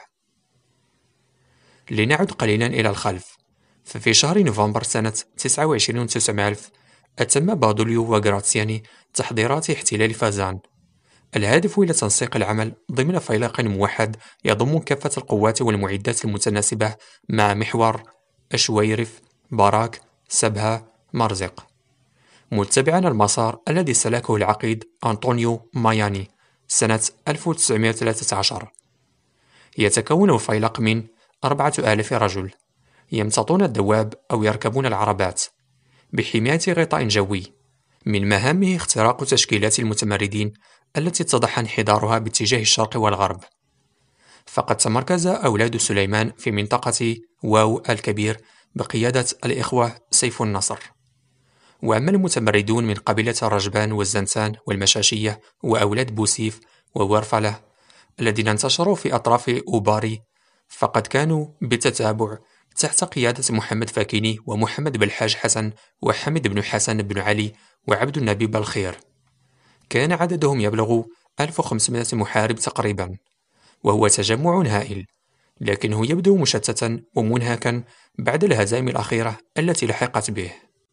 لنعد قليلا إلى الخلف، ففي شهر نوفمبر سنة تسعة وعشرين وتسعمائة ألف أتم بادوليو وغراتسياني تحضيرات احتلال فازان، الهادف إلى تنسيق العمل ضمن فيلق موحد يضم كافة القوات والمعدات المتناسبة مع محور أشويرف باراك سبها مرزق، متبعا المسار الذي سلكه العقيد أنطونيو ماياني سنة ألف وتسعمائة وثلاثة عشر. يتكون الفيلق من أربعة آلاف رجل يمتطون الدواب أو يركبون العربات بحماية غطاء جوي، من مهامه اختراق تشكيلات المتمردين التي اتضح انحدارها باتجاه الشرق والغرب. فقد تمركز أولاد سليمان في منطقة واو الكبير بقيادة الإخوة سيف النصر، وأما المتمردون من قبيلة الرجبان والزنسان والمشاشية وأولاد بوسيف وورفلة الذين انتشروا في أطراف أوباري فقد كانوا بالتتابع تحت قيادة محمد فاكيني ومحمد بالحاج حسن وحمد بن حسن بن علي وعبد النبي بالخير. كان عددهم يبلغ ألف وخمسمائة محارب تقريبا، وهو تجمع هائل، لكنه يبدو مشتتا ومنهكا بعد الهزائم الأخيرة التي لحقت به.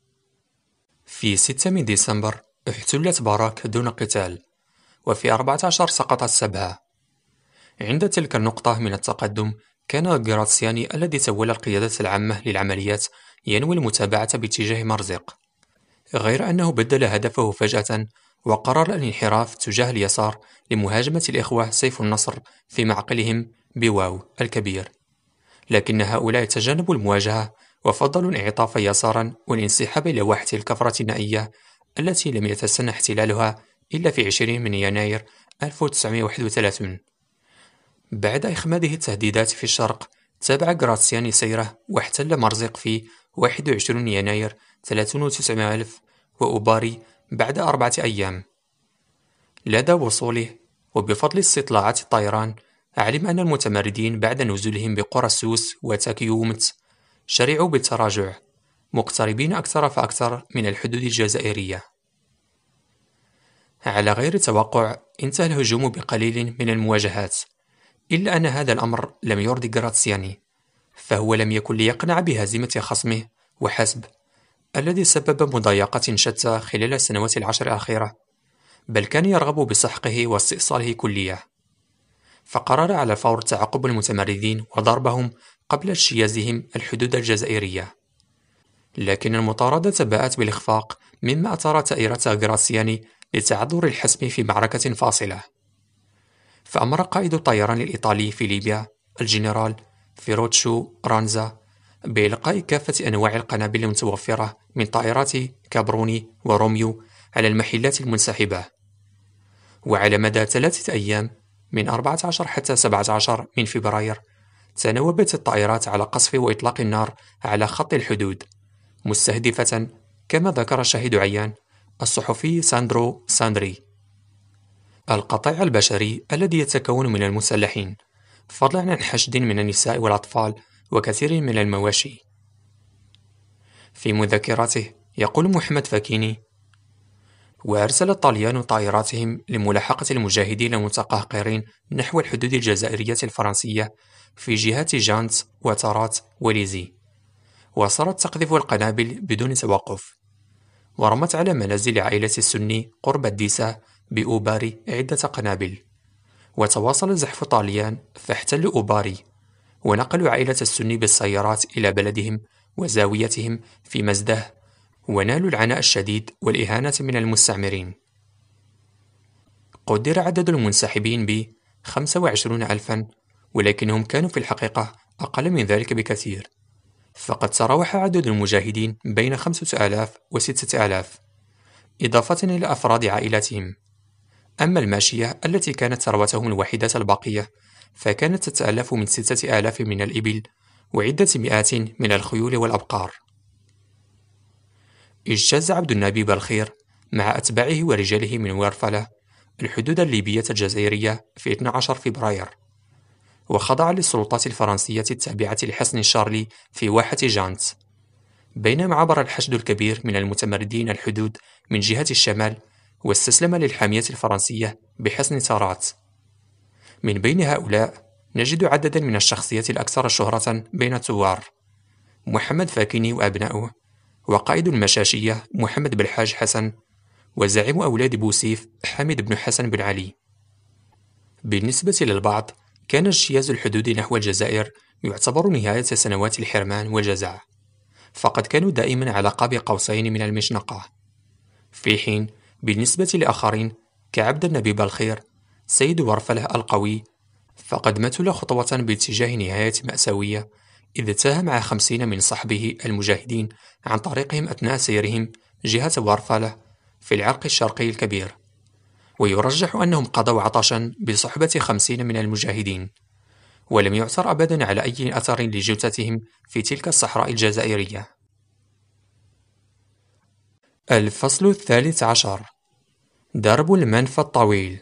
في ستة من ديسمبر احتلت باراك دون قتال، وفي أربعة عشر سقطت سبها. عند تلك النقطة من التقدم كان غراتسياني الذي تولى القيادة العامة للعمليات ينوي المتابعة باتجاه مرزق، غير أنه بدل هدفه فجأة وقرر الانحراف تجاه اليسار لمهاجمة الإخوة سيف النصر في معقلهم بواو الكبير، لكن هؤلاء تجنبوا المواجهة وفضلوا انعطاف يسارا والانسحاب إلى واحة الكفرة النائية التي لم يتسنى احتلالها إلا في عشرين من يناير ألف وتسعمائة وواحد وثلاثين. بعد إخماده التهديدات في الشرق تابع غراتسياني سيره واحتل مرزق في واحد وعشرين يناير ثلاثين وتسعمائة ألف وأوباري بعد أربعة أيام. لدى وصوله وبفضل استطلاعات الطيران علم أن المتمردين بعد نزولهم بقرى السوس وتاكيومت شرعوا بالتراجع، مقتربين أكثر فأكثر من الحدود الجزائرية. على غير توقع انتهى الهجوم بقليل من المواجهات، إلا أن هذا الأمر لم يرضي غراتسياني، فهو لم يكن ليقنع بهزيمة خصمه وحسب، الذي سبب مضايقات شتى خلال السنوات العشر الأخيرة، بل كان يرغب بسحقه واستئصاله كليا، فقرر على الفور تعقب المتمردين وضربهم قبل اجتيازهم الحدود الجزائرية. لكن المطاردة باءت بالإخفاق، مما أثار ثائرة غراسياني لتعذر الحسم في معركة فاصلة. فأمر قائد الطيران الإيطالي في ليبيا الجنرال فيروتشو رانزا بإلقاء كافة أنواع القنابل المتوفرة من طائرات كابروني وروميو على المحلات المنسحبة. وعلى مدى ثلاثة أيام من أربعة عشر حتى سبعة عشر من فبراير تناوبت الطائرات على قصف وإطلاق النار على خط الحدود، مستهدفة كما ذكر شاهد عيان الصحفي ساندرو ساندري القطيع البشري الذي يتكون من المسلحين، فضلا عن حشد من النساء والأطفال وكثير من المواشي. في مذكراته يقول محمد فاكيني: وأرسل الطليان طائراتهم لملاحقة المجاهدين المتقهقرين نحو الحدود الجزائرية الفرنسية في جهات جانت وتارات وليزي، وصارت تقذف القنابل بدون توقف، ورمت على منازل عائلة السني قرب الديسة بأوباري عدة قنابل. وتواصل زحف الطليان فاحتلوا أوباري، ونقلوا عائلة السني بالسيارات إلى بلدهم وزاويتهم في مزده، ونالوا العناء الشديد والإهانة من المستعمرين. قدر عدد المنسحبين ب خمسة وعشرين ألفا، ولكنهم كانوا في الحقيقة أقل من ذلك بكثير، فقد تراوح عدد المجاهدين بين خمسة آلاف وستة آلاف، إضافة إلى أفراد عائلاتهم. أما الماشية التي كانت ثروتهم الوحيدة الباقية فكانت تتألف من ستة آلاف من الإبل وعدة مئات من الخيول والأبقار. اجتاز عبد النبي بالخير مع أتباعه ورجاله من ورفلة الحدود الليبية الجزائرية في اثني عشر فبراير، وخضع للسلطات الفرنسية التابعة لحصن شارلي في واحة جانت، بينما عبر الحشد الكبير من المتمردين الحدود من جهة الشمال واستسلم للحامية الفرنسية بحصن تارات. من بين هؤلاء نجد عددا من الشخصيات الأكثر شهرة بين الثوار: محمد فاكيني وأبناؤه، وقائد المشاشية محمد بالحاج حسن، وزعيم أولاد بوسيف حامد بن حسن بن علي. بالنسبة للبعض كان اجتياز الحدود نحو الجزائر يعتبر نهاية سنوات الحرمان والجزع، فقد كانوا دائما على قاب قوسين من المشنقة، في حين بالنسبة لآخرين كعبد النبي بالخير سيد ورفله القوي فقد مثل خطوة باتجاه نهاية مأساوية، إذ تاه مع خمسين من صحبه المجاهدين عن طريقهم أثناء سيرهم جهة ورفله في العرق الشرقي الكبير، ويرجح أنهم قضوا عطشا بصحبة خمسين من المجاهدين، ولم يعثر أبدا على أي أثر لجثتهم في تلك الصحراء الجزائرية. الفصل الثالث عشر: درب المنفى الطويل.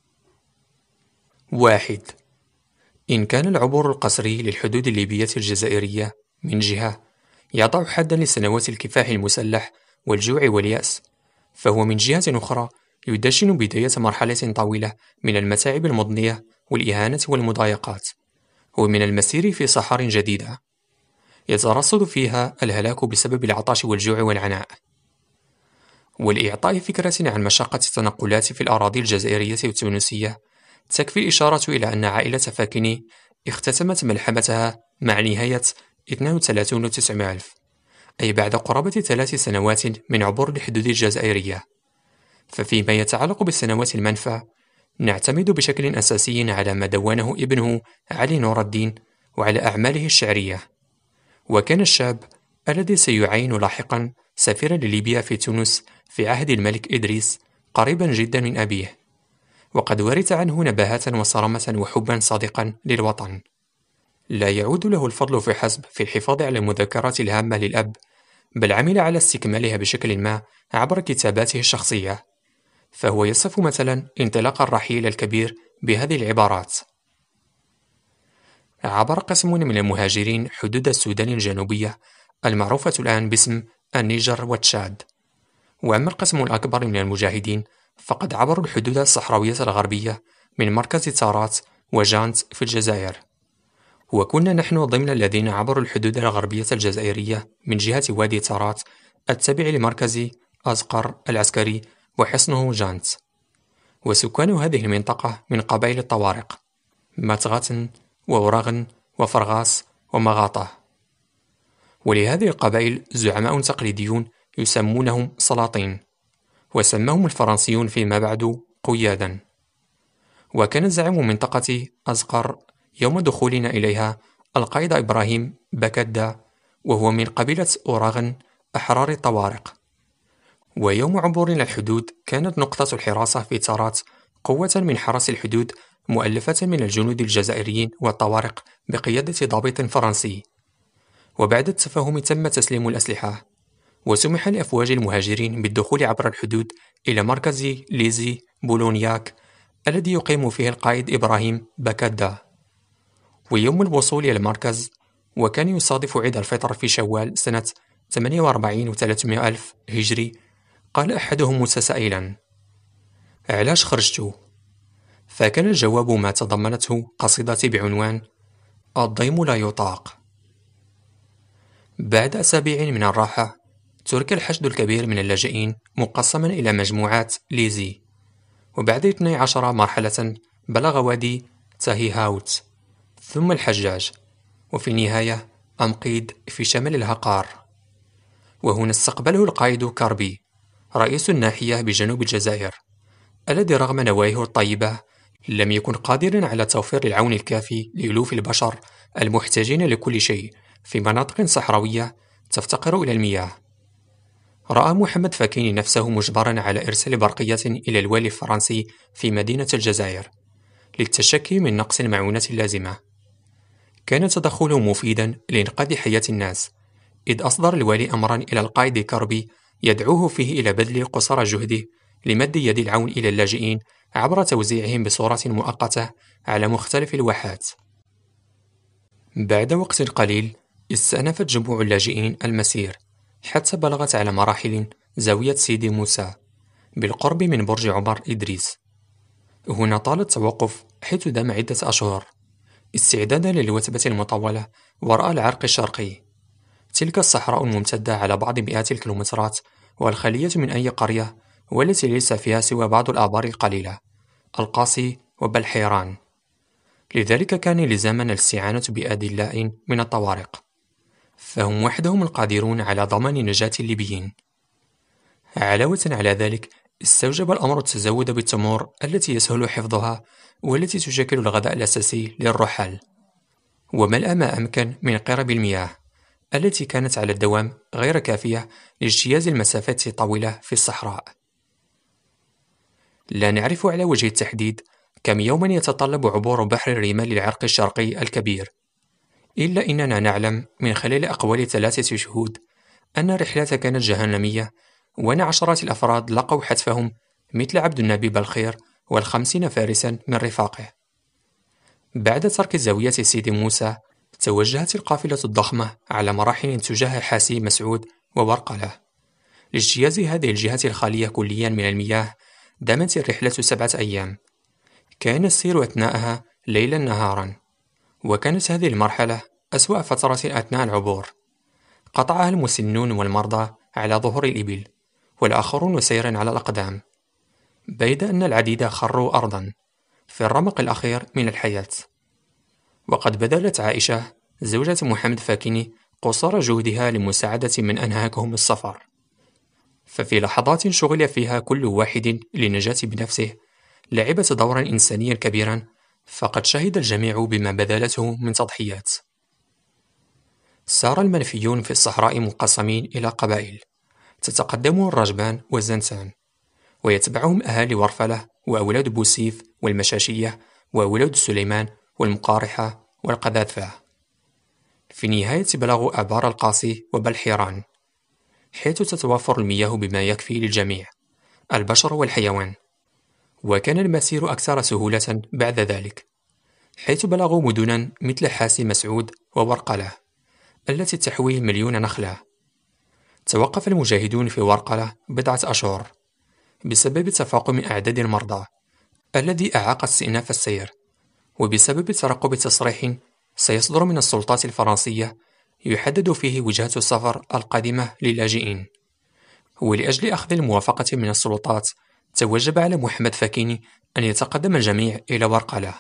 واحد. إن كان العبور القسري للحدود الليبية الجزائرية من جهة يضع حدا لسنوات الكفاح المسلح والجوع واليأس، فهو من جهة أخرى يدشن بداية مرحلة طويلة من المتاعب المضنية والإهانة والمضايقات، ومن المسير في صحار جديدة يترصد فيها الهلاك بسبب العطش والجوع والعناء. ولإعطاء فكرة عن مشقة التنقلات في الأراضي الجزائرية والتونسية، تكفي الإشارة إلى أن عائلة فاكيني اختتمت ملحمتها مع نهاية اثنين وثلاثين وتسعمائة ألف، أي بعد قرابة ثلاث سنوات من عبور الحدود الجزائرية. ففيما يتعلق بالسنوات المنفى نعتمد بشكل أساسي على ما دونه ابنه علي نور الدين وعلى أعماله الشعرية. وكان الشاب الذي سيعين لاحقا سفيرا لليبيا في تونس في عهد الملك إدريس قريبا جدا من أبيه، وقد ورث عنه نباهة وصرامة وحبا صادقا للوطن. لا يعود له الفضل فحسب في الحفاظ على المذكرات الهامة للأب، بل عمل على استكمالها بشكل ما عبر كتاباته الشخصية، فهو يصف مثلا انطلاق الرحيل الكبير بهذه العبارات: عبر قسم من المهاجرين حدود السودان الجنوبية المعروفة الآن باسم النيجر وتشاد، وأما القسم الأكبر من المجاهدين فقد عبروا الحدود الصحراوية الغربية من مركز تارات وجانت في الجزائر، وكنا نحن ضمن الذين عبروا الحدود الغربية الجزائرية من جهة وادي تارات التابع لمركز أزقر العسكري وحصنه جانت. وسكان هذه المنطقة من قبائل الطوارق متغتن وورغن وفرغاس ومغاطة، ولهذه القبائل زعماء تقليديون يسمونهم سلاطين، وسماهم الفرنسيون فيما بعد قيادا. وكان زعيم منطقة أزقر يوم دخولنا إليها القائد إبراهيم بكدا، وهو من قبيلة أوراغن أحرار الطوارق. ويوم عبورنا الحدود كانت نقطة الحراسة في تارات قوة من حرس الحدود مؤلفة من الجنود الجزائريين والطوارق بقيادة ضابط فرنسي. وبعد التفاهم تم تسليم الأسلحة، وسمح لأفواج المهاجرين بالدخول عبر الحدود إلى مركز ليزي بولونياك الذي يقيم فيه القائد إبراهيم بكدا. ويوم الوصول إلى المركز وكان يصادف عيد الفطر في شوال سنة ثمانية وأربعين وثلاثمائة ألف هجري، قال أحدهم متسائلا: علاش خرجتوا؟ فكان الجواب ما تضمنته قصيدتي بعنوان الضيم لا يطاق. بعد أسابيع من الراحة ترك الحشد الكبير من اللاجئين مقسما إلى مجموعات ليزي، وبعد اثنتي عشرة مرحلة بلغ وادي تاهي هاوت ثم الحجاج، وفي النهاية أمقيد في شمال الهقار. وهنا استقبله القائد كاربي رئيس الناحية بجنوب الجزائر، الذي رغم نواياه الطيبة لم يكن قادرا على توفير العون الكافي لألوف البشر المحتاجين لكل شيء في مناطق صحراوية تفتقر إلى المياه. رأى محمد فاكيني نفسه مجبرا على إرسال برقية إلى الوالي الفرنسي في مدينة الجزائر للتشكي من نقص المعونات اللازمة. كان تدخله مفيدا لإنقاذ حياة الناس، إذ أصدر الوالي أمرا إلى القائد كاربي يدعوه فيه إلى بذل قصارى جهده لمد يد العون إلى اللاجئين عبر توزيعهم بصورة مؤقتة على مختلف الواحات. بعد وقت قليل استأنفت جموع اللاجئين المسير حتى بلغت على مراحل زاوية سيدي موسى بالقرب من برج عمر إدريس. هنا طال التوقف حيث دام عدة أشهر استعدادا للوثبة المطولة وراء العرق الشرقي، تلك الصحراء الممتدة على بعض مئات الكيلومترات والخالية من أي قرية، والتي ليس فيها سوى بعض الآبار القليلة القاصي وبلحيران. لذلك كان لزاما الاستعانة بأدلاء من الطوارق، فهم وحدهم القادرون على ضمان نجاة الليبيين. علاوة على ذلك استوجب الأمر التزود بالتمور التي يسهل حفظها والتي تشكل الغذاء الأساسي للرحال، وملأ ما أمكن من قرب المياه التي كانت على الدوام غير كافية لاجتياز المسافات الطويلة في الصحراء. لا نعرف على وجه التحديد كم يوما يتطلب عبور بحر الرمال العرق الشرقي الكبير، إلا إننا نعلم من خلال أقوال ثلاثة شهود أن الرحلة كانت جهنمية، وأن عشرات الأفراد لقوا حتفهم مثل عبد النبي بالخير والخمسين فارسا من رفاقه. بعد ترك زاوية سيدي موسى توجهت القافلة الضخمة على مراحل تجاه حاسي مسعود وورقلة. لاجتياز هذه الجهة الخالية كليا من المياه دامت الرحلة سبعة أيام، كان السير أثناءها ليلا نهارا، وكانت هذه المرحلة أسوأ فترة أثناء العبور. قطعها المسنون والمرضى على ظهور الإبل، والآخرون سيرا على الأقدام، بيد أن العديد خروا أرضا في الرمق الأخير من الحياة. وقد بذلت عائشة زوجة محمد فاكيني قصارى جهدها لمساعدة من أنهاكهم السفر، ففي لحظات شغل فيها كل واحد للنجاة بنفسه لعبت دورا إنسانيا كبيرا، فقد شهد الجميع بما بذلته من تضحيات. سار المنفيون في الصحراء منقسمين إلى قبائل تتقدمهم الرجبان والزنسان، ويتبعهم أهالي ورفلة وأولاد بوسيف والمشاشية وأولاد سليمان والمقارحة والقذافة. في النهاية بلغوا آبار القاصي وبلحيران، حيث تتوفر المياه بما يكفي للجميع البشر والحيوان. وكان المسير أكثر سهولة بعد ذلك، حيث بلغوا مدنا مثل حاسي مسعود وورقلة التي تحوي مليون نخلة. توقف المجاهدون في ورقلة بضعة أشهر بسبب تفاقم أعداد المرضى الذي أعاق استئناف السير، وبسبب ترقب تصريح سيصدر من السلطات الفرنسية يحدد فيه وجهة السفر القادمة للاجئين. ولأجل أخذ الموافقة من السلطات توجب على محمد فاكيني أن يتقدم الجميع إلى ورقلة.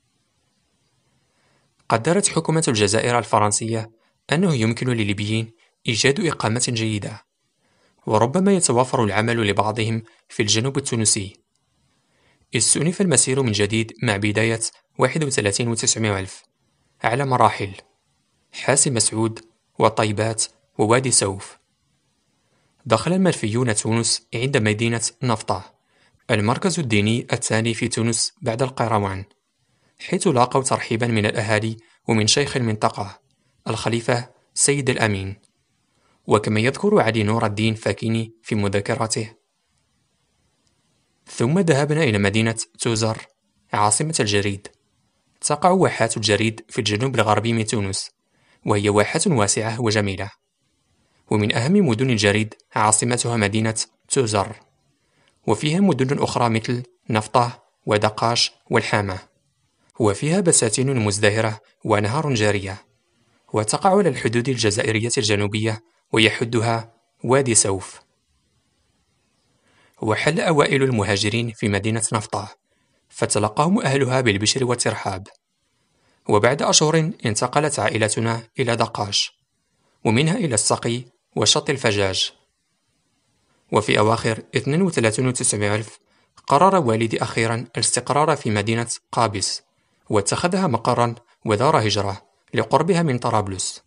قدرت حكومة الجزائر الفرنسية أنه يمكن للليبيين إيجاد إقامة جيدة، وربما يتوافر العمل لبعضهم في الجنوب التونسي. استؤنف المسير من جديد مع بداية واحد وثلاثين وتسعمائة ألف على مراحل: حاس مسعود وطيبات ووادي سوف. دخل المنفيون تونس عند مدينة نفطة، المركز الديني الثاني في تونس بعد القيروان، حيث لاقوا ترحيبا من الأهالي ومن شيخ المنطقة الخليفة سيد الأمين. وكما يذكر علي نور الدين فاكيني في مذكراته: ثم ذهبنا إلى مدينة توزر عاصمة الجريد. تقع واحات الجريد في الجنوب الغربي من تونس، وهي واحات واسعة وجميلة، ومن أهم مدن الجريد عاصمتها مدينة توزر، وفيها مدن أخرى مثل نفطة ودقاش والحامة، وفيها بساتين مزدهرة وأنهار جارية، وتقع على الحدود الجزائرية الجنوبية ويحدها وادي سوف. وحل أوائل المهاجرين في مدينة نفطة، فتلقاهم أهلها بالبشر والترحاب. وبعد أشهر انتقلت عائلتنا إلى دقاش، ومنها إلى السقي وشط الفجاج. وفي أواخر اثنين وثلاثين وتسعمائة ألف قرر والدي أخيرا الاستقرار في مدينة قابس، واتخذها مقرا ودار هجرة لقربها من طرابلس.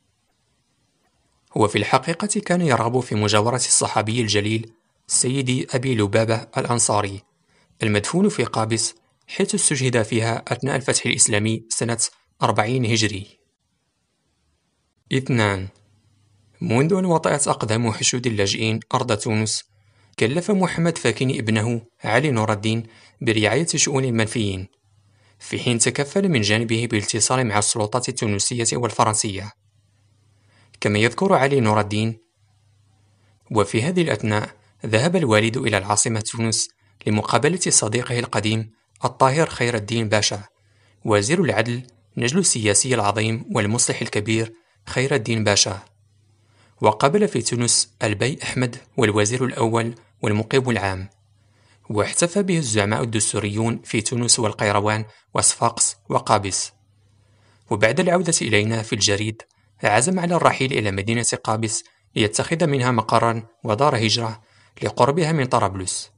وفي الحقيقة كان يرغب في مجاورة الصحابي الجليل سيدي أبي لبابة الأنصاري المدفون في قابس، حيث استشهد فيها أثناء الفتح الإسلامي سنة أربعين هجري. اثنان. منذ أن وطئت أقدام حشود اللاجئين أرض تونس، كلف محمد فاكيني ابنه علي نور الدين برعاية شؤون المنفيين، في حين تكفل من جانبه بالاتصال مع السلطات التونسية والفرنسية. كما يذكر علي نور الدين: وفي هذه الأثناء ذهب الوالد إلى العاصمة تونس لمقابلة صديقه القديم الطاهر خير الدين باشا، وزير العدل نجل السياسي العظيم والمصلح الكبير خير الدين باشا. وقابل في تونس البي أحمد والوزير الأول والمقيم العام، واحتفى به الزعماء الدستوريون في تونس والقيروان وصفاقس وقابس. وبعد العودة إلينا في الجريد عزم على الرحيل إلى مدينة قابس ليتخذ منها مقرا ودار هجرة لقربها من طرابلس.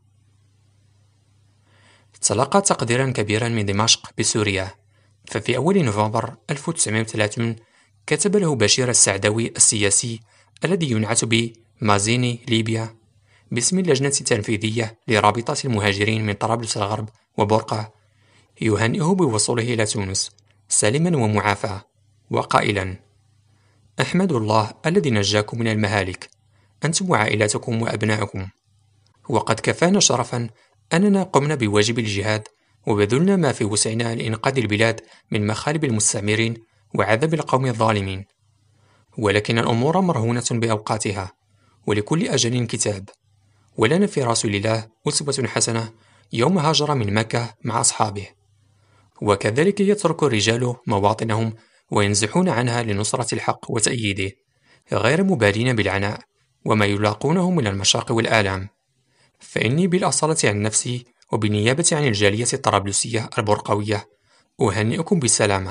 تلقى تقديرا كبيرا من دمشق بسوريا، ففي أول نوفمبر ألف وتسعمائة وثلاثين كتب له بشير السعداوي السياسي الذي ينعت بمازيني ليبيا باسم اللجنة التنفيذية لرابطة المهاجرين من طرابلس الغرب وبرقة، يهنئه بوصوله إلى تونس سالما ومعافى، وقائلا: أحمد الله الذي نجاكم من المهالك أنتم وعائلتكم وأبنائكم، وقد كفانا شرفا أننا قمنا بواجب الجهاد وبذلنا ما في وسعنا لإنقاذ البلاد من مخالب المستعمرين وعذاب القوم الظالمين. ولكن الأمور مرهونة بأوقاتها، ولكل أجل كتاب، ولنا في رسول الله أسوة حسنة يوم هاجر من مكة مع أصحابه. وكذلك يترك الرجال مواطنهم وينزحون عنها لنصرة الحق وتأييده، غير مبالين بالعناء وما يلاقونه من المشاق والآلام. فإني بالأصالة عن نفسي وبالنيابة عن الجالية الطرابلسية البرقوية أهنئكم بالسلامة.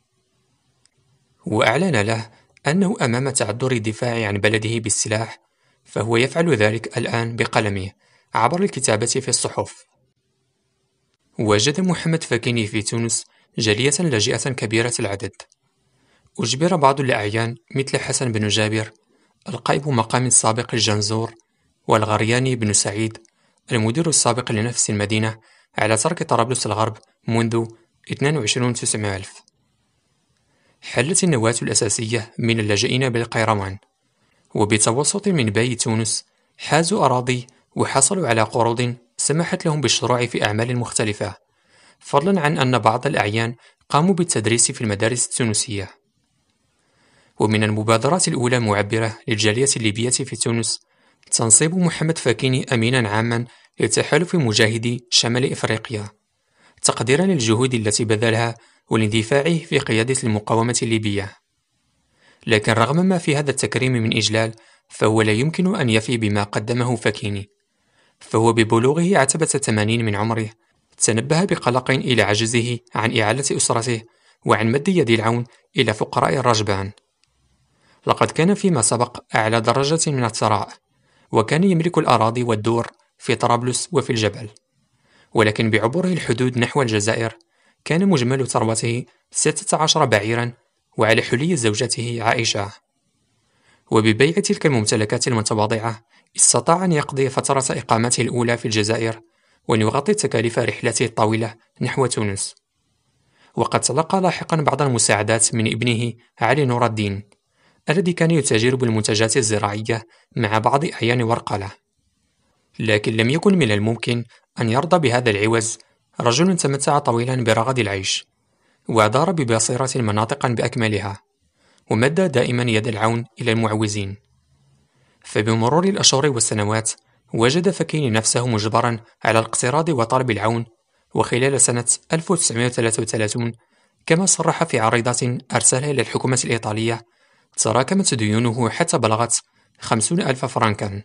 وأعلن له أنه أمام تعذر الدفاع عن بلده بالسلاح، فهو يفعل ذلك الآن بقلمه عبر الكتابة في الصحف. وجد محمد فاكيني في تونس جالية لاجئة كبيرة العدد. أجبر بعض الأعيان مثل حسن بن جابر القائب مقام السابق الجنزور والغرياني بن سعيد المدير السابق لنفس المدينة على ترك طرابلس الغرب منذ اثنين وعشرين وتسعمائة ألف. حلت النواة الأساسية من اللاجئين بالقيروان، وبتوسط من باي تونس حازوا أراضي وحصلوا على قروض سمحت لهم بالشروع في أعمال مختلفة، فضلا عن أن بعض الأعيان قاموا بالتدريس في المدارس التونسية. ومن المبادرات الأولى معبرة للجالية الليبية في تونس تنصيب محمد فاكيني أمينا عاما لتحالف مجاهدي شمال إفريقيا، تقديرا للجهود التي بذلها والاندفاعه في قيادة المقاومة الليبية. لكن رغم ما في هذا التكريم من إجلال، فهو لا يمكن أن يفي بما قدمه فاكيني. فهو ببلوغه عتبة الثمانين من عمره تنبه بقلق إلى عجزه عن إعالة أسرته وعن مد يد العون إلى فقراء الرجبان. لقد كان فيما سبق أعلى درجة من الثراء، وكان يملك الأراضي والدور في طرابلس وفي الجبل، ولكن بعبوره الحدود نحو الجزائر كان مجمل ثروته ستة عشر بعيرا وعلى حلي زوجته عائشة. وببيع تلك الممتلكات المتواضعة استطاع أن يقضي فترة إقامته الأولى في الجزائر وأن يغطي تكاليف رحلته الطويلة نحو تونس. وقد تلقى لاحقا بعض المساعدات من ابنه علي نور الدين الذي كان يتاجر بالمنتجات الزراعية مع بعض أعيان ورقلة. لكن لم يكن من الممكن أن يرضى بهذا العوز رجل تمتع طويلا برغد العيش وأدار ببصيرة مناطقا بأكملها، ومد دائما يد العون إلى المعوزين. فبمرور الأشهر والسنوات وجد فاكيني نفسه مجبرا على الاقتراض وطلب العون، وخلال سنة ألف وتسعمائة وثلاثة وثلاثين كما صرح في عريضة أرسلها إلى الحكومة الإيطالية تراكمت ديونه حتى بلغت خمسون ألف فرنكا.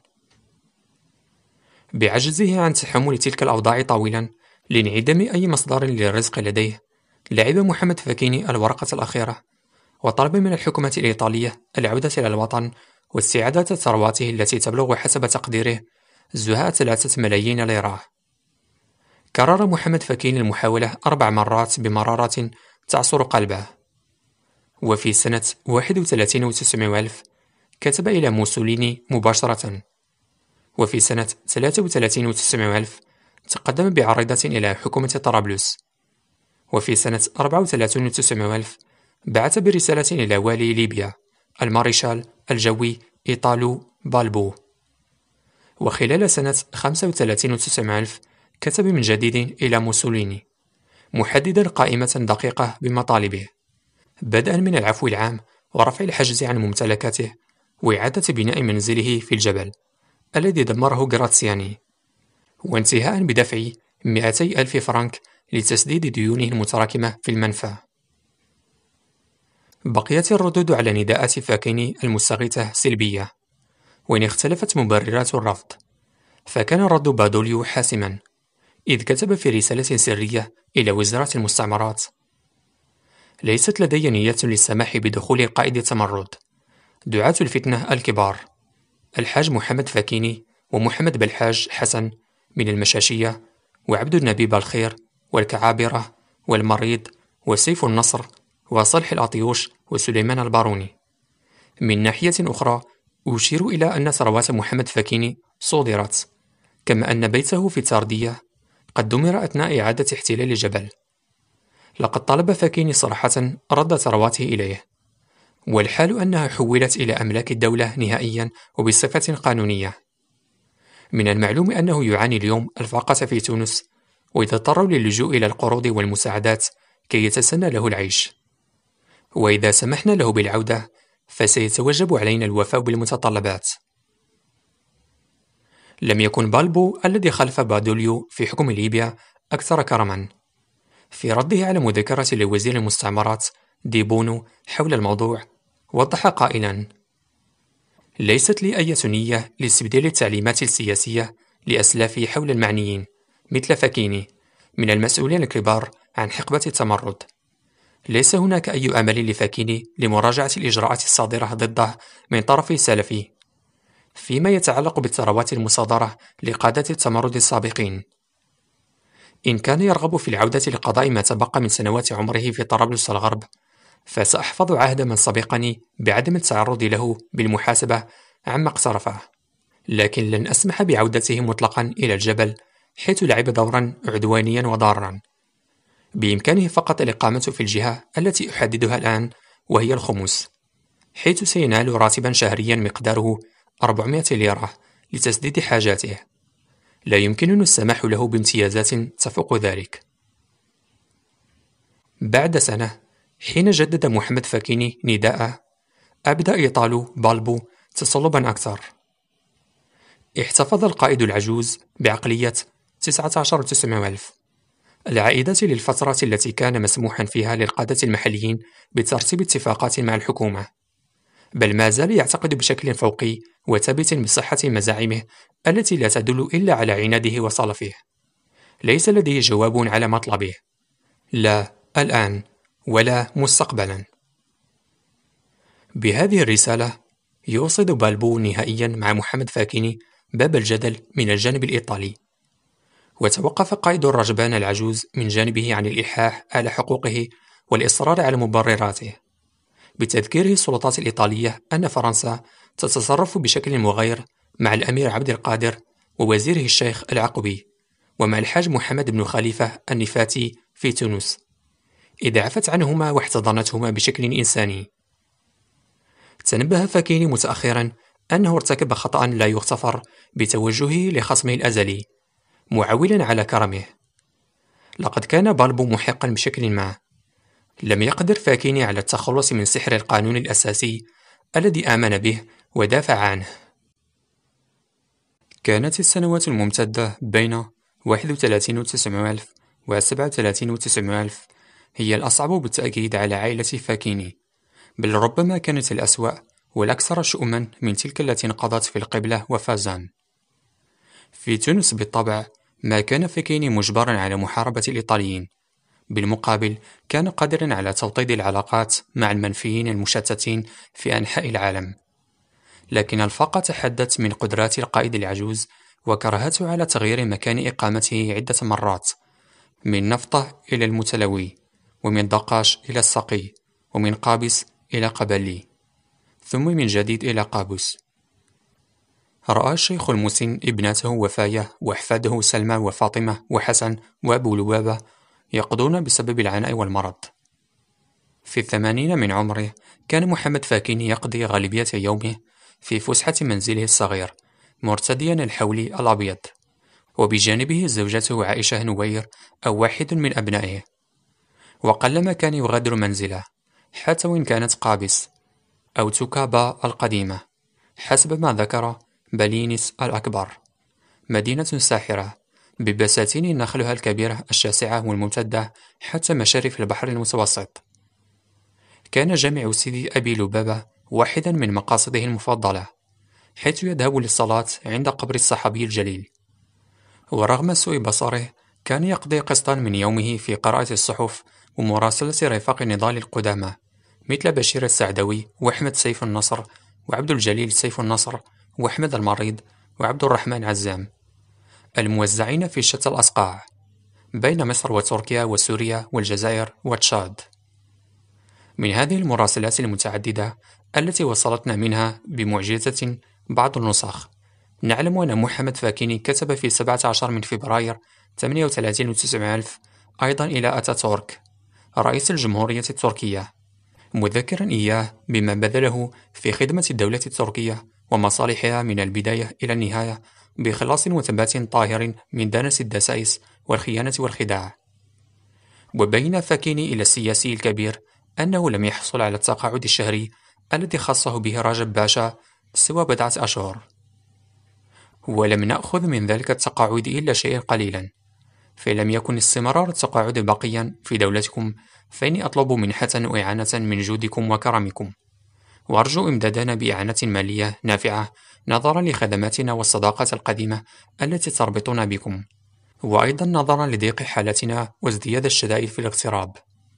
بعجزه عن تحمل تلك الأوضاع طويلا لانعدام أي مصدر للرزق لديه، لعب محمد فاكيني الورقة الأخيرة وطلب من الحكومة الإيطالية العودة إلى الوطن واستعادة ثرواته التي تبلغ حسب تقديره زهاء ثلاثة ملايين ليرة. كرر محمد فاكيني المحاولة أربع مرات بمرارة تعصر قلبه، وفي سنة واحد وثلاثين وتسعمائة ألف كتب إلى موسوليني مباشرة، وفي سنة ثلاثة وثلاثين وتسعمائة ألف تقدم بعريضة إلى حكومة طرابلس، وفي سنة أربعة وثلاثين وتسعمائة ألف بعث برسالة إلى والي ليبيا الماريشال الجوي إيطالو بالبو. وخلال سنة خمسة وثلاثين وتسعمائة ألف كتب من جديد إلى موسوليني محددا قائمة دقيقة بمطالبه، بدءا من العفو العام ورفع الحجز عن ممتلكاته وإعادة بناء منزله في الجبل الذي دمره غراتسياني، وانتهاء بدفع مئتي ألف فرنك لتسديد ديونه المتراكمة في المنفى. بقيت الردود على نداءات فاكيني المستغيثة سلبية، وإن اختلفت مبررات الرفض، فكان رد بادوليو حاسما، إذ كتب في رسالة سرية إلى وزارة المستعمرات: ليست لدي نية للسماح بدخول قائد التمرد. دعاة الفتنة الكبار الحاج محمد فاكيني ومحمد بالحاج حسن من المشاشية وعبد النبي بالخير والكعابرة والمريض وسيف النصر وصلح الأطيوش وسليمان الباروني. من ناحية أخرى أشير إلى أن ثروات محمد فاكيني صودرت، كما أن بيته في تاردية قد دمر أثناء إعادة احتلال الجبل. لقد طلب فاكيني صراحة رد ثرواته إليه، والحال أنها حولت إلى أملاك الدولة نهائيا وبصفة قانونية. من المعلوم أنه يعاني اليوم الفاقة في تونس، وإذا اضطروا للجوء إلى القروض والمساعدات كي يتسنى له العيش، وإذا سمحنا له بالعودة فسيتوجب علينا الوفاء بالمتطلبات. لم يكن بالبو الذي خلف بادوليو في حكم ليبيا أكثر كرما. في رده على مذكرة لوزير المستعمرات ديبونو حول الموضوع وضح قائلا: ليست لي أي نية لاستبدال التعليمات السياسية لأسلافي حول المعنيين مثل فاكيني من المسؤولين الكبار عن حقبة التمرد. ليس هناك أي أمل لفاكيني لمراجعة الإجراءات الصادرة ضده من طرف سلفي فيما يتعلق بالثروات المصادرة لقادة التمرد السابقين. إن كان يرغب في العودة لقضاء ما تبقى من سنوات عمره في طرابلس الغرب، فسأحفظ عهد من سبقني بعدم التعرض له بالمحاسبة عما اقترفه، لكن لن أسمح بعودته مطلقا إلى الجبل حيث لعب دورا عدوانيا وضارا. بإمكانه فقط الإقامة في الجهة التي أحددها الآن، وهي الخمس، حيث سينال راتبا شهريا مقداره أربعمائة ليرة لتسديد حاجاته. لا يمكننا السماح له بامتيازات تفوق ذلك. بعد سنة، حين جدد محمد فاكيني نداءه، أبدأ إيطالو بالبو تصلبا أكثر. احتفظ القائد العجوز بعقلية تسعة عشر وتسعمائة ألف العائدة للفترة التي كان مسموحا فيها للقادة المحليين بترتيب اتفاقات مع الحكومة، بل ما زال يعتقد بشكل فوقي وثابت بصحة مزاعمه التي لا تدل إلا على عناده وصلفه. ليس لديه جواب على مطلبه، لا الآن ولا مستقبلا. بهذه الرسالة يوصد بالبو نهائيا مع محمد فاكيني باب الجدل من الجانب الإيطالي، وتوقف قائد الرجبان العجوز من جانبه عن الإلحاح على حقوقه والإصرار على مبرراته، بتذكيره السلطات الإيطالية أن فرنسا تتصرف بشكل مغاير مع الأمير عبد القادر ووزيره الشيخ العقبي، ومع الحاج محمد بن خليفة النفاتي في تونس، إذا عفت عنهما واحتضنتهما بشكل إنساني. تنبه فاكيني متأخرا أنه ارتكب خطأ لا يغتفر بتوجهه لخصمه الأزلي، معولا على كرمه. لقد كان بالبو محقا بشكل ما. لم يقدر فاكيني على التخلص من سحر القانون الأساسي الذي آمن به ودافع عنه. كانت السنوات الممتدة بين واحد وثلاثين وتسعمائة ألف و سبعة وثلاثين وتسعمائة ألف هي الأصعب بالتأكيد على عائلة فاكيني، بل ربما كانت الأسوأ والأكثر شؤما من تلك التي انقضت في القبلة وفازان. في تونس بالطبع ما كان فاكيني مجبرا على محاربة الإيطاليين، بالمقابل كان قادرا على توطيد العلاقات مع المنفيين المشتتين في أنحاء العالم. لكن الفاقة تحدت من قدرات القائد العجوز وكرهته على تغيير مكان إقامته عدة مرات، من نفطة إلى المتلوي، ومن دقاش إلى السقي، ومن قابس إلى قبلي، ثم من جديد إلى قابوس. رأى الشيخ المسن ابنته وفاية وأحفاده سلمى وفاطمة وحسن وأبو لبابة يقضون بسبب العناء والمرض. في الثمانين من عمره كان محمد فاكيني يقضي غالبية يومه في فسحة منزله الصغير مرتديا الحولي الأبيض، وبجانبه زوجته عائشة نوير أو واحد من أبنائه، وقلما كان يغادر منزله حتى وإن كانت قابس أو توكابا القديمة حسب ما ذكر بلينس الأكبر، مدينة ساحرة ببساتين نخلها الكبيرة الشاسعة والممتدة حتى مشارف البحر المتوسط. كان جامع سيدي أبي لبابة واحدا من مقاصده المفضلة، حيث يذهب للصلاة عند قبر الصحابي الجليل، ورغم سوء بصره كان يقضي قسطا من يومه في قراءة الصحف ومراسلة رفاق النضال القدامى مثل بشير السعدوي وأحمد سيف النصر وعبد الجليل سيف النصر وأحمد المريض وعبد الرحمن عزام، الموزعين في شتى الأصقاع بين مصر وتركيا وسوريا والجزائر وتشاد. من هذه المراسلات المتعددة التي وصلتنا منها بمعجزة بعض النسخ، نعلم أن محمد فاكيني كتب في سبعة عشر من فبراير ثمانية وثلاثين وتسعمائة ألف أيضا إلى أتاتورك رئيس الجمهورية التركية، مذكرا إياه بما بذله في خدمة الدولة التركية ومصالحها من البداية إلى النهاية بإخلاص وثبات طاهر من دنس الدسائس والخيانة والخداع. وبين فاكيني إلى السياسي الكبير أنه لم يحصل على التقاعد الشهري الذي خصه به راجب باشا سوى بضعة أشهر، ولم نأخذ من ذلك التقاعد إلا شيئا قليلا، فلم يكن استمرار التقاعد باقيا في دولتكم فإني أطلب منحة وإعانة من جودكم وكرمكم، وأرجو إمدادنا بإعانة مالية نافعة نظرا لخدماتنا والصداقة القديمة التي تربطنا بكم، وأيضا نظرا لضيق حالتنا وازدياد الشدائد في الاغتراب.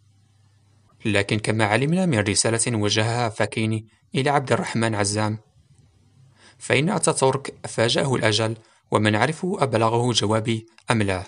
لكن كما علمنا من رسالة وجهها فاكيني إلى عبد الرحمن عزام، فإن أتاتورك فاجأه الأجل ومن عرفه أبلغه جوابي أم لا.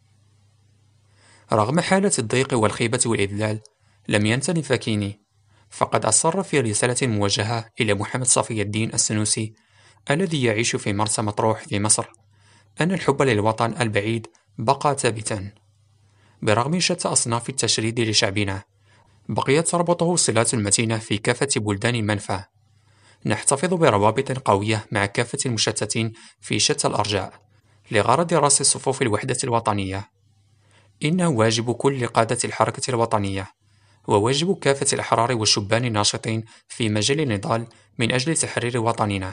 رغم حالة الضيق والخيبة والإذلال لم ينتن فاكيني، فقد أصر في رسالة موجهة إلى محمد صفي الدين السنوسي الذي يعيش في مرسى مطروح في مصر أن الحب للوطن البعيد بقى ثابتا. برغم شتى أصناف التشريد لشعبنا بقيت تربطه صلات متينة في كافة بلدان المنفى. نحتفظ بروابط قوية مع كافة المشتتين في شتى الأرجاء لغرض رص صفوف الوحدة الوطنية. إنه واجب كل قادة الحركة الوطنية وواجب كافة الأحرار والشبان الناشطين في مجال النضال من أجل تحرير وطننا.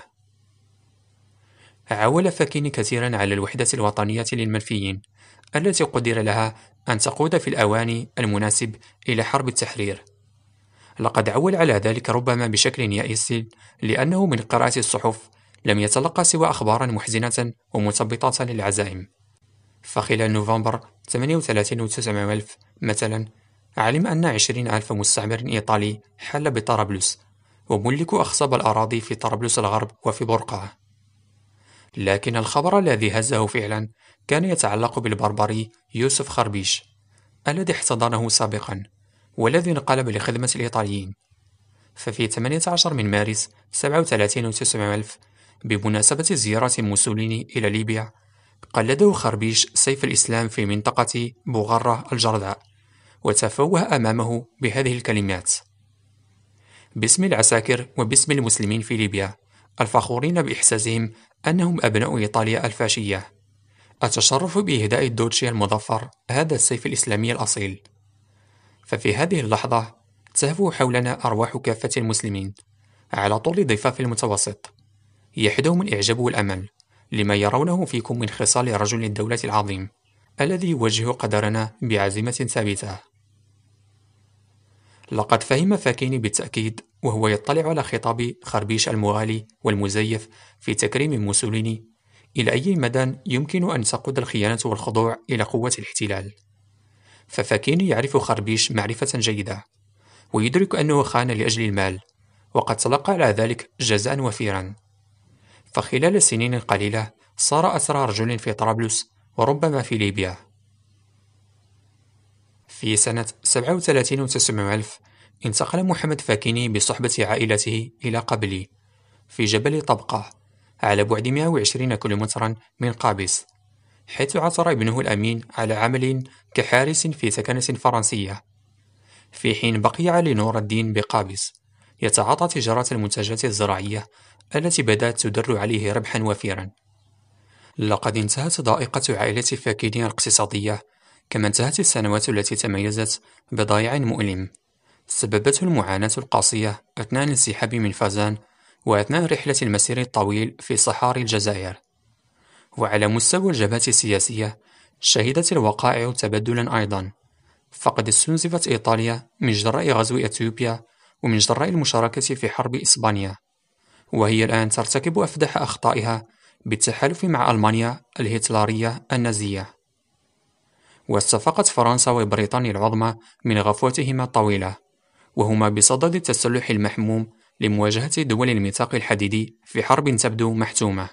عول فاكيني كثيرا على الوحدة الوطنية للمنفيين التي قدر لها أن تقود في الأوان المناسب إلى حرب التحرير. لقد عول على ذلك ربما بشكل يائس، لأنه من قراءة الصحف لم يتلقى سوى أخبارا محزنة ومثبطة للعزائم. فخلال نوفمبر ثمانية وثلاثين وتسعمائة ألف مثلا، علم أن عشرين ألف مستعمر إيطالي حل بطرابلس، وملكوا أخصاب الأراضي في طرابلس الغرب وفي برقة. لكن الخبر الذي هزه فعلا كان يتعلق بالبربري يوسف خربيش، الذي احتضنه سابقا والذي انقلب لخدمة الإيطاليين. ففي ثمانية عشر من مارس سبعة وثلاثين وتسعمائة ألف، بمناسبة زيارة موسوليني إلى ليبيا، قلده خربيش سيف الإسلام في منطقة بوغرة الجرداء، وتفوه أمامه بهذه الكلمات: باسم العساكر وباسم المسلمين في ليبيا الفخورين بإحساسهم أنهم أبناء إيطاليا الفاشية، أتشرف بإهداء الدوتشي المظفر هذا السيف الإسلامي الأصيل. ففي هذه اللحظة تهفو حولنا أرواح كافة المسلمين على طول ضفاف المتوسط، يحدهم الإعجاب والأمل لما يرونه فيكم من خصال رجل الدولة العظيم الذي يوجه قدرنا بعزيمة ثابتة. لقد فهم فاكيني بالتأكيد وهو يطلع على خطاب خربيش المغالي والمزيف في تكريم موسوليني إلى أي مدى يمكن أن تقود الخيانة والخضوع إلى قوة الاحتلال. ففاكيني يعرف خربيش معرفة جيدة، ويدرك أنه خان لأجل المال، وقد تلقى على ذلك جزاء وفيرا. فخلال سنين قليلة صار أسرى رجل في طرابلس وربما في ليبيا. في سنة سبعة وثلاثين وتسعمائة ألف انتقل محمد فاكيني بصحبة عائلته إلى قبلي في جبل طبقة على بعد مئة وعشرين كيلومترا من قابس، حيث عثر ابنه الأمين على عمل كحارس في سكنة فرنسية، في حين بقي علي نور الدين بقابس يتعاطى تجارة المنتجات الزراعية التي بدأت تدر عليه ربحا وفيرا. لقد انتهت ضائقة عائلة فاكيني الاقتصادية، كما انتهت السنوات التي تميزت بضياع مؤلم سببته المعاناة القاسية أثناء الانسحاب من فازان وأثناء رحلة المسير الطويل في صحاري الجزائر. وعلى مستوى الجبهة السياسية شهدت الوقائع تبدلا أيضا، فقد استنزفت إيطاليا من جراء غزو إثيوبيا ومن جراء المشاركة في حرب إسبانيا، وهي الآن ترتكب أفدح أخطائها بالتحالف مع ألمانيا الهتلرية النازية. واستفاقت فرنسا وبريطانيا العظمى من غفوتهما الطويلة، وهما بصدد التسلح المحموم لمواجهة دول الميثاق الحديدي في حرب تبدو محتومة.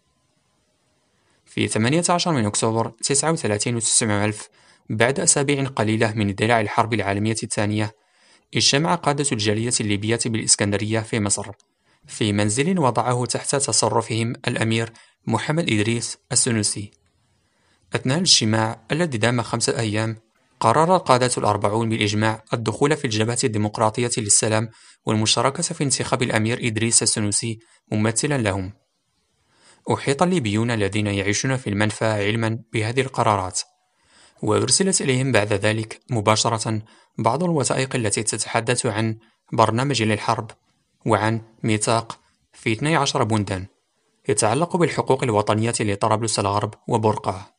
في ثمانية عشر من أكتوبر تسعة وثلاثين وتسعمائة ألف، بعد أسابيع قليلة من اندلاع الحرب العالمية الثانية، اجتمع قادة الجالية الليبية بالإسكندرية في مصر في منزل وضعه تحت تصرفهم الأمير محمد إدريس السنوسي. أثناء الاجتماع الذي دام خمسة أيام، قرر القادة الأربعون بالإجماع الدخول في الجبهة الديمقراطية للسلام والمشاركة في انتخاب الأمير إدريس السنوسي ممثلا لهم. أحيط الليبيون الذين يعيشون في المنفى علما بهذه القرارات، وأرسلت إليهم بعد ذلك مباشرة بعض الوثائق التي تتحدث عن برنامج للحرب وعن ميثاق في اثني عشر بندا يتعلق بالحقوق الوطنية لطرابلس الغرب وبرقة.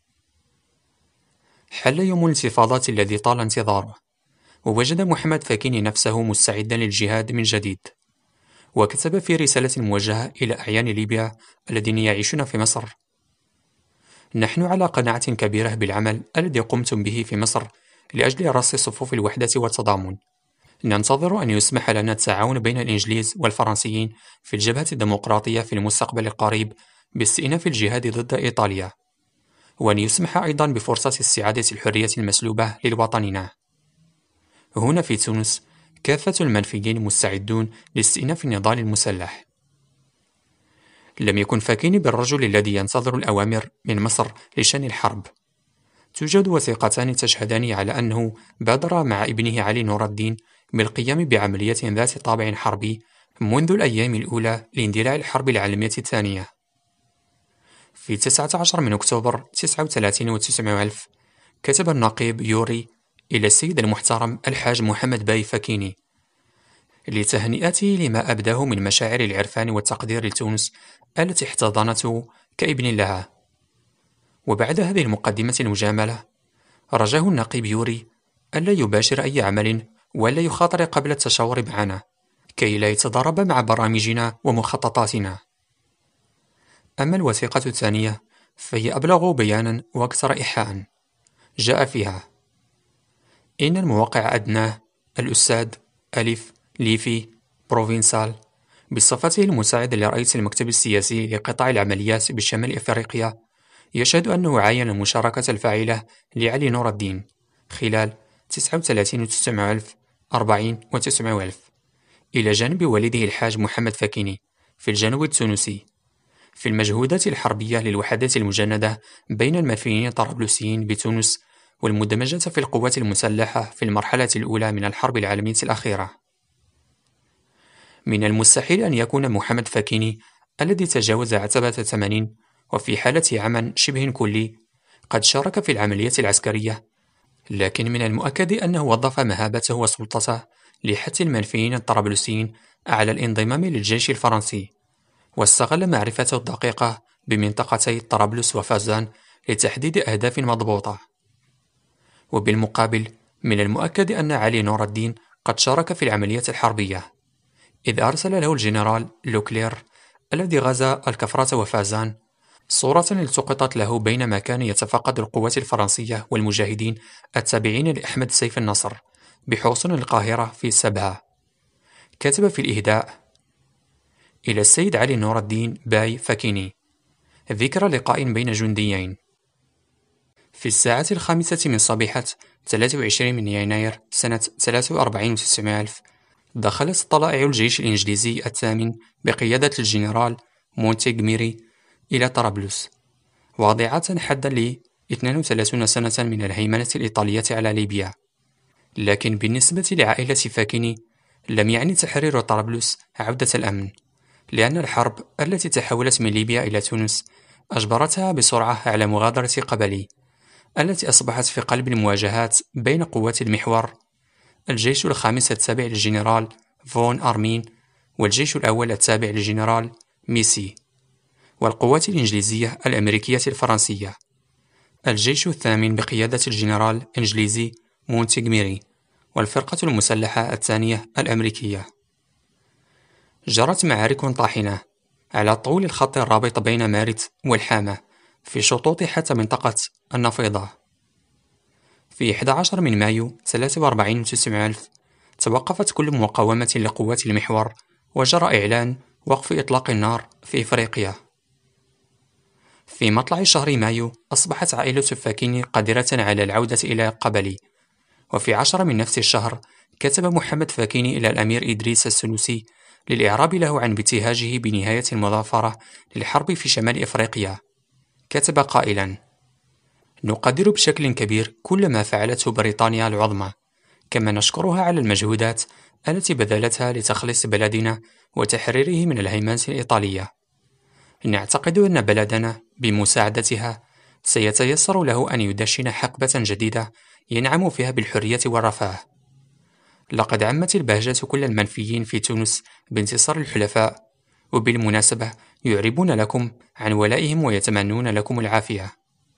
حل يوم الانتفاضات الذي طال انتظاره، ووجد محمد فاكيني نفسه مستعدا للجهاد من جديد، وكتب في رسالة موجهة إلى أعيان ليبيا الذين يعيشون في مصر: نحن على قناعة كبيرة بالعمل الذي قمتم به في مصر لأجل رص صفوف الوحدة والتضامن. ننتظر أن يسمح لنا التعاون بين الإنجليز والفرنسيين في الجبهة الديمقراطية في المستقبل القريب باستئناف الجهاد ضد إيطاليا، وأن يسمح أيضا بفرصة استعادة الحرية المسلوبة لوطننا. هنا في تونس كافة المنفيين مستعدون لاستئناف النضال المسلح. لم يكن فاكيني بالرجل الذي ينتظر الأوامر من مصر لشن الحرب. توجد وثيقتان تشهدان على أنه بادر مع ابنه علي نور الدين بالقيام بعملية ذات طابع حربي منذ الأيام الأولى لاندلاع الحرب العالمية الثانية. في تسعة عشر من أكتوبر تسعة وثلاثين وتسعمائة ألف، كتب النقيب يوري إلى السيد المحترم الحاج محمد باي فاكيني لتهنئته لما أبداه من مشاعر العرفان والتقدير لتونس التي احتضنته كابن لها. وبعد هذه المقدمة المجاملة، رجاه النقيب يوري ألا يباشر أي عمل ولا يخاطر قبل التشاور معنا كي لا يتضارب مع برامجنا ومخططاتنا. أما الوثيقة الثانية فهي أبلغ بيانا وأكثر إيحاء. جاء فيها: إن الموقع أدناه الأستاذ ألف ليفي بروفينسال بصفته المساعد لرئيس المكتب السياسي لقطاع العمليات بشمال إفريقيا يشهد أنه عاين المشاركة الفاعلة لعلي نور الدين خلال تسعة وثلاثين وتسعمائة ألف أربعين وتسعمائة ألف إلى جانب والده الحاج محمد فكيني في الجنوب التونسي في المجهودات الحربية للوحدات المجندة بين المنفيين الطرابلسيين بتونس والمندمجة في القوات المسلحة في المرحلة الأولى من الحرب العالمية الأخيرة. من المستحيل أن يكون محمد فكيني الذي تجاوز عتبة الثمانين وفي حالة عمى شبه كلي قد شارك في العملية العسكرية، لكن من المؤكد أنه وظف مهابته وسلطته لحث المنفيين الطرابلسيين على الانضمام للجيش الفرنسي، واستغل معرفته الدقيقة بمنطقتي طرابلس وفازان لتحديد أهداف مضبوطة. وبالمقابل من المؤكد أن علي نور الدين قد شارك في العملية الحربية، إذ أرسل له الجنرال لوكلير الذي غزا الكفرات وفازان صورة التقطت له بينما كان يتفقد القوات الفرنسية والمجاهدين التابعين لأحمد سيف النصر بحصون القاهرة في سبعة. كتب في الإهداء: إلى السيد علي نور الدين باي فكيني، ذكرى لقاء بين جنديين. في الساعة الخامسة من صبيحة ثلاثة وعشرين من يناير سنة ثلاثة وأربعين وتسعمائة ألف دخلت طلائع الجيش الإنجليزي الثامن بقيادة الجنرال مونتيغميري إلى طرابلس، واضعة حدا ل اثنين وثلاثين سنة من الهيمنة الإيطالية على ليبيا. لكن بالنسبة لعائلة فاكيني لم يعني تحرير طرابلس عودة الأمن، لأن الحرب التي تحولت من ليبيا إلى تونس أجبرتها بسرعة على مغادرة قبلي التي أصبحت في قلب المواجهات بين قوات المحور، الجيش الخامس التابع للجنرال فون أرمين والجيش الأول التابع للجنرال ميسي، والقوات الإنجليزية الأمريكية الفرنسية، الجيش الثامن بقيادة الجنرال إنجليزي مونتيغميري، والفرقة المسلحة الثانية الأمريكية. جرت معارك طاحنة على طول الخط الرابط بين مارت والحامة في شطوط حتى منطقة النفيضة. في أحد عشر من مايو ثلاثة وأربعين وتسعمائة ألف توقفت كل مقاومة لقوات المحور وجرى إعلان وقف إطلاق النار في إفريقيا. في مطلع شهر مايو أصبحت عائلة فاكيني قادرة على العودة إلى قبلي، وفي عشرة من نفس الشهر كتب محمد فاكيني إلى الأمير إدريس السنوسي للإعراب له عن ابتهاجه بنهاية المظافرة للحرب في شمال إفريقيا. كتب قائلا: نقدر بشكل كبير كل ما فعلته بريطانيا العظمى، كما نشكرها على المجهودات التي بذلتها لتخليص بلدنا وتحريره من الهيمنة الإيطالية. نعتقد أن بلدنا بمساعدتها سيتيسر له أن يدشن حقبة جديدة ينعم فيها بالحرية والرفاه. لقد عمت البهجة كل المنفيين في تونس بانتصار الحلفاء، وبالمناسبة يعربون لكم عن ولائهم ويتمنون لكم العافية.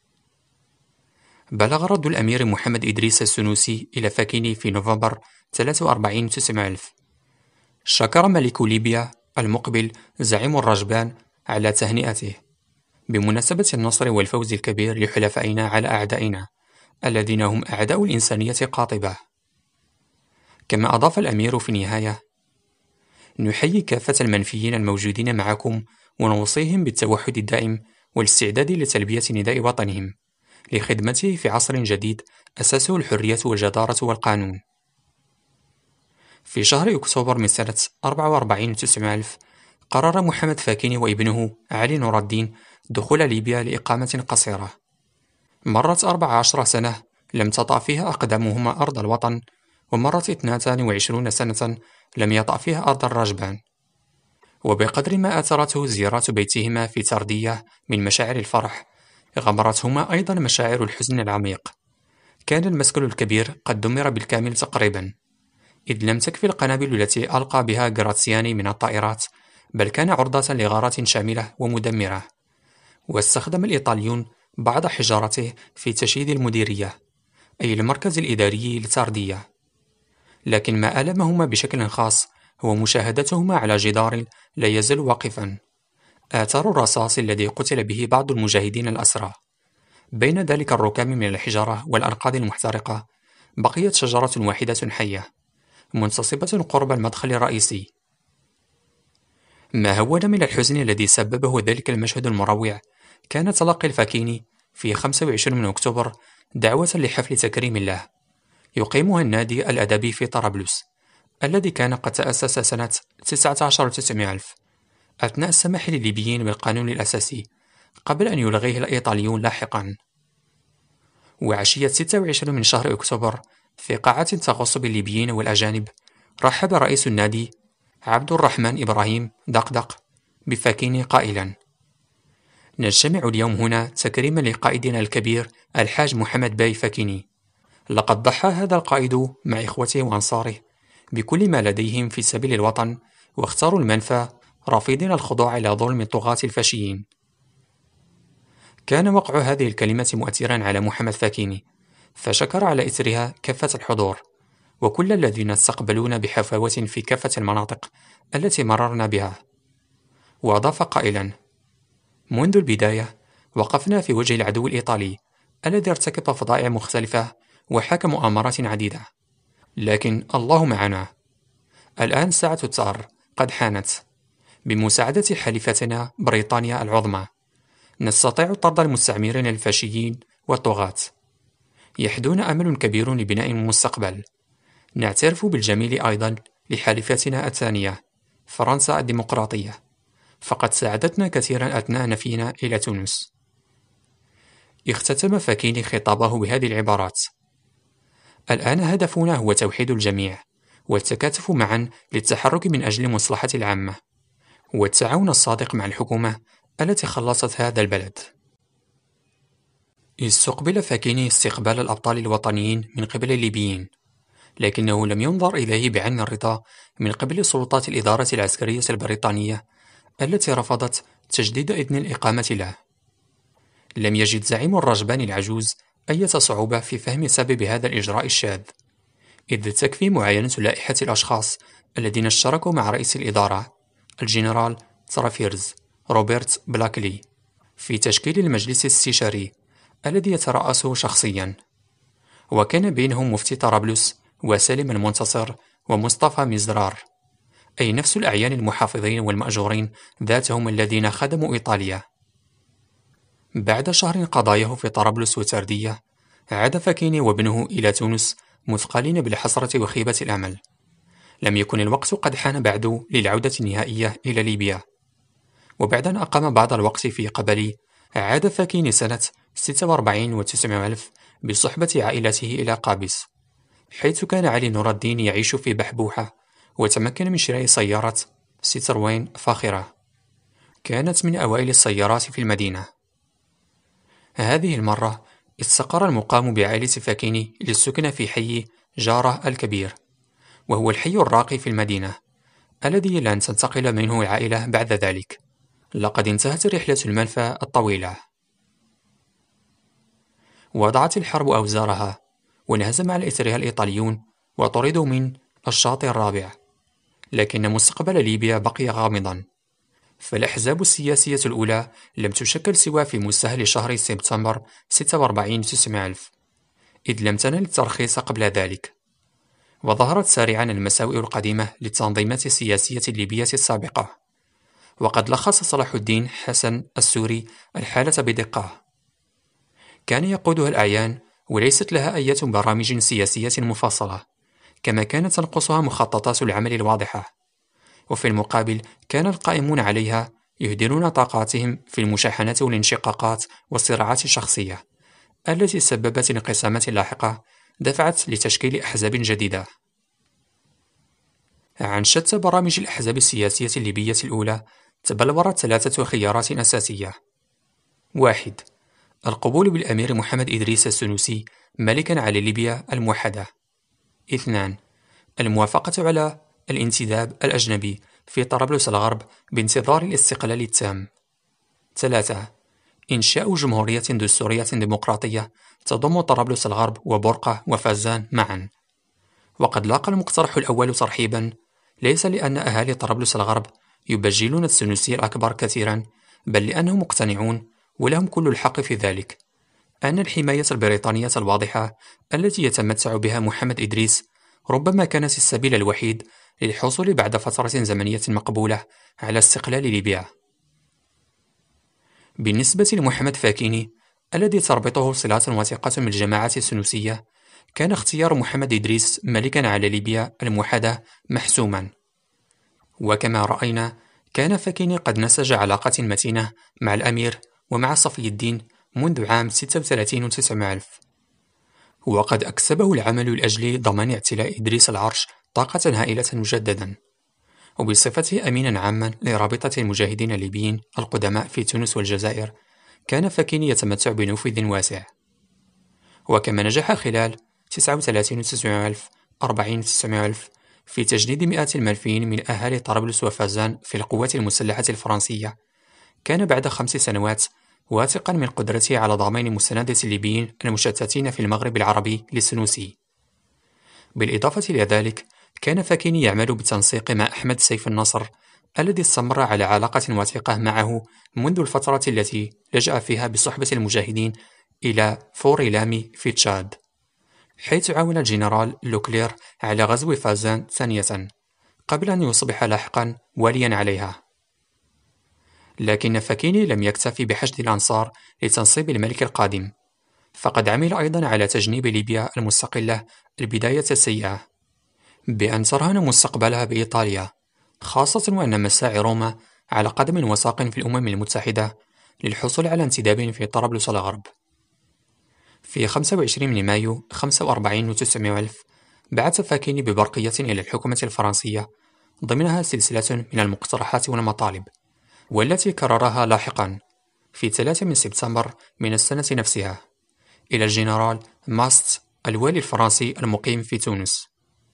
بلغ رد الأمير محمد إدريس السنوسي إلى فاكيني في نوفمبر ثلاثة وأربعين وتسعمائة ألف. شكر ملك ليبيا المقبل زعيم الرجبان على تهنئته بمناسبة النصر والفوز الكبير لحلفائنا على أعدائنا الذين هم أعداء الإنسانية قاطبة. كما أضاف الأمير في النهاية: نحيي كافة المنفيين الموجودين معكم ونوصيهم بالتوحد الدائم والاستعداد لتلبية نداء وطنهم لخدمته في عصر جديد أساسه الحرية والجدارة والقانون. في شهر أكتوبر من سنة أربعة وأربعين وتسعمائة ألف قرر محمد فاكيني وابنه علي نور الدين دخول ليبيا لإقامة قصيرة. مرت أربع عشر سنة لم تطأ فيها أقدامهما أرض الوطن، ومرت اثنتان وعشرون سنة لم يطأ فيها أرض الرجبان. وبقدر ما أثرته زيارات بيتهما في تردية من مشاعر الفرح، غمرتهما أيضا مشاعر الحزن العميق. كان المسكن الكبير قد دمر بالكامل تقريبا، إذ لم تكفي القنابل التي ألقى بها جراتسياني من الطائرات، بل كان عرضة لغارات شاملة ومدمرة. واستخدم الإيطاليون بعض حجارته في تشييد المديرية، أي المركز الإداري لتاردية. لكن ما ألمهما بشكل خاص هو مشاهدتهما على جدار لا يزال واقفا، آثار الرصاص الذي قتل به بعض المجاهدين الأسرى. بين ذلك الركام من الحجارة والأنقاض المحترقة بقيت شجرة واحدة حية منتصبة قرب المدخل الرئيسي. ما هون من الحزن الذي سببه ذلك المشهد المروع كان تلقي الفاكيني في خمسة وعشرين من أكتوبر دعوة لحفل تكريم له يقيمها النادي الأدبي في طرابلس، الذي كان قد تأسس سنة تسعة عشر وتسعمائة ألف أثناء السماح للليبيين بالقانون الأساسي قبل أن يلغيه الإيطاليون لاحقا. وعشية ستة وعشرين من شهر أكتوبر في قاعة تخص بالليبيين والأجانب رحب رئيس النادي عبد الرحمن إبراهيم دقدق بفاكيني قائلا: نجتمع اليوم هنا تكريما لقائدنا الكبير الحاج محمد باي فاكيني. لقد ضحى هذا القائد مع إخوته وأنصاره بكل ما لديهم في سبيل الوطن، واختاروا المنفى رافضين الخضوع إلى ظلم الطغاة الفاشيين. كان وقع هذه الكلمة مؤثرا على محمد فاكيني، فشكر على إثرها كافة الحضور وكل الذين استقبلونا بحفاوة في كافة المناطق التي مررنا بها، وأضاف قائلا: منذ البداية وقفنا في وجه العدو الإيطالي الذي ارتكب فظائع مختلفة وحاك مؤامرات عديدة، لكن الله معنا. الآن ساعة الثأر قد حانت. بمساعدة حليفتنا بريطانيا العظمى نستطيع طرد المستعمرين الفاشيين والطغاة. يحدون أمل كبير لبناء المستقبل. نعترف بالجميل أيضا لحليفتنا الثانية فرنسا الديمقراطية، فقد ساعدتنا كثيرا أثناء نفينا إلى تونس. اختتم فاكيني خطابه بهذه العبارات: الآن هدفنا هو توحيد الجميع والتكاتف معا للتحرك من أجل المصلحة العامة والتعاون الصادق مع الحكومة التي خلصت هذا البلد. استقبل فاكيني استقبال الأبطال الوطنيين من قبل الليبيين، لكنه لم ينظر إليه بعين الرضا من قبل سلطات الإدارة العسكرية البريطانية التي رفضت تجديد إذن الإقامة له. لم يجد زعيم الرجبان العجوز أي صعوبة في فهم سبب هذا الإجراء الشاذ، إذ تكفي معاينة لائحة الأشخاص الذين اشتركوا مع رئيس الإدارة الجنرال ترافيرز روبرت بلاكلي في تشكيل المجلس الاستشاري الذي يترأسه شخصيا، وكان بينهم مفتي طرابلس وسالم المنتصر ومصطفى مزرار، أي نفس الأعيان المحافظين والمأجورين ذاتهم الذين خدموا إيطاليا. بعد شهر قضاياه في طرابلس وتردية، عاد فاكيني وابنه إلى تونس مثقلين بالحسرة وخيبة الأمل. لم يكن الوقت قد حان بعد للعودة النهائية إلى ليبيا. وبعد أن أقام بعض الوقت في قبلي، عاد فاكيني سنة ستة وأربعين وتسعمائة ألف بصحبة عائلته إلى قابس، حيث كان علي نور الدين يعيش في بحبوحة، وتمكن من شراء سيارة سيتروين فاخرة كانت من أوائل السيارات في المدينة. هذه المرة استقر المقام بعائلة فاكيني للسكن في حي جارة الكبير، وهو الحي الراقي في المدينة الذي لن تنتقل منه العائلة بعد ذلك. لقد انتهت رحلة المنفى الطويلة. وضعت الحرب أوزارها، وانهزم على إثرها الإيطاليون وطردوا من الشاطئ الرابع، لكن مستقبل ليبيا بقي غامضا. فالأحزاب السياسية الأولى لم تشكل سوى في مستهل شهر سبتمبر ستة وأربعين وتسعمائة ألف، إذ لم تنل الترخيص قبل ذلك. وظهرت سريعا المساوئ القديمة للتنظيمات السياسية الليبية السابقة، وقد لخص صلاح الدين حسن السوري الحالة بدقة. كان يقودها الأعيان وليست لها أي برامج سياسية مفصلة، كما كانت تنقصها مخططات العمل الواضحة. وفي المقابل كان القائمون عليها يهدرون طاقاتهم في المشاحنات والانشقاقات والصراعات الشخصية التي سببت انقسامات لاحقة دفعت لتشكيل أحزاب جديدة. عن شتى برامج الأحزاب السياسية الليبية الأولى تبلورت ثلاثة خيارات أساسية: واحد، القبول بالأمير محمد إدريس السنوسي ملكا على ليبيا الموحدة. اثنان، الموافقة على الانتداب الأجنبي في طرابلس الغرب بانتظار الاستقلال التام. ثلاثة، إنشاء جمهورية دستورية ديمقراطية تضم طرابلس الغرب وبرقة وفازان معا. وقد لاقى المقترح الأول ترحيبا، ليس لأن أهالي طرابلس الغرب يبجلون السنوسي الأكبر كثيرا، بل لأنهم مقتنعون، ولهم كل الحق في ذلك، أن الحماية البريطانية الواضحة التي يتمتع بها محمد إدريس ربما كانت السبيل الوحيد للحصول بعد فترة زمنية مقبولة على استقلال ليبيا. بالنسبة لمحمد فاكيني الذي تربطه صلات وثيقة بالجماعة السنوسية، كان اختيار محمد إدريس ملكا على ليبيا الموحدة محسوما. وكما رأينا، كان فاكيني قد نسج علاقة متينة مع الأمير ومع صفي الدين منذ عام ستة وثلاثين وتسعمائة ألف، وقد أكسبه العمل لأجل ضمان اعتلاء إدريس العرش طاقة هائلة مجددا. وبصفته أمينا عاما لرابطة المجاهدين الليبيين القدماء في تونس والجزائر، كان فاكيني يتمتع بنفوذ واسع. وكما نجح خلال تسعة وثلاثين وتسعمائة ألف أربعين وتسعمائة ألف في تجنيد مئات المالفين من أهالي طرابلس وفازان في القوات المسلحة الفرنسية، كان بعد خمس سنوات واثقا من قدرته على ضمان مساندة الليبيين المشتتين في المغرب العربي للسنوسي. بالإضافة إلى ذلك، كان فاكيني يعمل بالتنسيق مع أحمد سيف النصر الذي استمر على علاقة وثيقة معه منذ الفترة التي لجأ فيها بصحبة المجاهدين إلى فور لامي في تشاد، حيث عاون الجنرال لوكلير على غزو فازان ثانية قبل أن يصبح لاحقا واليا عليها. لكن فاكيني لم يكتفي بحشد الأنصار لتنصيب الملك القادم، فقد عمل أيضا على تجنيب ليبيا المستقلة البداية السيئة بأن ترهن مستقبلها بإيطاليا، خاصة وأن مساعي روما على قدم وساق في الأمم المتحدة للحصول على انتداب في طرابلس الغرب. في خمسة وعشرين من مايو خمسة وأربعين وتسعمائة ألف بعث فاكيني ببرقية إلى الحكومة الفرنسية ضمنها سلسلة من المقترحات والمطالب، والتي كررها لاحقا في ثلاثة من سبتمبر من السنة نفسها إلى الجنرال ماست الوالي الفرنسي المقيم في تونس.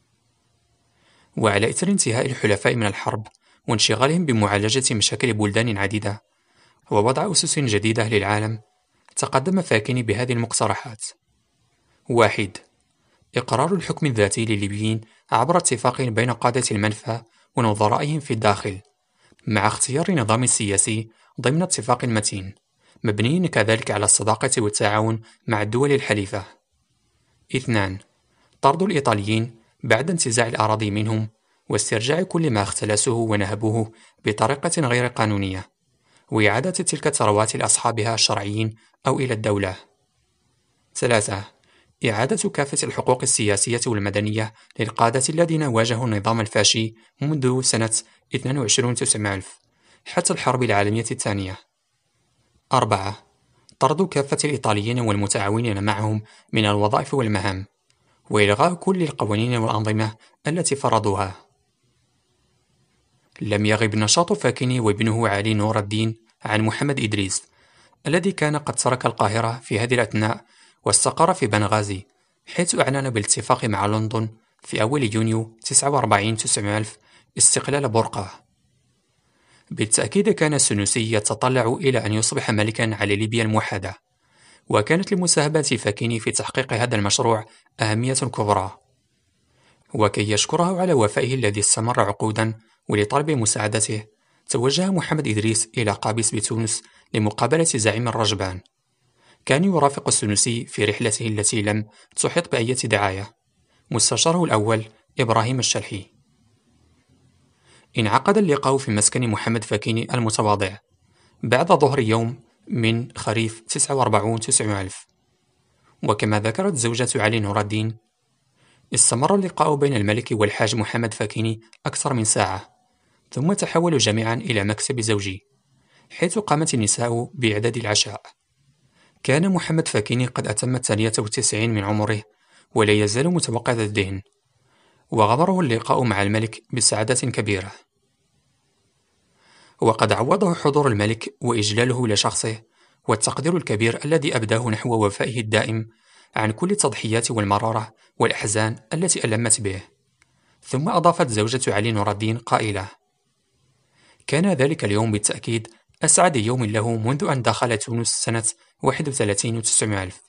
وعلى إثر انتهاء الحلفاء من الحرب وانشغالهم بمعالجة مشاكل بلدان عديدة ووضع أسس جديدة للعالم، تقدم فاكيني بهذه المقترحات: واحد. إقرار الحكم الذاتي للليبيين عبر اتفاق بين قادة المنفى ونظرائهم في الداخل، مع اختيار نظام سياسي ضمن اتفاق متين مبني كذلك على الصداقة والتعاون مع الدول الحليفة. اثنان. طرد الإيطاليين بعد انتزاع الأراضي منهم واسترجاع كل ما اختلسوه ونهبوه بطريقة غير قانونية، وإعادة تلك الثروات لأصحابها الشرعيين أو إلى الدولة. ثلاثة. إعادة كافة الحقوق السياسية والمدنية للقادة الذين واجهوا النظام الفاشي منذ سنة اثنين وعشرين وتسعمائة ألف حتى الحرب العالمية الثانية. أربعة. طرد كافة الإيطاليين والمتعاونين معهم من الوظائف والمهام، وإلغاء كل القوانين والأنظمة التي فرضوها. لم يغب نشاط فاكيني وابنه علي نور الدين عن محمد إدريس الذي كان قد ترك القاهرة في هذه الأثناء واستقر في بنغازي، حيث أعلن بالاتفاق مع لندن في أول يونيو تسعة وأربعين وتسعمائة ألف استقلال بورقة. بالتأكيد كان السنوسي يتطلع إلى أن يصبح ملكا على ليبيا الموحدة، وكانت لمساهمة فاكيني في تحقيق هذا المشروع أهمية كبرى. وكي يشكره على وفائه الذي استمر عقودا ولطلب مساعدته، توجه محمد إدريس إلى قابس بتونس لمقابلة زعيم الرجبان. كان يرافق السنوسي في رحلته التي لم تحط بأي دعاية مستشاره الأول إبراهيم الشلحي. انعقد اللقاء في مسكن محمد فاكيني المتواضع بعد ظهر يوم من خريف تسعة وأربعين وتسعمائة ألف. وكما ذكرت زوجة علي نور الدين، استمر اللقاء بين الملك والحاج محمد فاكيني أكثر من ساعة، ثم تحولوا جميعا إلى مكتب زوجي، حيث قامت النساء بإعداد العشاء. كان محمد فاكيني قد أتم الثانية والتسعين من عمره ولا يزال متوقد الذهن، وغمره اللقاء مع الملك بسعادة كبيرة. وقد عوضه حضور الملك وإجلاله لشخصه والتقدير الكبير الذي أبداه نحو وفائه الدائم عن كل التضحيات والمرارة والأحزان التي ألمت به. ثم أضافت زوجة علي نور الدين قائلة: كان ذلك اليوم بالتأكيد أسعد يوم له منذ أن دخل تونس سنة واحد وثلاثين وتسعمائة ألف.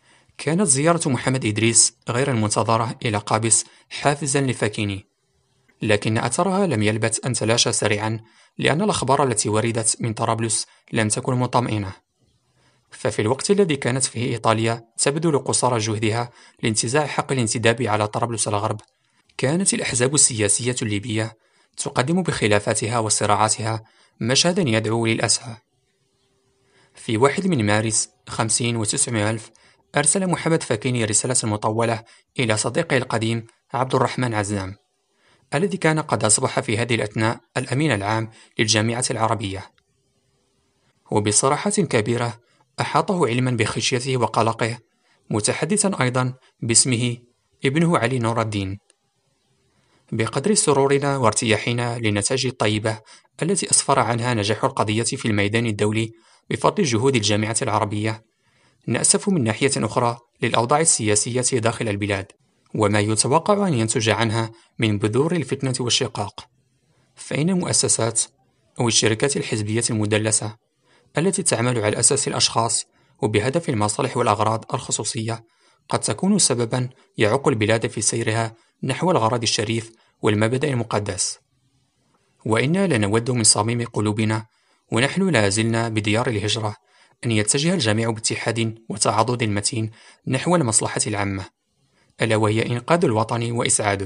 كانت زيارة محمد إدريس غير المنتظرة إلى قابس حافزا لفاكيني، لكن أثرها لم يلبث أن تلاشى سريعا، لأن الأخبار التي وردت من طرابلس لم تكن مطمئنة. ففي الوقت الذي كانت فيه إيطاليا تبذل قصارى جهدها لانتزاع حق الانتداب على طرابلس الغرب، كانت الأحزاب السياسية الليبية تقدم بخلافاتها وصراعاتها مشهدا يدعو للأسى. في واحد من مارس خمسين وتسعمائة ألف أرسل محمد فكيني رسالة مطولة إلى صديقه القديم عبد الرحمن عزام، الذي كان قد أصبح في هذه الأثناء الأمين العام للجامعة العربية. وبصراحة كبيرة أحاطه علما بخشيته وقلقه، متحدثا أيضا باسمه ابنه علي نور الدين. بقدر سرورنا وارتياحنا للنتائج الطيبة التي أسفر عنها نجاح القضية في الميدان الدولي بفضل جهود الجامعة العربية، نأسف من ناحية أخرى للأوضاع السياسية داخل البلاد وما يتوقع أن ينتج عنها من بذور الفتنة والشقاق. فإن المؤسسات أو الشركات الحزبية المدلسة التي تعمل على أساس الأشخاص وبهدف المصالح والأغراض الخصوصية قد تكون سببا يعوق البلاد في سيرها نحو الغرض الشريف والمبدأ المقدس. وإنا لنود من صميم قلوبنا، ونحن لا زلنا بديار الهجرة، أن يتجه الجميع باتحاد وتعاضد متين نحو المصلحة العامة، ألا وهي إنقاذ الوطن وإسعاده.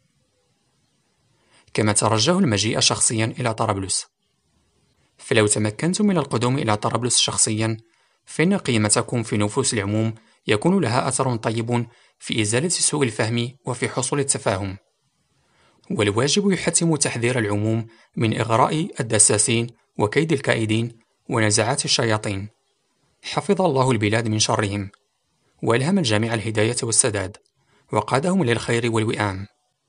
كما ترجاه المجيء شخصيا إلى طرابلس، فلو تمكنت من القدوم إلى طرابلس شخصيا، فإن قيمتكم في نفوس العموم يكون لها أثر طيب في إزالة سوء الفهم وفي حصول التفاهم. والواجب يحتم تحذير العموم من إغراء الدساسين وكيد الكائدين ونزعات الشياطين. حفظ الله البلاد من شرهم، وألهم الجميع الهداية والسداد، وقادهم للخير والوئام.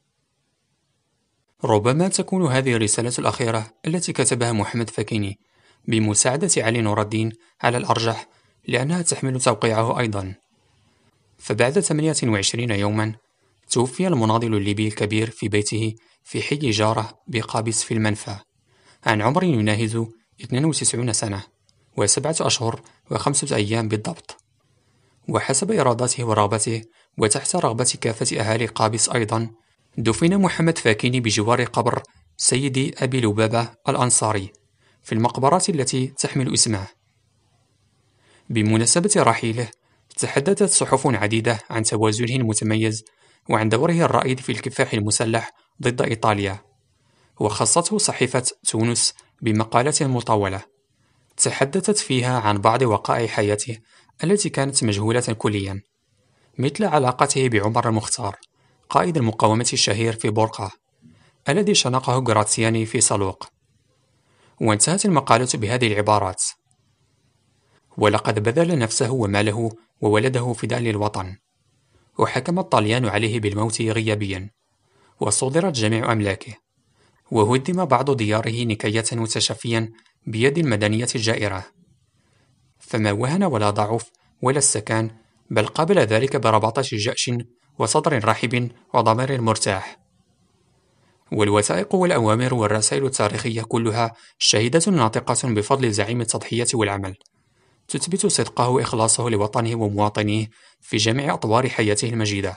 ربما تكون هذه الرسالة الأخيرة التي كتبها محمد فكيني بمساعدة علي نور الدين على الأرجح، لأنها تحمل توقيعه أيضا. فبعد ثمانية وعشرين يوما توفي المناضل الليبي الكبير في بيته في حي جارة بقابس في المنفى، عن عمر يناهز اثنين وتسعين سنة وسبعة أشهر وخمسة أيام بالضبط. وحسب إرادته ورغبته وتحت رغبة كافة أهالي قابس أيضا، دفن محمد فكيني بجوار قبر سيدي أبي لبابة الأنصاري في المقبرة التي تحمل اسمه. بمناسبة رحيله تحدثت صحف عديدة عن توازنه المتميز وعن دوره الرائد في الكفاح المسلح ضد إيطاليا، وخصته صحيفة تونس بمقالة مطولة تحدثت فيها عن بعض وقائع حياته التي كانت مجهولة كليا، مثل علاقته بعمر المختار قائد المقاومة الشهير في بورقة الذي شنقه غراتسياني في صلوق. وانتهت المقالة بهذه العبارات: ولقد بذل نفسه وماله وولده فداء للوطن، وحكم الطليان عليه بالموت غيابيا، وصدرت جميع أملاكه، وهدم بعض دياره نكاية وتشفيا بيد المدنية الجائرة، فما وهن ولا ضعف ولا السكان، بل قابل ذلك برباطة جأش وصدر رحب وضمير مرتاح. والوثائق والأوامر والرسائل التاريخية كلها شهيدة ناطقة بفضل زعيم التضحية والعمل، تثبت صدقه وإخلاصه لوطنه ومواطنيه في جميع أطوار حياته المجيدة.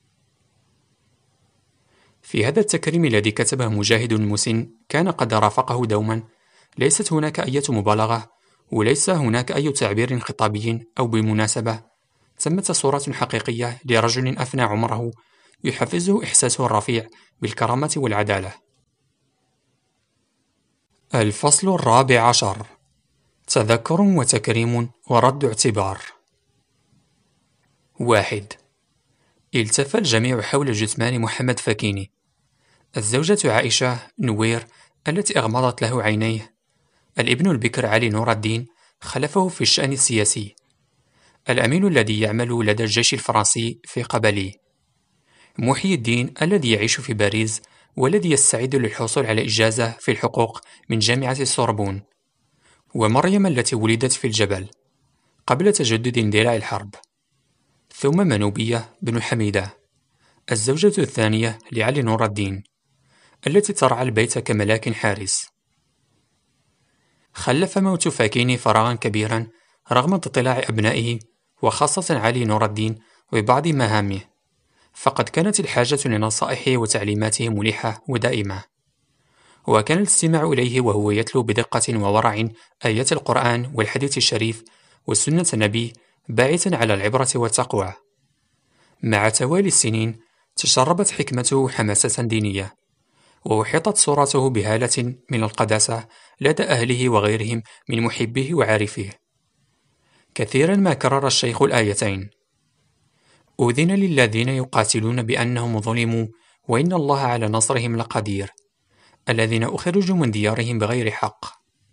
في هذا التكريم الذي كتبه مجاهد مسن كان قد رافقه دوما، ليست هناك أي مبالغة، وليس هناك أي تعبير خطابي أو بالمناسبة، ثمة صورة حقيقية لرجل أفنى عمره يحفزه إحساسه الرفيع بالكرامة والعدالة. الفصل الرابع عشر: تذكر وتكريم ورد اعتبار. واحد. التف الجميع حول جثمان محمد فكيني، الزوجة عائشة نوير التي أغمضت له عينيه، الابن البكر علي نور الدين خلفه في الشأن السياسي، الأمين الذي يعمل لدى الجيش الفرنسي في قبلي، محي الدين الذي يعيش في باريس والذي يستعد للحصول على إجازة في الحقوق من جامعة السوربون، ومريم التي ولدت في الجبل قبل تجدد اندلاع الحرب، ثم منوبية بن حميدة الزوجة الثانية لعلي نور الدين التي ترعى البيت كملاك حارس. خلف موت فكيني فراغا كبيرا رغم اطلاع أبنائه وخاصة علي نور الدين ببعض مهامه، فقد كانت الحاجة لنصائحه وتعليماته ملحة ودائمة، وكان الاستماع إليه وهو يتلو بدقة وورع آيات القرآن والحديث الشريف وسنة النبي باعثا على العبرة والتقوى. مع توالي السنين تشربت حكمته حماسة دينية، وأحيطت صورته بهالة من القداسة لدى أهله وغيرهم من محبيه وعارفيه. كثيرا ما كرر الشيخ الآيتين: أذن للذين يقاتلون بأنهم ظلموا وإن الله على نصرهم لقدير، الذين أخرجوا من ديارهم بغير حق.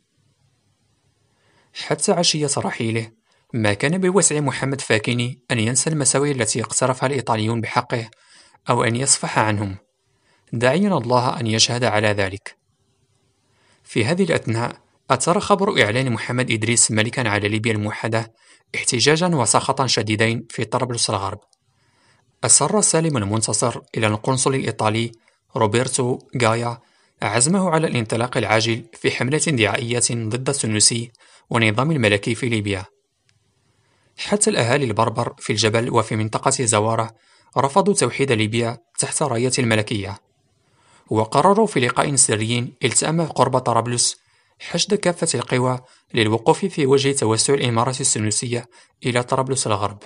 حتى عشية رحيله ما كان بوسع محمد فاكيني أن ينسى المساوئ التي اقترفها الإيطاليون بحقه أو أن يصفح عنهم، داعيا الله أن يشهد على ذلك. في هذه الأثناء أثار خبر إعلان محمد إدريس ملكا على ليبيا الموحدة احتجاجا وسخطا شديدين في طرابلس الغرب. أصر سالم المنتصر إلى القنصل الإيطالي روبرتو غايا عزمه على الانطلاق العاجل في حملة دعائية ضد السنوسي ونظام الملكي في ليبيا. حتى الأهالي البربر في الجبل وفي منطقة زوارة رفضوا توحيد ليبيا تحت راية الملكية، وقرروا في لقاء سري التأم قرب طرابلس حشد كافة القوى للوقوف في وجه توسع الإمارة السنوسية إلى طرابلس الغرب.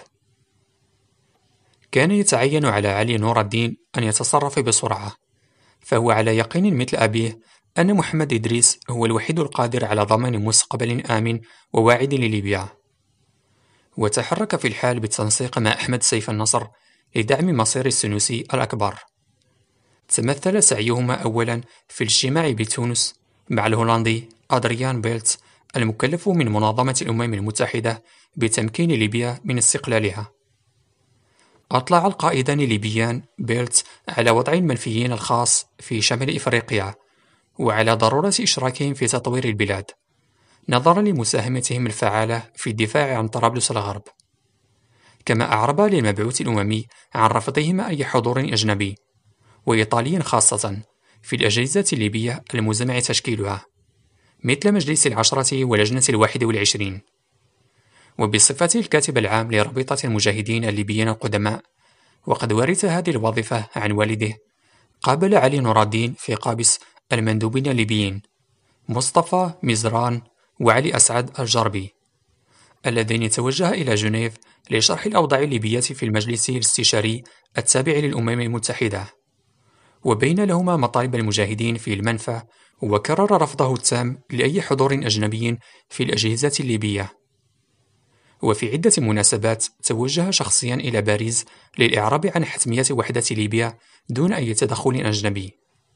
كان يتعين على علي نور الدين أن يتصرف بسرعة، فهو على يقين مثل أبيه أن محمد إدريس هو الوحيد القادر على ضمان مستقبل آمن وواعد لليبيا. وتحرك في الحال بالتنسيق مع أحمد سيف النصر لدعم مصير السنوسي الأكبر. تمثل سعيهما أولا في الاجتماع بتونس مع الهولندي أدريان بيلت المكلف من منظمة الأمم المتحدة بتمكين ليبيا من استقلالها. أطلع القائدان الليبيان بيلت على وضع المنفيين الخاص في شمال إفريقيا وعلى ضرورة إشراكهم في تطوير البلاد، نظرا لمساهمتهم الفعالة في الدفاع عن طرابلس الغرب، كما أعرب للمبعوث الأممي عن رفضهما أي حضور أجنبي وإيطالي خاصة في الأجهزة الليبية المزمع تشكيلها، مثل مجلس العشرة ولجنة الواحد والعشرين. وبصفته الكاتب العام لرابطة المجاهدين الليبيين القدماء، وقد ورث هذه الوظيفة عن والده، قابل علي نور الدين في قابس المندوبين الليبيين مصطفى مزران وعلي أسعد الجربي، اللذين توجها إلى جنيف لشرح الأوضاع الليبية في المجلس الاستشاري التابع للأمم المتحدة، وبين لهما مطالب المجاهدين في المنفى، وكرر رفضه التام لأي حضور أجنبي في الأجهزة الليبية. وفي عدة مناسبات توجه شخصيا إلى باريس للإعراب عن حتمية وحدة ليبيا دون أي تدخل أجنبي.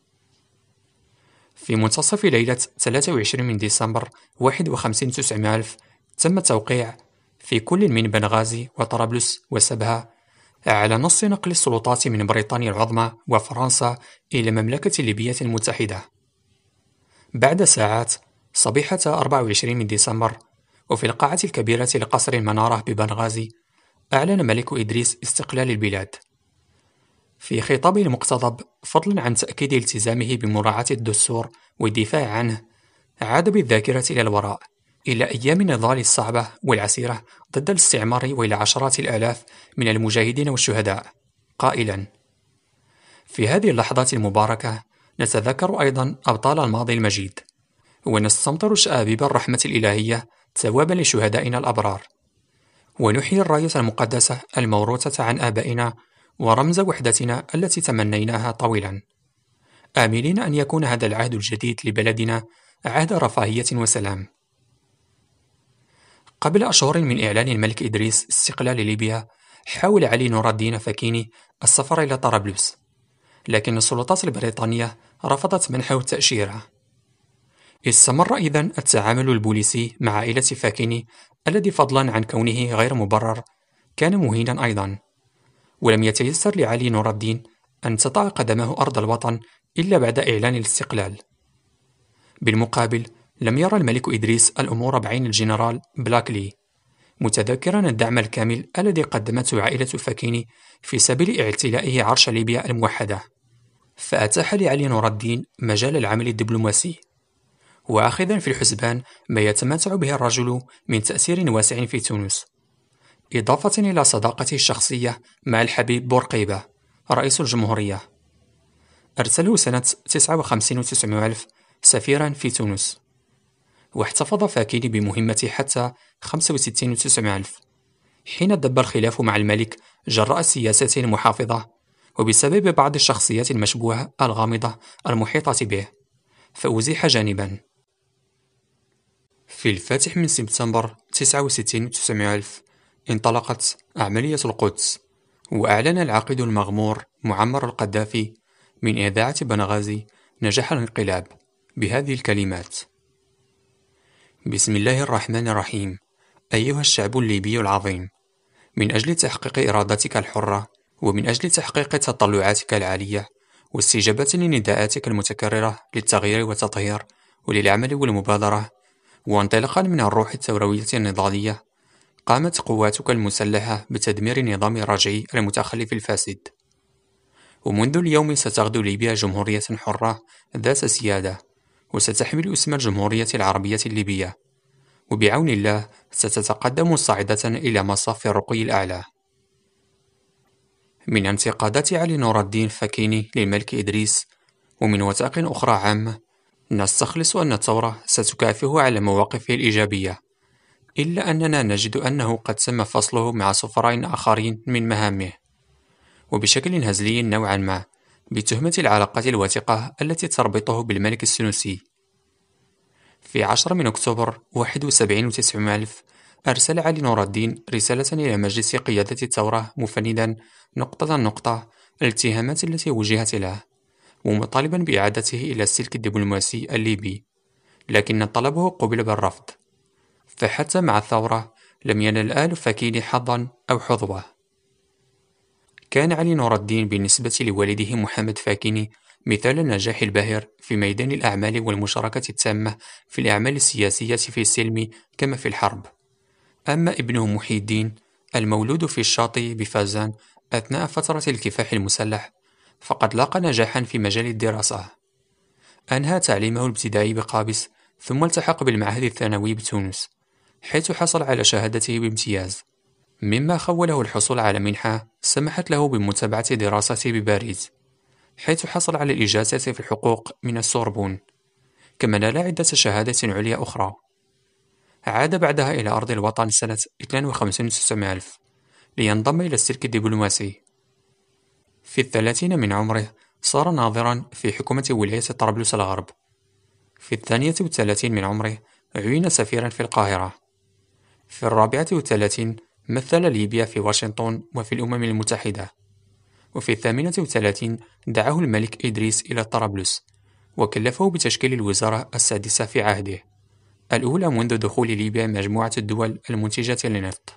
في منتصف ليلة ثلاثة وعشرين من ديسمبر واحد وخمسين وتسعمائة ألف تم التوقيع في كل من بنغازي وطرابلس وسبها على نص نقل السلطات من بريطانيا العظمى وفرنسا إلى المملكة الليبية المتحدة. بعد ساعات صبيحة أربعة وعشرين من ديسمبر، وفي القاعة الكبيرة لقصر المنارة ببنغازي، أعلن ملك إدريس استقلال البلاد. في خطابه المقتضب، فضلا عن تأكيد التزامه بمراعاة الدستور والدفاع عنه، عاد بالذاكرة إلى الوراء إلى أيام النضال الصعبة والعسيرة ضد الاستعمار وإلى عشرات الآلاف من المجاهدين والشهداء، قائلا: في هذه اللحظات المباركة نتذكر أيضا أبطال الماضي المجيد، ونستمطر شآبيب الرحمة الإلهية ثوابا لشهدائنا الأبرار، ونحيي الراية المقدسة الموروثة عن آبائنا ورمز وحدتنا التي تمنيناها طويلا، آملين أن يكون هذا العهد الجديد لبلدنا عهد رفاهية وسلام. قبل أشهر من إعلان الملك إدريس استقلال ليبيا، حاول علي نور الدين فاكيني السفر إلى طرابلس، لكن السلطات البريطانية رفضت منحه التأشيرة. استمر إذن التعامل البوليسي مع عائلة فاكيني الذي فضلا عن كونه غير مبرر كان مهينا أيضا، ولم يتيسر لعلي نور الدين أن تطأ قدمه أرض الوطن إلا بعد إعلان الاستقلال. بالمقابل، لم يرى الملك إدريس الأمور بعين الجنرال بلاكلي، متذكرا الدعم الكامل الذي قدمته عائلة فاكيني في سبيل اعتلائه عرش ليبيا الموحدة، فأتاح لعلي نور الدين مجال العمل الدبلوماسي، وأخذا في الحسبان ما يتمتع به الرجل من تأثير واسع في تونس، إضافة إلى صداقته الشخصية مع الحبيب بورقيبة رئيس الجمهورية. أرسله سنة تسعة وخمسين وتسعمائة ألف سفيرا في تونس، واحتفظ فاكيني بمهمته حتى خمسة وستين وتسعمائة ألف، حين دب الخلاف مع الملك جراء السياسات المحافظة وبسبب بعض الشخصيات المشبوهة الغامضة المحيطة به، فأزيح جانبا. في الفاتح من سبتمبر تسعة وستين وتسعمائة ألف انطلقت عملية القدس، وأعلن العقيد المغمور معمر القذافي من إذاعة بنغازي نجاح الانقلاب بهذه الكلمات: بسم الله الرحمن الرحيم. أيها الشعب الليبي العظيم، من أجل تحقيق إرادتك الحرة، ومن أجل تحقيق تطلعاتك العالية، واستجابة لنداءاتك المتكررة للتغيير والتطهير وللعمل والمبادرة، وانطلاقا من الروح الثوروية النضالية، قامت قواتك المسلحة بتدمير النظام الرجعي المتخلف الفاسد. ومنذ اليوم ستغدو ليبيا جمهورية حرة ذات سيادة، وستحمل اسم الجمهورية العربية الليبية، وبعون الله ستتقدم صاعدة إلى مصاف الرقي الأعلى. من انتقادات علي نور الدين فكيني للملك إدريس، ومن وثائق أخرى عامة، نستخلص أن الثورة ستكافئه على مواقفه الإيجابية، إلا أننا نجد أنه قد تم فصله مع سفراء آخرين من مهامه، وبشكل هزلي نوعا ما، بتهمة العلاقات الوثيقة التي تربطه بالملك السنوسي. في عشرة من أكتوبر واحد وسبعين وتسعمائة ألف أرسل علي نور الدين رسالة إلى مجلس قيادة الثورة مفندا نقطة نقطة الاتهامات التي وجهت له، ومطالبا بإعادته إلى السلك الدبلوماسي الليبي، لكن طلبه قُبل بالرفض. فحتى مع الثورة لم ينل آل فكيني حظا أو حظوة. كان علي نور الدين بالنسبة لوالده محمد فاكيني مثال النجاح الباهر في ميدان الأعمال والمشاركة التامة في الأعمال السياسية في السلم كما في الحرب. أما ابنه محي الدين المولود في الشاطئ بفازان أثناء فترة الكفاح المسلح، فقد لاقى نجاحا في مجال الدراسة. أنهى تعليمه الابتدائي بقابس، ثم التحق بالمعهد الثانوي بتونس، حيث حصل على شهادته بامتياز، مما خوله الحصول على منحة سمحت له بمتابعة دراسته بباريس، حيث حصل على الإجازة في الحقوق من السوربون، كما نال عدة شهادات عليا أخرى. عاد بعدها إلى أرض الوطن سنة اثنين وخمسين وتسعمائة ألف لينضم إلى السلك الدبلوماسي. في الثلاثين من عمره صار ناظرا في حكومة ولاية طرابلس الغرب. في الثانية والثلاثين من عمره عُيِن سفيرا في القاهرة. في الرابعة والثلاثين مثل ليبيا في واشنطن وفي الأمم المتحدة. وفي الثامنة والثلاثين دعاه الملك إدريس إلى طرابلس، وكلفه بتشكيل الوزارة السادسة في عهده، الأولى منذ دخول ليبيا مجموعة الدول المنتجة للنفط.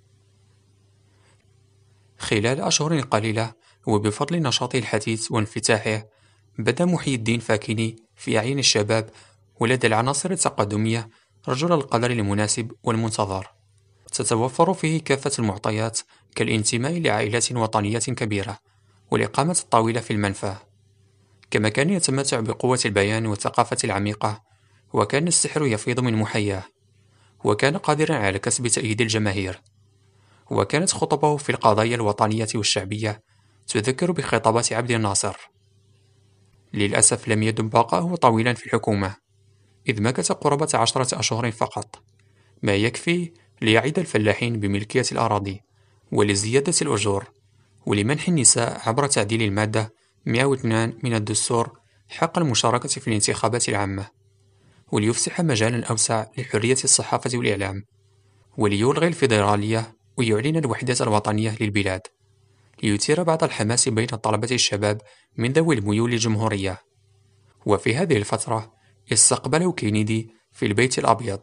خلال أشهر قليلة وبفضل نشاطه الحثيث وانفتاحه، بدا محي الدين فاكيني في أعين الشباب ولدى العناصر التقدمية رجل القدر المناسب والمنتظر، تتوفر فيه كافة المعطيات كالانتماء لعائلات وطنية كبيرة والإقامة الطويلة في المنفى، كما كان يتمتع بقوة البيان والثقافة العميقة، وكان السحر يفيض من محياه، وكان قادرا على كسب تأييد الجماهير، وكانت خطبه في القضايا الوطنية والشعبية تذكر بخطابات عبد الناصر. للأسف لم يدم بقاؤه طويلا في الحكومة، إذ مكث قرابة عشرة أشهر فقط، ما يكفي ليعيد الفلاحين بملكية الأراضي ولزيادة الأجور ولمنح النساء عبر تعديل المادة مئة واثنين من الدستور حق المشاركة في الانتخابات العامة، وليفسح مجالا أوسع لحرية الصحافة والإعلام، وليلغي الفيدرالية ويعلن الوحدة الوطنية للبلاد، ليثير بعض الحماس بين طلبة الشباب من ذوي الميول الجمهورية. وفي هذه الفترة استقبله كينيدي في البيت الأبيض.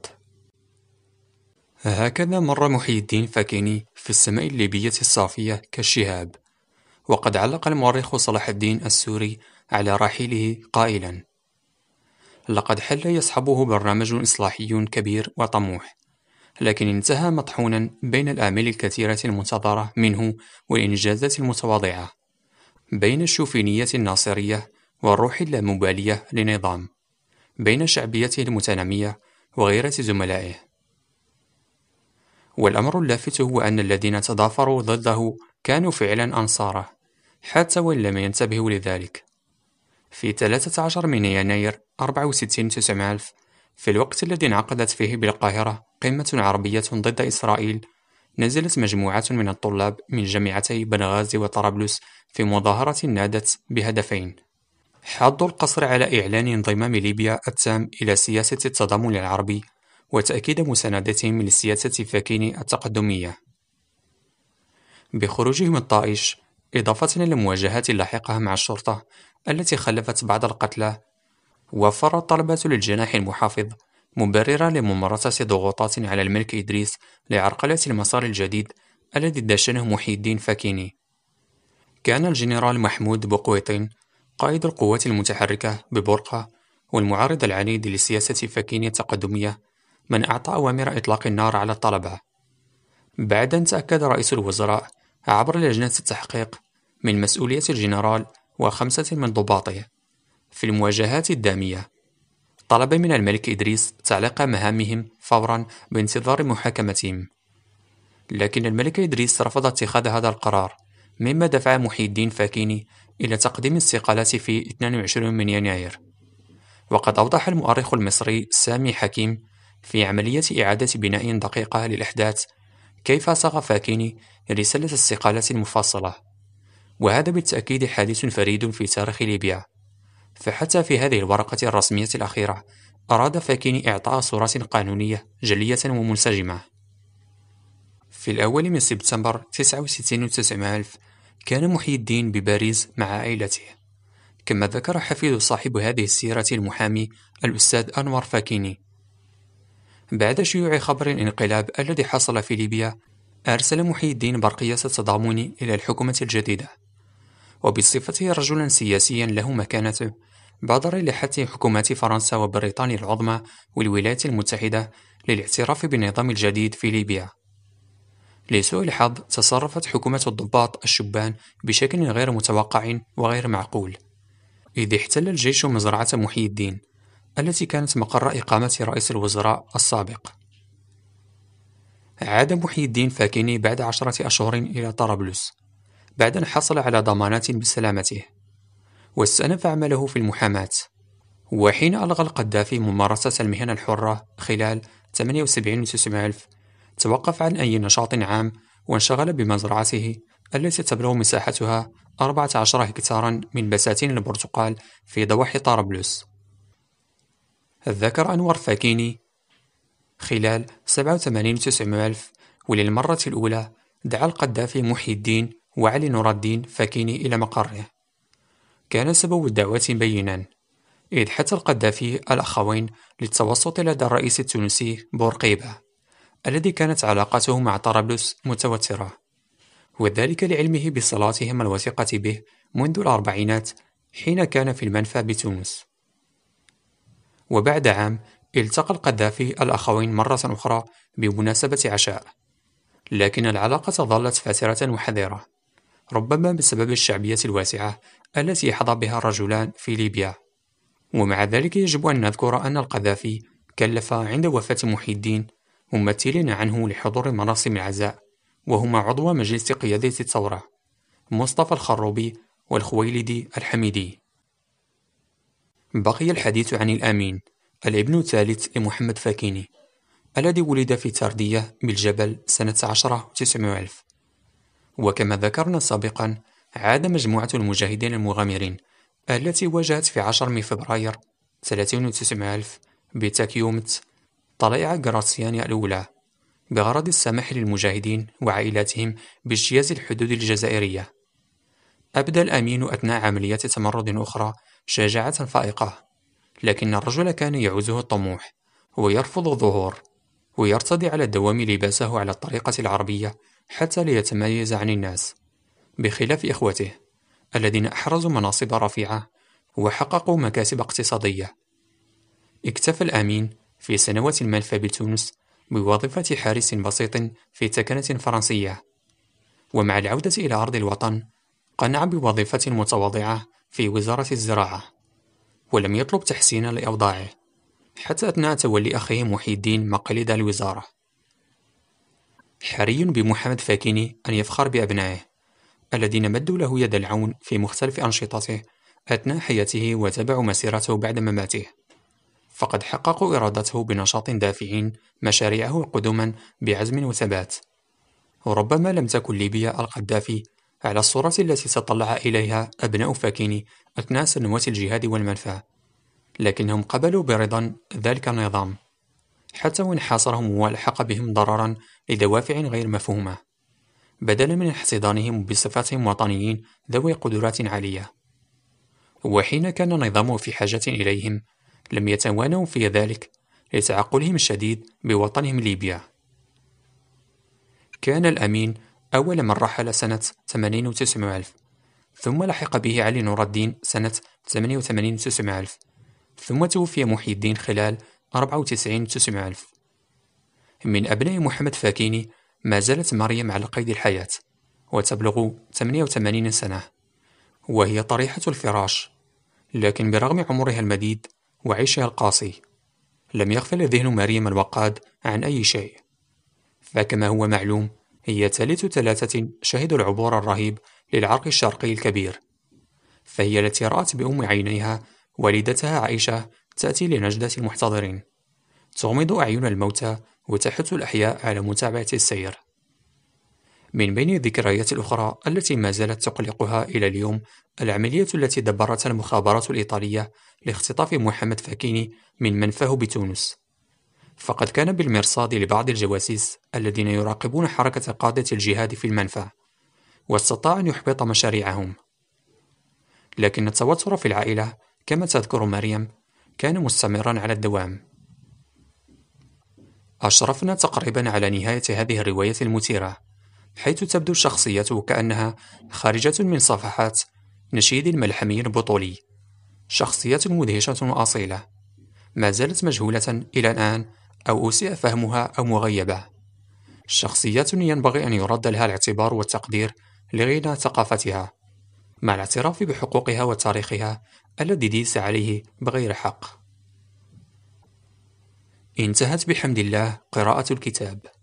هكذا مر محي الدين فاكيني في السماء الليبية الصافية كالشهاب. وقد علق المؤرخ صلاح الدين السوري على رحيله قائلا: لقد حل يصحبه برنامج إصلاحي كبير وطموح، لكن انتهى مطحونا بين الآمال الكثيرة المنتظرة منه والإنجازات المتواضعة، بين الشوفينية الناصرية والروح اللامبالية لنظام، بين شعبيته المتنامية وغيرة زملائه. والأمر اللافت هو أن الذين تضافروا ضده كانوا فعلا أنصاره، حتى وإن لم ينتبهوا لذلك. في ثلاثة عشر من يناير أربعة وستين وتسعمائة ألف، في الوقت الذي انعقدت فيه بالقاهرة قمة عربية ضد إسرائيل، نزلت مجموعة من الطلاب من جامعتي بنغازي وطرابلس في مظاهرة نادت بهدفين: حض القصر على إعلان انضمام ليبيا التام إلى سياسة التضامن العربي، وتأكيد مساندتهم للسياسة فاكيني التقدمية. بخروجهم الطائش، إضافة إلى المواجهات اللاحقة مع الشرطة التي خلفت بعض القتلى، وفر الطلبة للجناح المحافظ مبررا لممارسة ضغوطات على الملك إدريس لعرقلة المسار الجديد الذي دشنه محي الدين فاكيني. كان الجنرال محمود بوقويطين قائد القوات المتحركة ببرقة والمعارض العنيد لسياسة فاكيني التقدمية من أعطى أوامر إطلاق النار على الطلبة، بعد أن تأكد رئيس الوزراء عبر لجنة التحقيق من مسؤولية الجنرال وخمسة من ضباطه في المواجهات الدامية. طلب من الملك إدريس تعليق مهامهم فورا بانتظار محاكمتهم، لكن الملك إدريس رفض اتخاذ هذا القرار، مما دفع محي الدين فاكيني إلى تقديم استقالات في اثنين وعشرين من يناير. وقد أوضح المؤرخ المصري سامي حكيم في عملية إعادة بناء دقيقة للأحداث كيف صاغ فاكيني رسالة استقالة مفصلة، وهذا بالتأكيد حادث فريد في تاريخ ليبيا. فحتى في هذه الورقة الرسمية الأخيرة أراد فاكيني إعطاء صورة قانونية جلية ومنسجمة. في الأول من سبتمبر تسعة وستين وتسعمائة ألف كان محي الدين بباريس مع عائلته، كما ذكر حفيد صاحب هذه السيرة المحامي الأستاذ أنور فاكيني. بعد شيوع خبر الانقلاب الذي حصل في ليبيا، أرسل محي الدين برقية التضامن إلى الحكومة الجديدة، وبصفته رجلا سياسيا له مكانته، بادر إلى حث حكومات فرنسا وبريطانيا العظمى والولايات المتحدة للاعتراف بالنظام الجديد في ليبيا. لسوء الحظ تصرفت حكومة الضباط الشبان بشكل غير متوقع وغير معقول، إذ احتل الجيش مزرعة محي الدين التي كانت مقر إقامة رئيس الوزراء السابق. عاد محي الدين فاكيني بعد عشرة أشهر إلى طرابلس بعد أن حصل على ضمانات بسلامته، واستأنف عمله في المحاماة. وحين ألغى القذافي ممارسة المهنة الحرة خلال ثمانية وسبعين وتسعمائة ألف، توقف عن أي نشاط عام وانشغل بمزرعته التي تبلغ مساحتها أربعة عشر هكتارا من بساتين البرتقال في ضواحي طرابلس. ذكر أنور فاكيني خلال سبعة وثمانين وتسعمائة ألف، وللمرة الأولى دعا القذافي محي الدين وعلي نور الدين فاكيني إلى مقره. كان سبب الدعوة بينا، إذ حث القذافي الأخوين للتوسط لدى الرئيس التونسي بورقيبة الذي كانت علاقته مع طرابلس متوترة، وذلك لعلمه بصلاتهم الوثيقة به منذ الأربعينات حين كان في المنفى بتونس. وبعد عام التقى القذافي الأخوين مرة أخرى بمناسبة عشاء، لكن العلاقة ظلت فاترة وحذرة، ربما بسبب الشعبية الواسعة التي يحظى بها الرجلان في ليبيا. ومع ذلك يجب أن نذكر أن القذافي كلف عند وفاة محي الدين ممثلين عنه لحضور مراسم العزاء، وهما عضو مجلس قيادة الثورة مصطفى الخروبي والخويلدي الحميدي. بقي الحديث عن الأمين، الابن الثالث لمحمد فاكيني، الذي ولد في تردية بالجبل سنة عشرة وتسعمائة ألف. وكما ذكرنا سابقا، عاد مجموعة المجاهدين المغامرين التي واجهت في عشرة من فبراير ثلاثين وتسعمائة ألف بتاكيومت طلائع غراسيانيا الأولى بغرض السماح للمجاهدين وعائلاتهم باجتياز الحدود الجزائرية. أبدى الأمين أثناء عملية تمرد أخرى شجاعة فائقة، لكن الرجل كان يعوزه الطموح ويرفض الظهور، ويرتدي على الدوام لباسه على الطريقة العربية حتى ليتميز عن الناس، بخلاف إخوته الذين أحرزوا مناصب رفيعة وحققوا مكاسب اقتصادية. اكتفى الأمين في سنوات المنفى بتونس بوظيفة حارس بسيط في تكنة فرنسية، ومع العودة إلى أرض الوطن قنع بوظيفة متواضعة في وزارة الزراعة، ولم يطلب تحسين لأوضاعه حتى أثناء تولي أخيه محي الدين مقاليد الوزارة. حري بمحمد فاكيني أن يفخر بأبنائه الذين مدوا له يد العون في مختلف أنشطته أثناء حياته وتابعوا مسيرته بعد مماته. فقد حققوا إرادته بنشاط دافعين مشاريعه قدما بعزم وثبات. وربما لم تكن ليبيا القذافي على الصورة التي تطلع إليها أبناء فاكيني أثناء سنوات الجهاد والمنفى، لكنهم قبلوا برضا ذلك النظام حتى وإن حاصرهم والحق بهم ضررا لدوافع غير مفهومة، بدلا من احتضانهم بصفتهم وطنيين ذوي قدرات عالية. وحين كان النظام في حاجة إليهم لم يتوانوا في ذلك لتعقلهم الشديد بوطنهم ليبيا. كان الأمين أول من رحل سنة ثمانين وتسعمائة ألف، ثم لحق به علي نور الدين سنة ثمانية وثمانين وتسعمائة ألف، ثم توفي محي الدين خلال أربعة وتسعين وتسعمائة ألف. من أبناء محمد فاكيني ما زالت مريم على قيد الحياة وتبلغ ثمانية وثمانين سنة، وهي طريحة الفراش، لكن برغم عمرها المديد وعيشها القاسي لم يغفل ذهن مريم الوقاد عن أي شيء. فكما هو معلوم هي ثالث ثلاثة شهدوا العبور الرهيب للعرق الشرقي الكبير، فهي التي رأت بأم عينيها والدتها عائشة تأتي لنجدة المحتضرين، تغمض أعين الموتى وتحث الأحياء على متابعة السير. من بين الذكريات الأخرى التي ما زالت تقلقها إلى اليوم العملية التي دبرتها المخابرات الإيطالية لاختطاف محمد فاكيني من منفاه بتونس. فقد كان بالمرصاد لبعض الجواسيس الذين يراقبون حركة قادة الجهاد في المنفى، واستطاع أن يحبط مشاريعهم. لكن التوتر في العائلة كما تذكر مريم كان مستمرا على الدوام. أشرفنا تقريبا على نهاية هذه الرواية المثيرة، حيث تبدو الشخصية كأنها خارجة من صفحات نشيد ملحمي بطولي. شخصية مدهشة وأصيلة ما زالت مجهولة إلى الآن أو أسيء فهمها أو مغيبة. شخصيات ينبغي أن يرد لها الاعتبار والتقدير لغنى ثقافتها، مع الاعتراف بحقوقها وتاريخها الذي ديس عليه بغير حق. انتهت بحمد الله قراءة الكتاب.